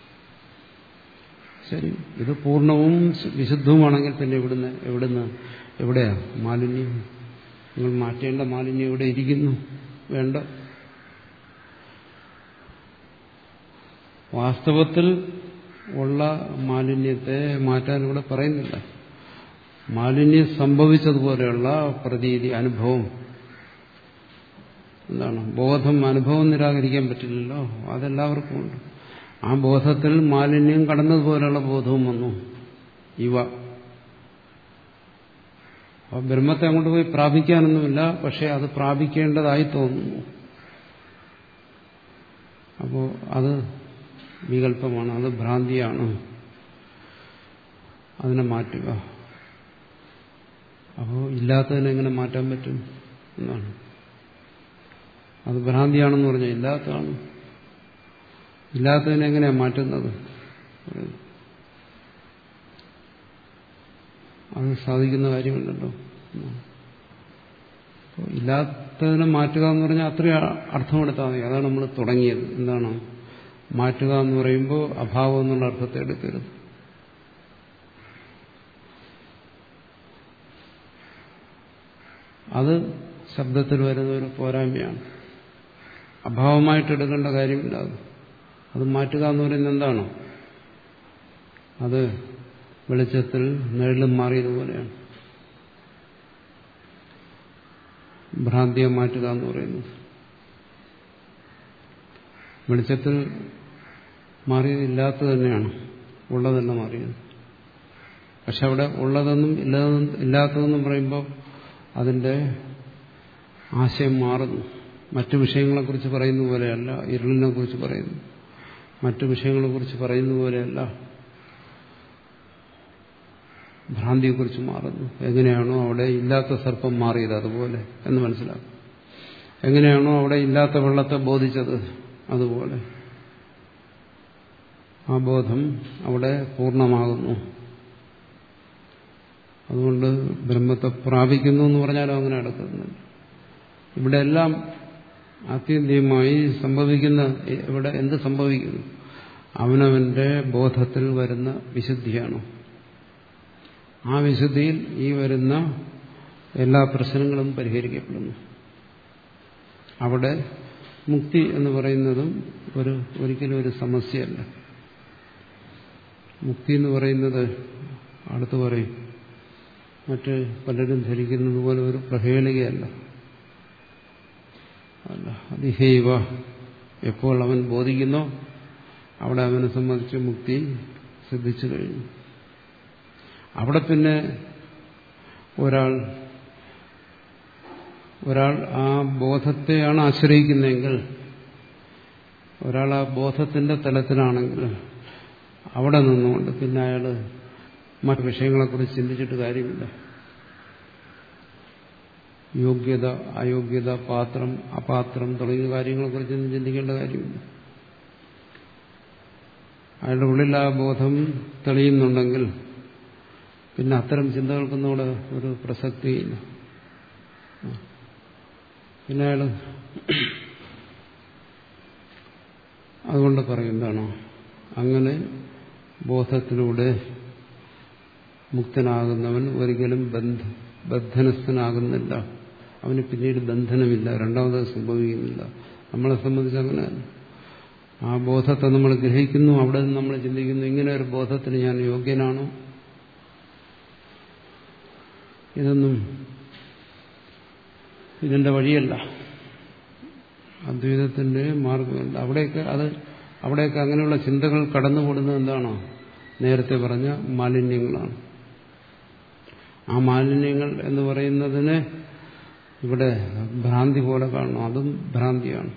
ശരി, ഇത് പൂർണ്ണവും വിശുദ്ധവുമാണെങ്കിൽ പിന്നെ ഇവിടുന്ന് എവിടുന്ന് എവിടെയാ മാലിന്യം? നിങ്ങൾ മാറ്റേണ്ട മാലിന്യം ഇവിടെ ഇരിക്കുന്നു, വേണ്ട. വാസ്തവത്തിൽ ഉള്ള മാലിന്യത്തെ മാറ്റാൻ ഇവിടെ പറയുന്നില്ല. മാലിന്യം സംഭവിച്ചതുപോലെയുള്ള പ്രതീതി, അനുഭവം എന്താണ്? ബോധം, അനുഭവം നിരാകരിക്കാൻ പറ്റില്ലല്ലോ, അതെല്ലാവർക്കും ഉണ്ട്. ആ ബോധത്തിൽ മാലിന്യം കടന്നതുപോലെയുള്ള ബോധവും വന്നു. ഇവ ആ ബ്രഹ്മത്തെ അങ്ങോട്ട് പോയി പ്രാപിക്കാനൊന്നുമില്ല, പക്ഷെ അത് പ്രാപിക്കേണ്ടതായി തോന്നുന്നു. അപ്പോൾ അത് വികല്പമാണ്, അത് ഭ്രാന്തിയാണ്, അതിനെ മാറ്റുക. അപ്പോൾ ഇല്ലാത്തതിനെ എങ്ങനെ മാറ്റാൻ പറ്റും എന്നാണ്. അത് ഭ്രാന്തിയാണെന്ന് പറഞ്ഞാൽ ഇല്ലാത്തതാണ്. ഇല്ലാത്തതിനെ എങ്ങനെയാണ് മാറ്റുന്നത്? അത് സാധിക്കുന്ന കാര്യമല്ലല്ലോ. ഇല്ലാത്തതിനെ മാറ്റുക എന്ന് പറഞ്ഞാൽ അത്രയും അർത്ഥമെടുത്താൽ മതി. അതാണ് നമ്മൾ തുടങ്ങിയത്. എന്താണ് മാറ്റുക എന്ന് പറയുമ്പോൾ അഭാവം എന്നുള്ള അർത്ഥത്തെ എടുക്കരുത്. അത് ശബ്ദത്തിൽ വരുന്ന ഒരു പോരായ്മയാണ്. അഭാവമായിട്ട് എടുക്കേണ്ട കാര്യമില്ല. അത് അത് മാറ്റുക എന്ന് പറയുന്നത് എന്താണ്? അത് വെളിച്ചത്തിൽ നിഴലും മാറിയതുപോലെയാണ്. ഭ്രാന്തിയെ മാറ്റുക എന്ന് പറയുന്നത് വെളിച്ചത്തിൽ മാറിയതില്ലാത്തത് തന്നെയാണ്, ഉള്ളതല്ല മാറിയത്. പക്ഷെ അവിടെ ഉള്ളതെന്നും ഇല്ലാത്തതെന്നും പറയുമ്പോൾ അതിന്റെ ആശയം മാറുന്നു. മറ്റു വിഷയങ്ങളെക്കുറിച്ച് പറയുന്ന പോലെയല്ല, ഇരുളിനെ കുറിച്ച് പറയുന്നു. മറ്റു വിഷയങ്ങളെക്കുറിച്ച് പറയുന്ന പോലെയല്ല, ഭ്രാന്തിയെക്കുറിച്ച് മാറുന്നു. എങ്ങനെയാണോ അവിടെ ഇല്ലാത്ത സർപ്പം മാറിയത് അതുപോലെ എന്ന് മനസ്സിലാക്കും. എങ്ങനെയാണോ അവിടെ ഇല്ലാത്ത വെള്ളത്തെ ബോധിച്ചത് അതുപോലെ ആ ബോധം അവിടെ പൂർണ്ണമാകുന്നു. അതുകൊണ്ട് ബ്രഹ്മത്തെ പ്രാപിക്കുന്നു എന്ന് പറഞ്ഞാലും അങ്ങനെ നടക്കുന്നില്ല. ഇവിടെ എല്ലാം ആത്യന്തികമായി സംഭവിക്കുന്ന, ഇവിടെ എന്ത് സംഭവിക്കുന്നു? അവനവന്റെ ബോധത്തിൽ വരുന്ന വിശുദ്ധിയാണ്. ആ വിശുദ്ധിയിൽ ഈ വരുന്ന എല്ലാ പ്രശ്നങ്ങളും പരിഹരിക്കപ്പെടുന്നു. അവിടെ മുക്തി എന്ന് പറയുന്നതും ഒരു ഒരിക്കലും ഒരു സമസ്യയല്ല. മുക്തി എന്ന് പറയുന്നത് അടുത്ത് പറയും, മറ്റ് പലരും ധരിക്കുന്നത് പോലെ ഒരു പ്രഹേളികയല്ല. അല്ല, അതിഹൈവ എപ്പോൾ അവൻ ബോധിക്കുന്നോ അവിടെ അവനെ സംബന്ധിച്ച് മുക്തി സിദ്ധിച്ചു കഴിഞ്ഞു. അവിടെ പിന്നെ ഒരാൾ ഒരാൾ ആ ബോധത്തെയാണ് ആശ്രയിക്കുന്നതെങ്കിൽ, ഒരാൾ ആ ബോധത്തിന്റെ തലത്തിലാണെങ്കിൽ അവിടെ നിന്നുകൊണ്ട് പിന്നെ അയാൾ മറ്റു വിഷയങ്ങളെക്കുറിച്ച് ചിന്തിച്ചിട്ട് കാര്യമില്ല. യോഗ്യത, അയോഗ്യത, പാത്രം, അപാത്രം തുടങ്ങിയ കാര്യങ്ങളെക്കുറിച്ചൊന്നും ചിന്തിക്കേണ്ട കാര്യമില്ല. അയാളുടെ ഉള്ളിൽ ആ ബോധം തെളിയുന്നുണ്ടെങ്കിൽ പിന്നെ അത്തരം ചിന്തകൾക്കൊന്നും അവിടെ ഒരു പ്രസക്തിയില്ല. പിന്നെ അയാൾ അതുകൊണ്ട് പറയും എന്താണോ, അങ്ങനെ ബോധത്തിലൂടെ മുക്തനാകുന്നവൻ ഒരിക്കലും ബന്ധ ബന്ധനസ്ഥനാകുന്നില്ല. അവന് പിന്നീട് ബന്ധനമില്ല, രണ്ടാമത് സംഭവിക്കുന്നില്ല. നമ്മളെ സംബന്ധിച്ച് അങ്ങനെ ആ ബോധത്തെ നമ്മൾ ഗ്രഹിക്കുന്നു, അവിടെ നിന്ന് നമ്മൾ ചിന്തിക്കുന്നു, ഇങ്ങനെ ഒരു ബോധത്തിന് ഞാൻ യോഗ്യനാണോ? ഇതൊന്നും ഇതിന്റെ വഴിയല്ല, അദ്വൈതത്തിന്റെ മാർഗമല്ല. അവിടെയൊക്കെ അത് അവിടെയൊക്കെ അങ്ങനെയുള്ള ചിന്തകൾ കടന്നുകൂടുന്നത് എന്താണോ, നേരത്തെ പറഞ്ഞ മാലിന്യങ്ങളാണ്. ആ മാലിന്യങ്ങൾ എന്ന് പറയുന്നതിനെ ഇവിടെ ഭ്രാന്തി പോലെ കാണണം. അതും ഭ്രാന്തിയാണ്.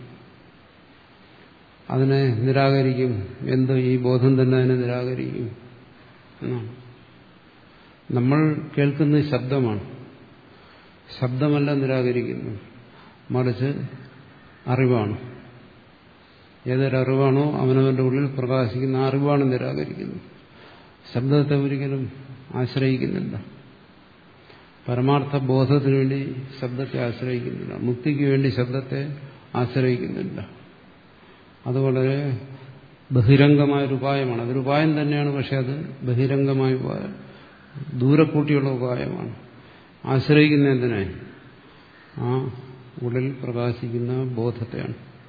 അതിനെ നിരാകരിക്കും. എന്ത് ഈ ബോധം തന്നെ അതിനെ നിരാകരിക്കും എന്നാണ്. നമ്മൾ കേൾക്കുന്ന ശബ്ദമാണ്. ശബ്ദമല്ല നിരാകരിക്കുന്നു, മറിച്ച് അറിവാണ്. ഏതൊരറിവാണോ അവനവന്റെ ഉള്ളിൽ പ്രകാശിക്കുന്ന ആ അറിവാണ് നിരാകരിക്കുന്നത്. ശബ്ദത്തെ ഒരിക്കലും ആശ്രയിക്കുന്നില്ല. പരമാർത്ഥ ബോധത്തിന് വേണ്ടി ശബ്ദത്തെ ആശ്രയിക്കുന്നില്ല. മുക്തിക്ക് വേണ്ടി ശബ്ദത്തെ ആശ്രയിക്കുന്നില്ല. അത് വളരെ ബഹിരംഗമായൊരു ഉപായമാണ്. അതൊരു ഉപായം തന്നെയാണ്, പക്ഷെ അത് ബഹിരംഗമായ ഉപായം, ദൂരെ കൂട്ടിയുള്ള ഉപായമാണ്. ആശ്രയിക്കുന്ന എന്തിനെ? ആ ഉള്ളിൽ പ്രകാശിക്കുന്ന ബോധത്തെയാണ്.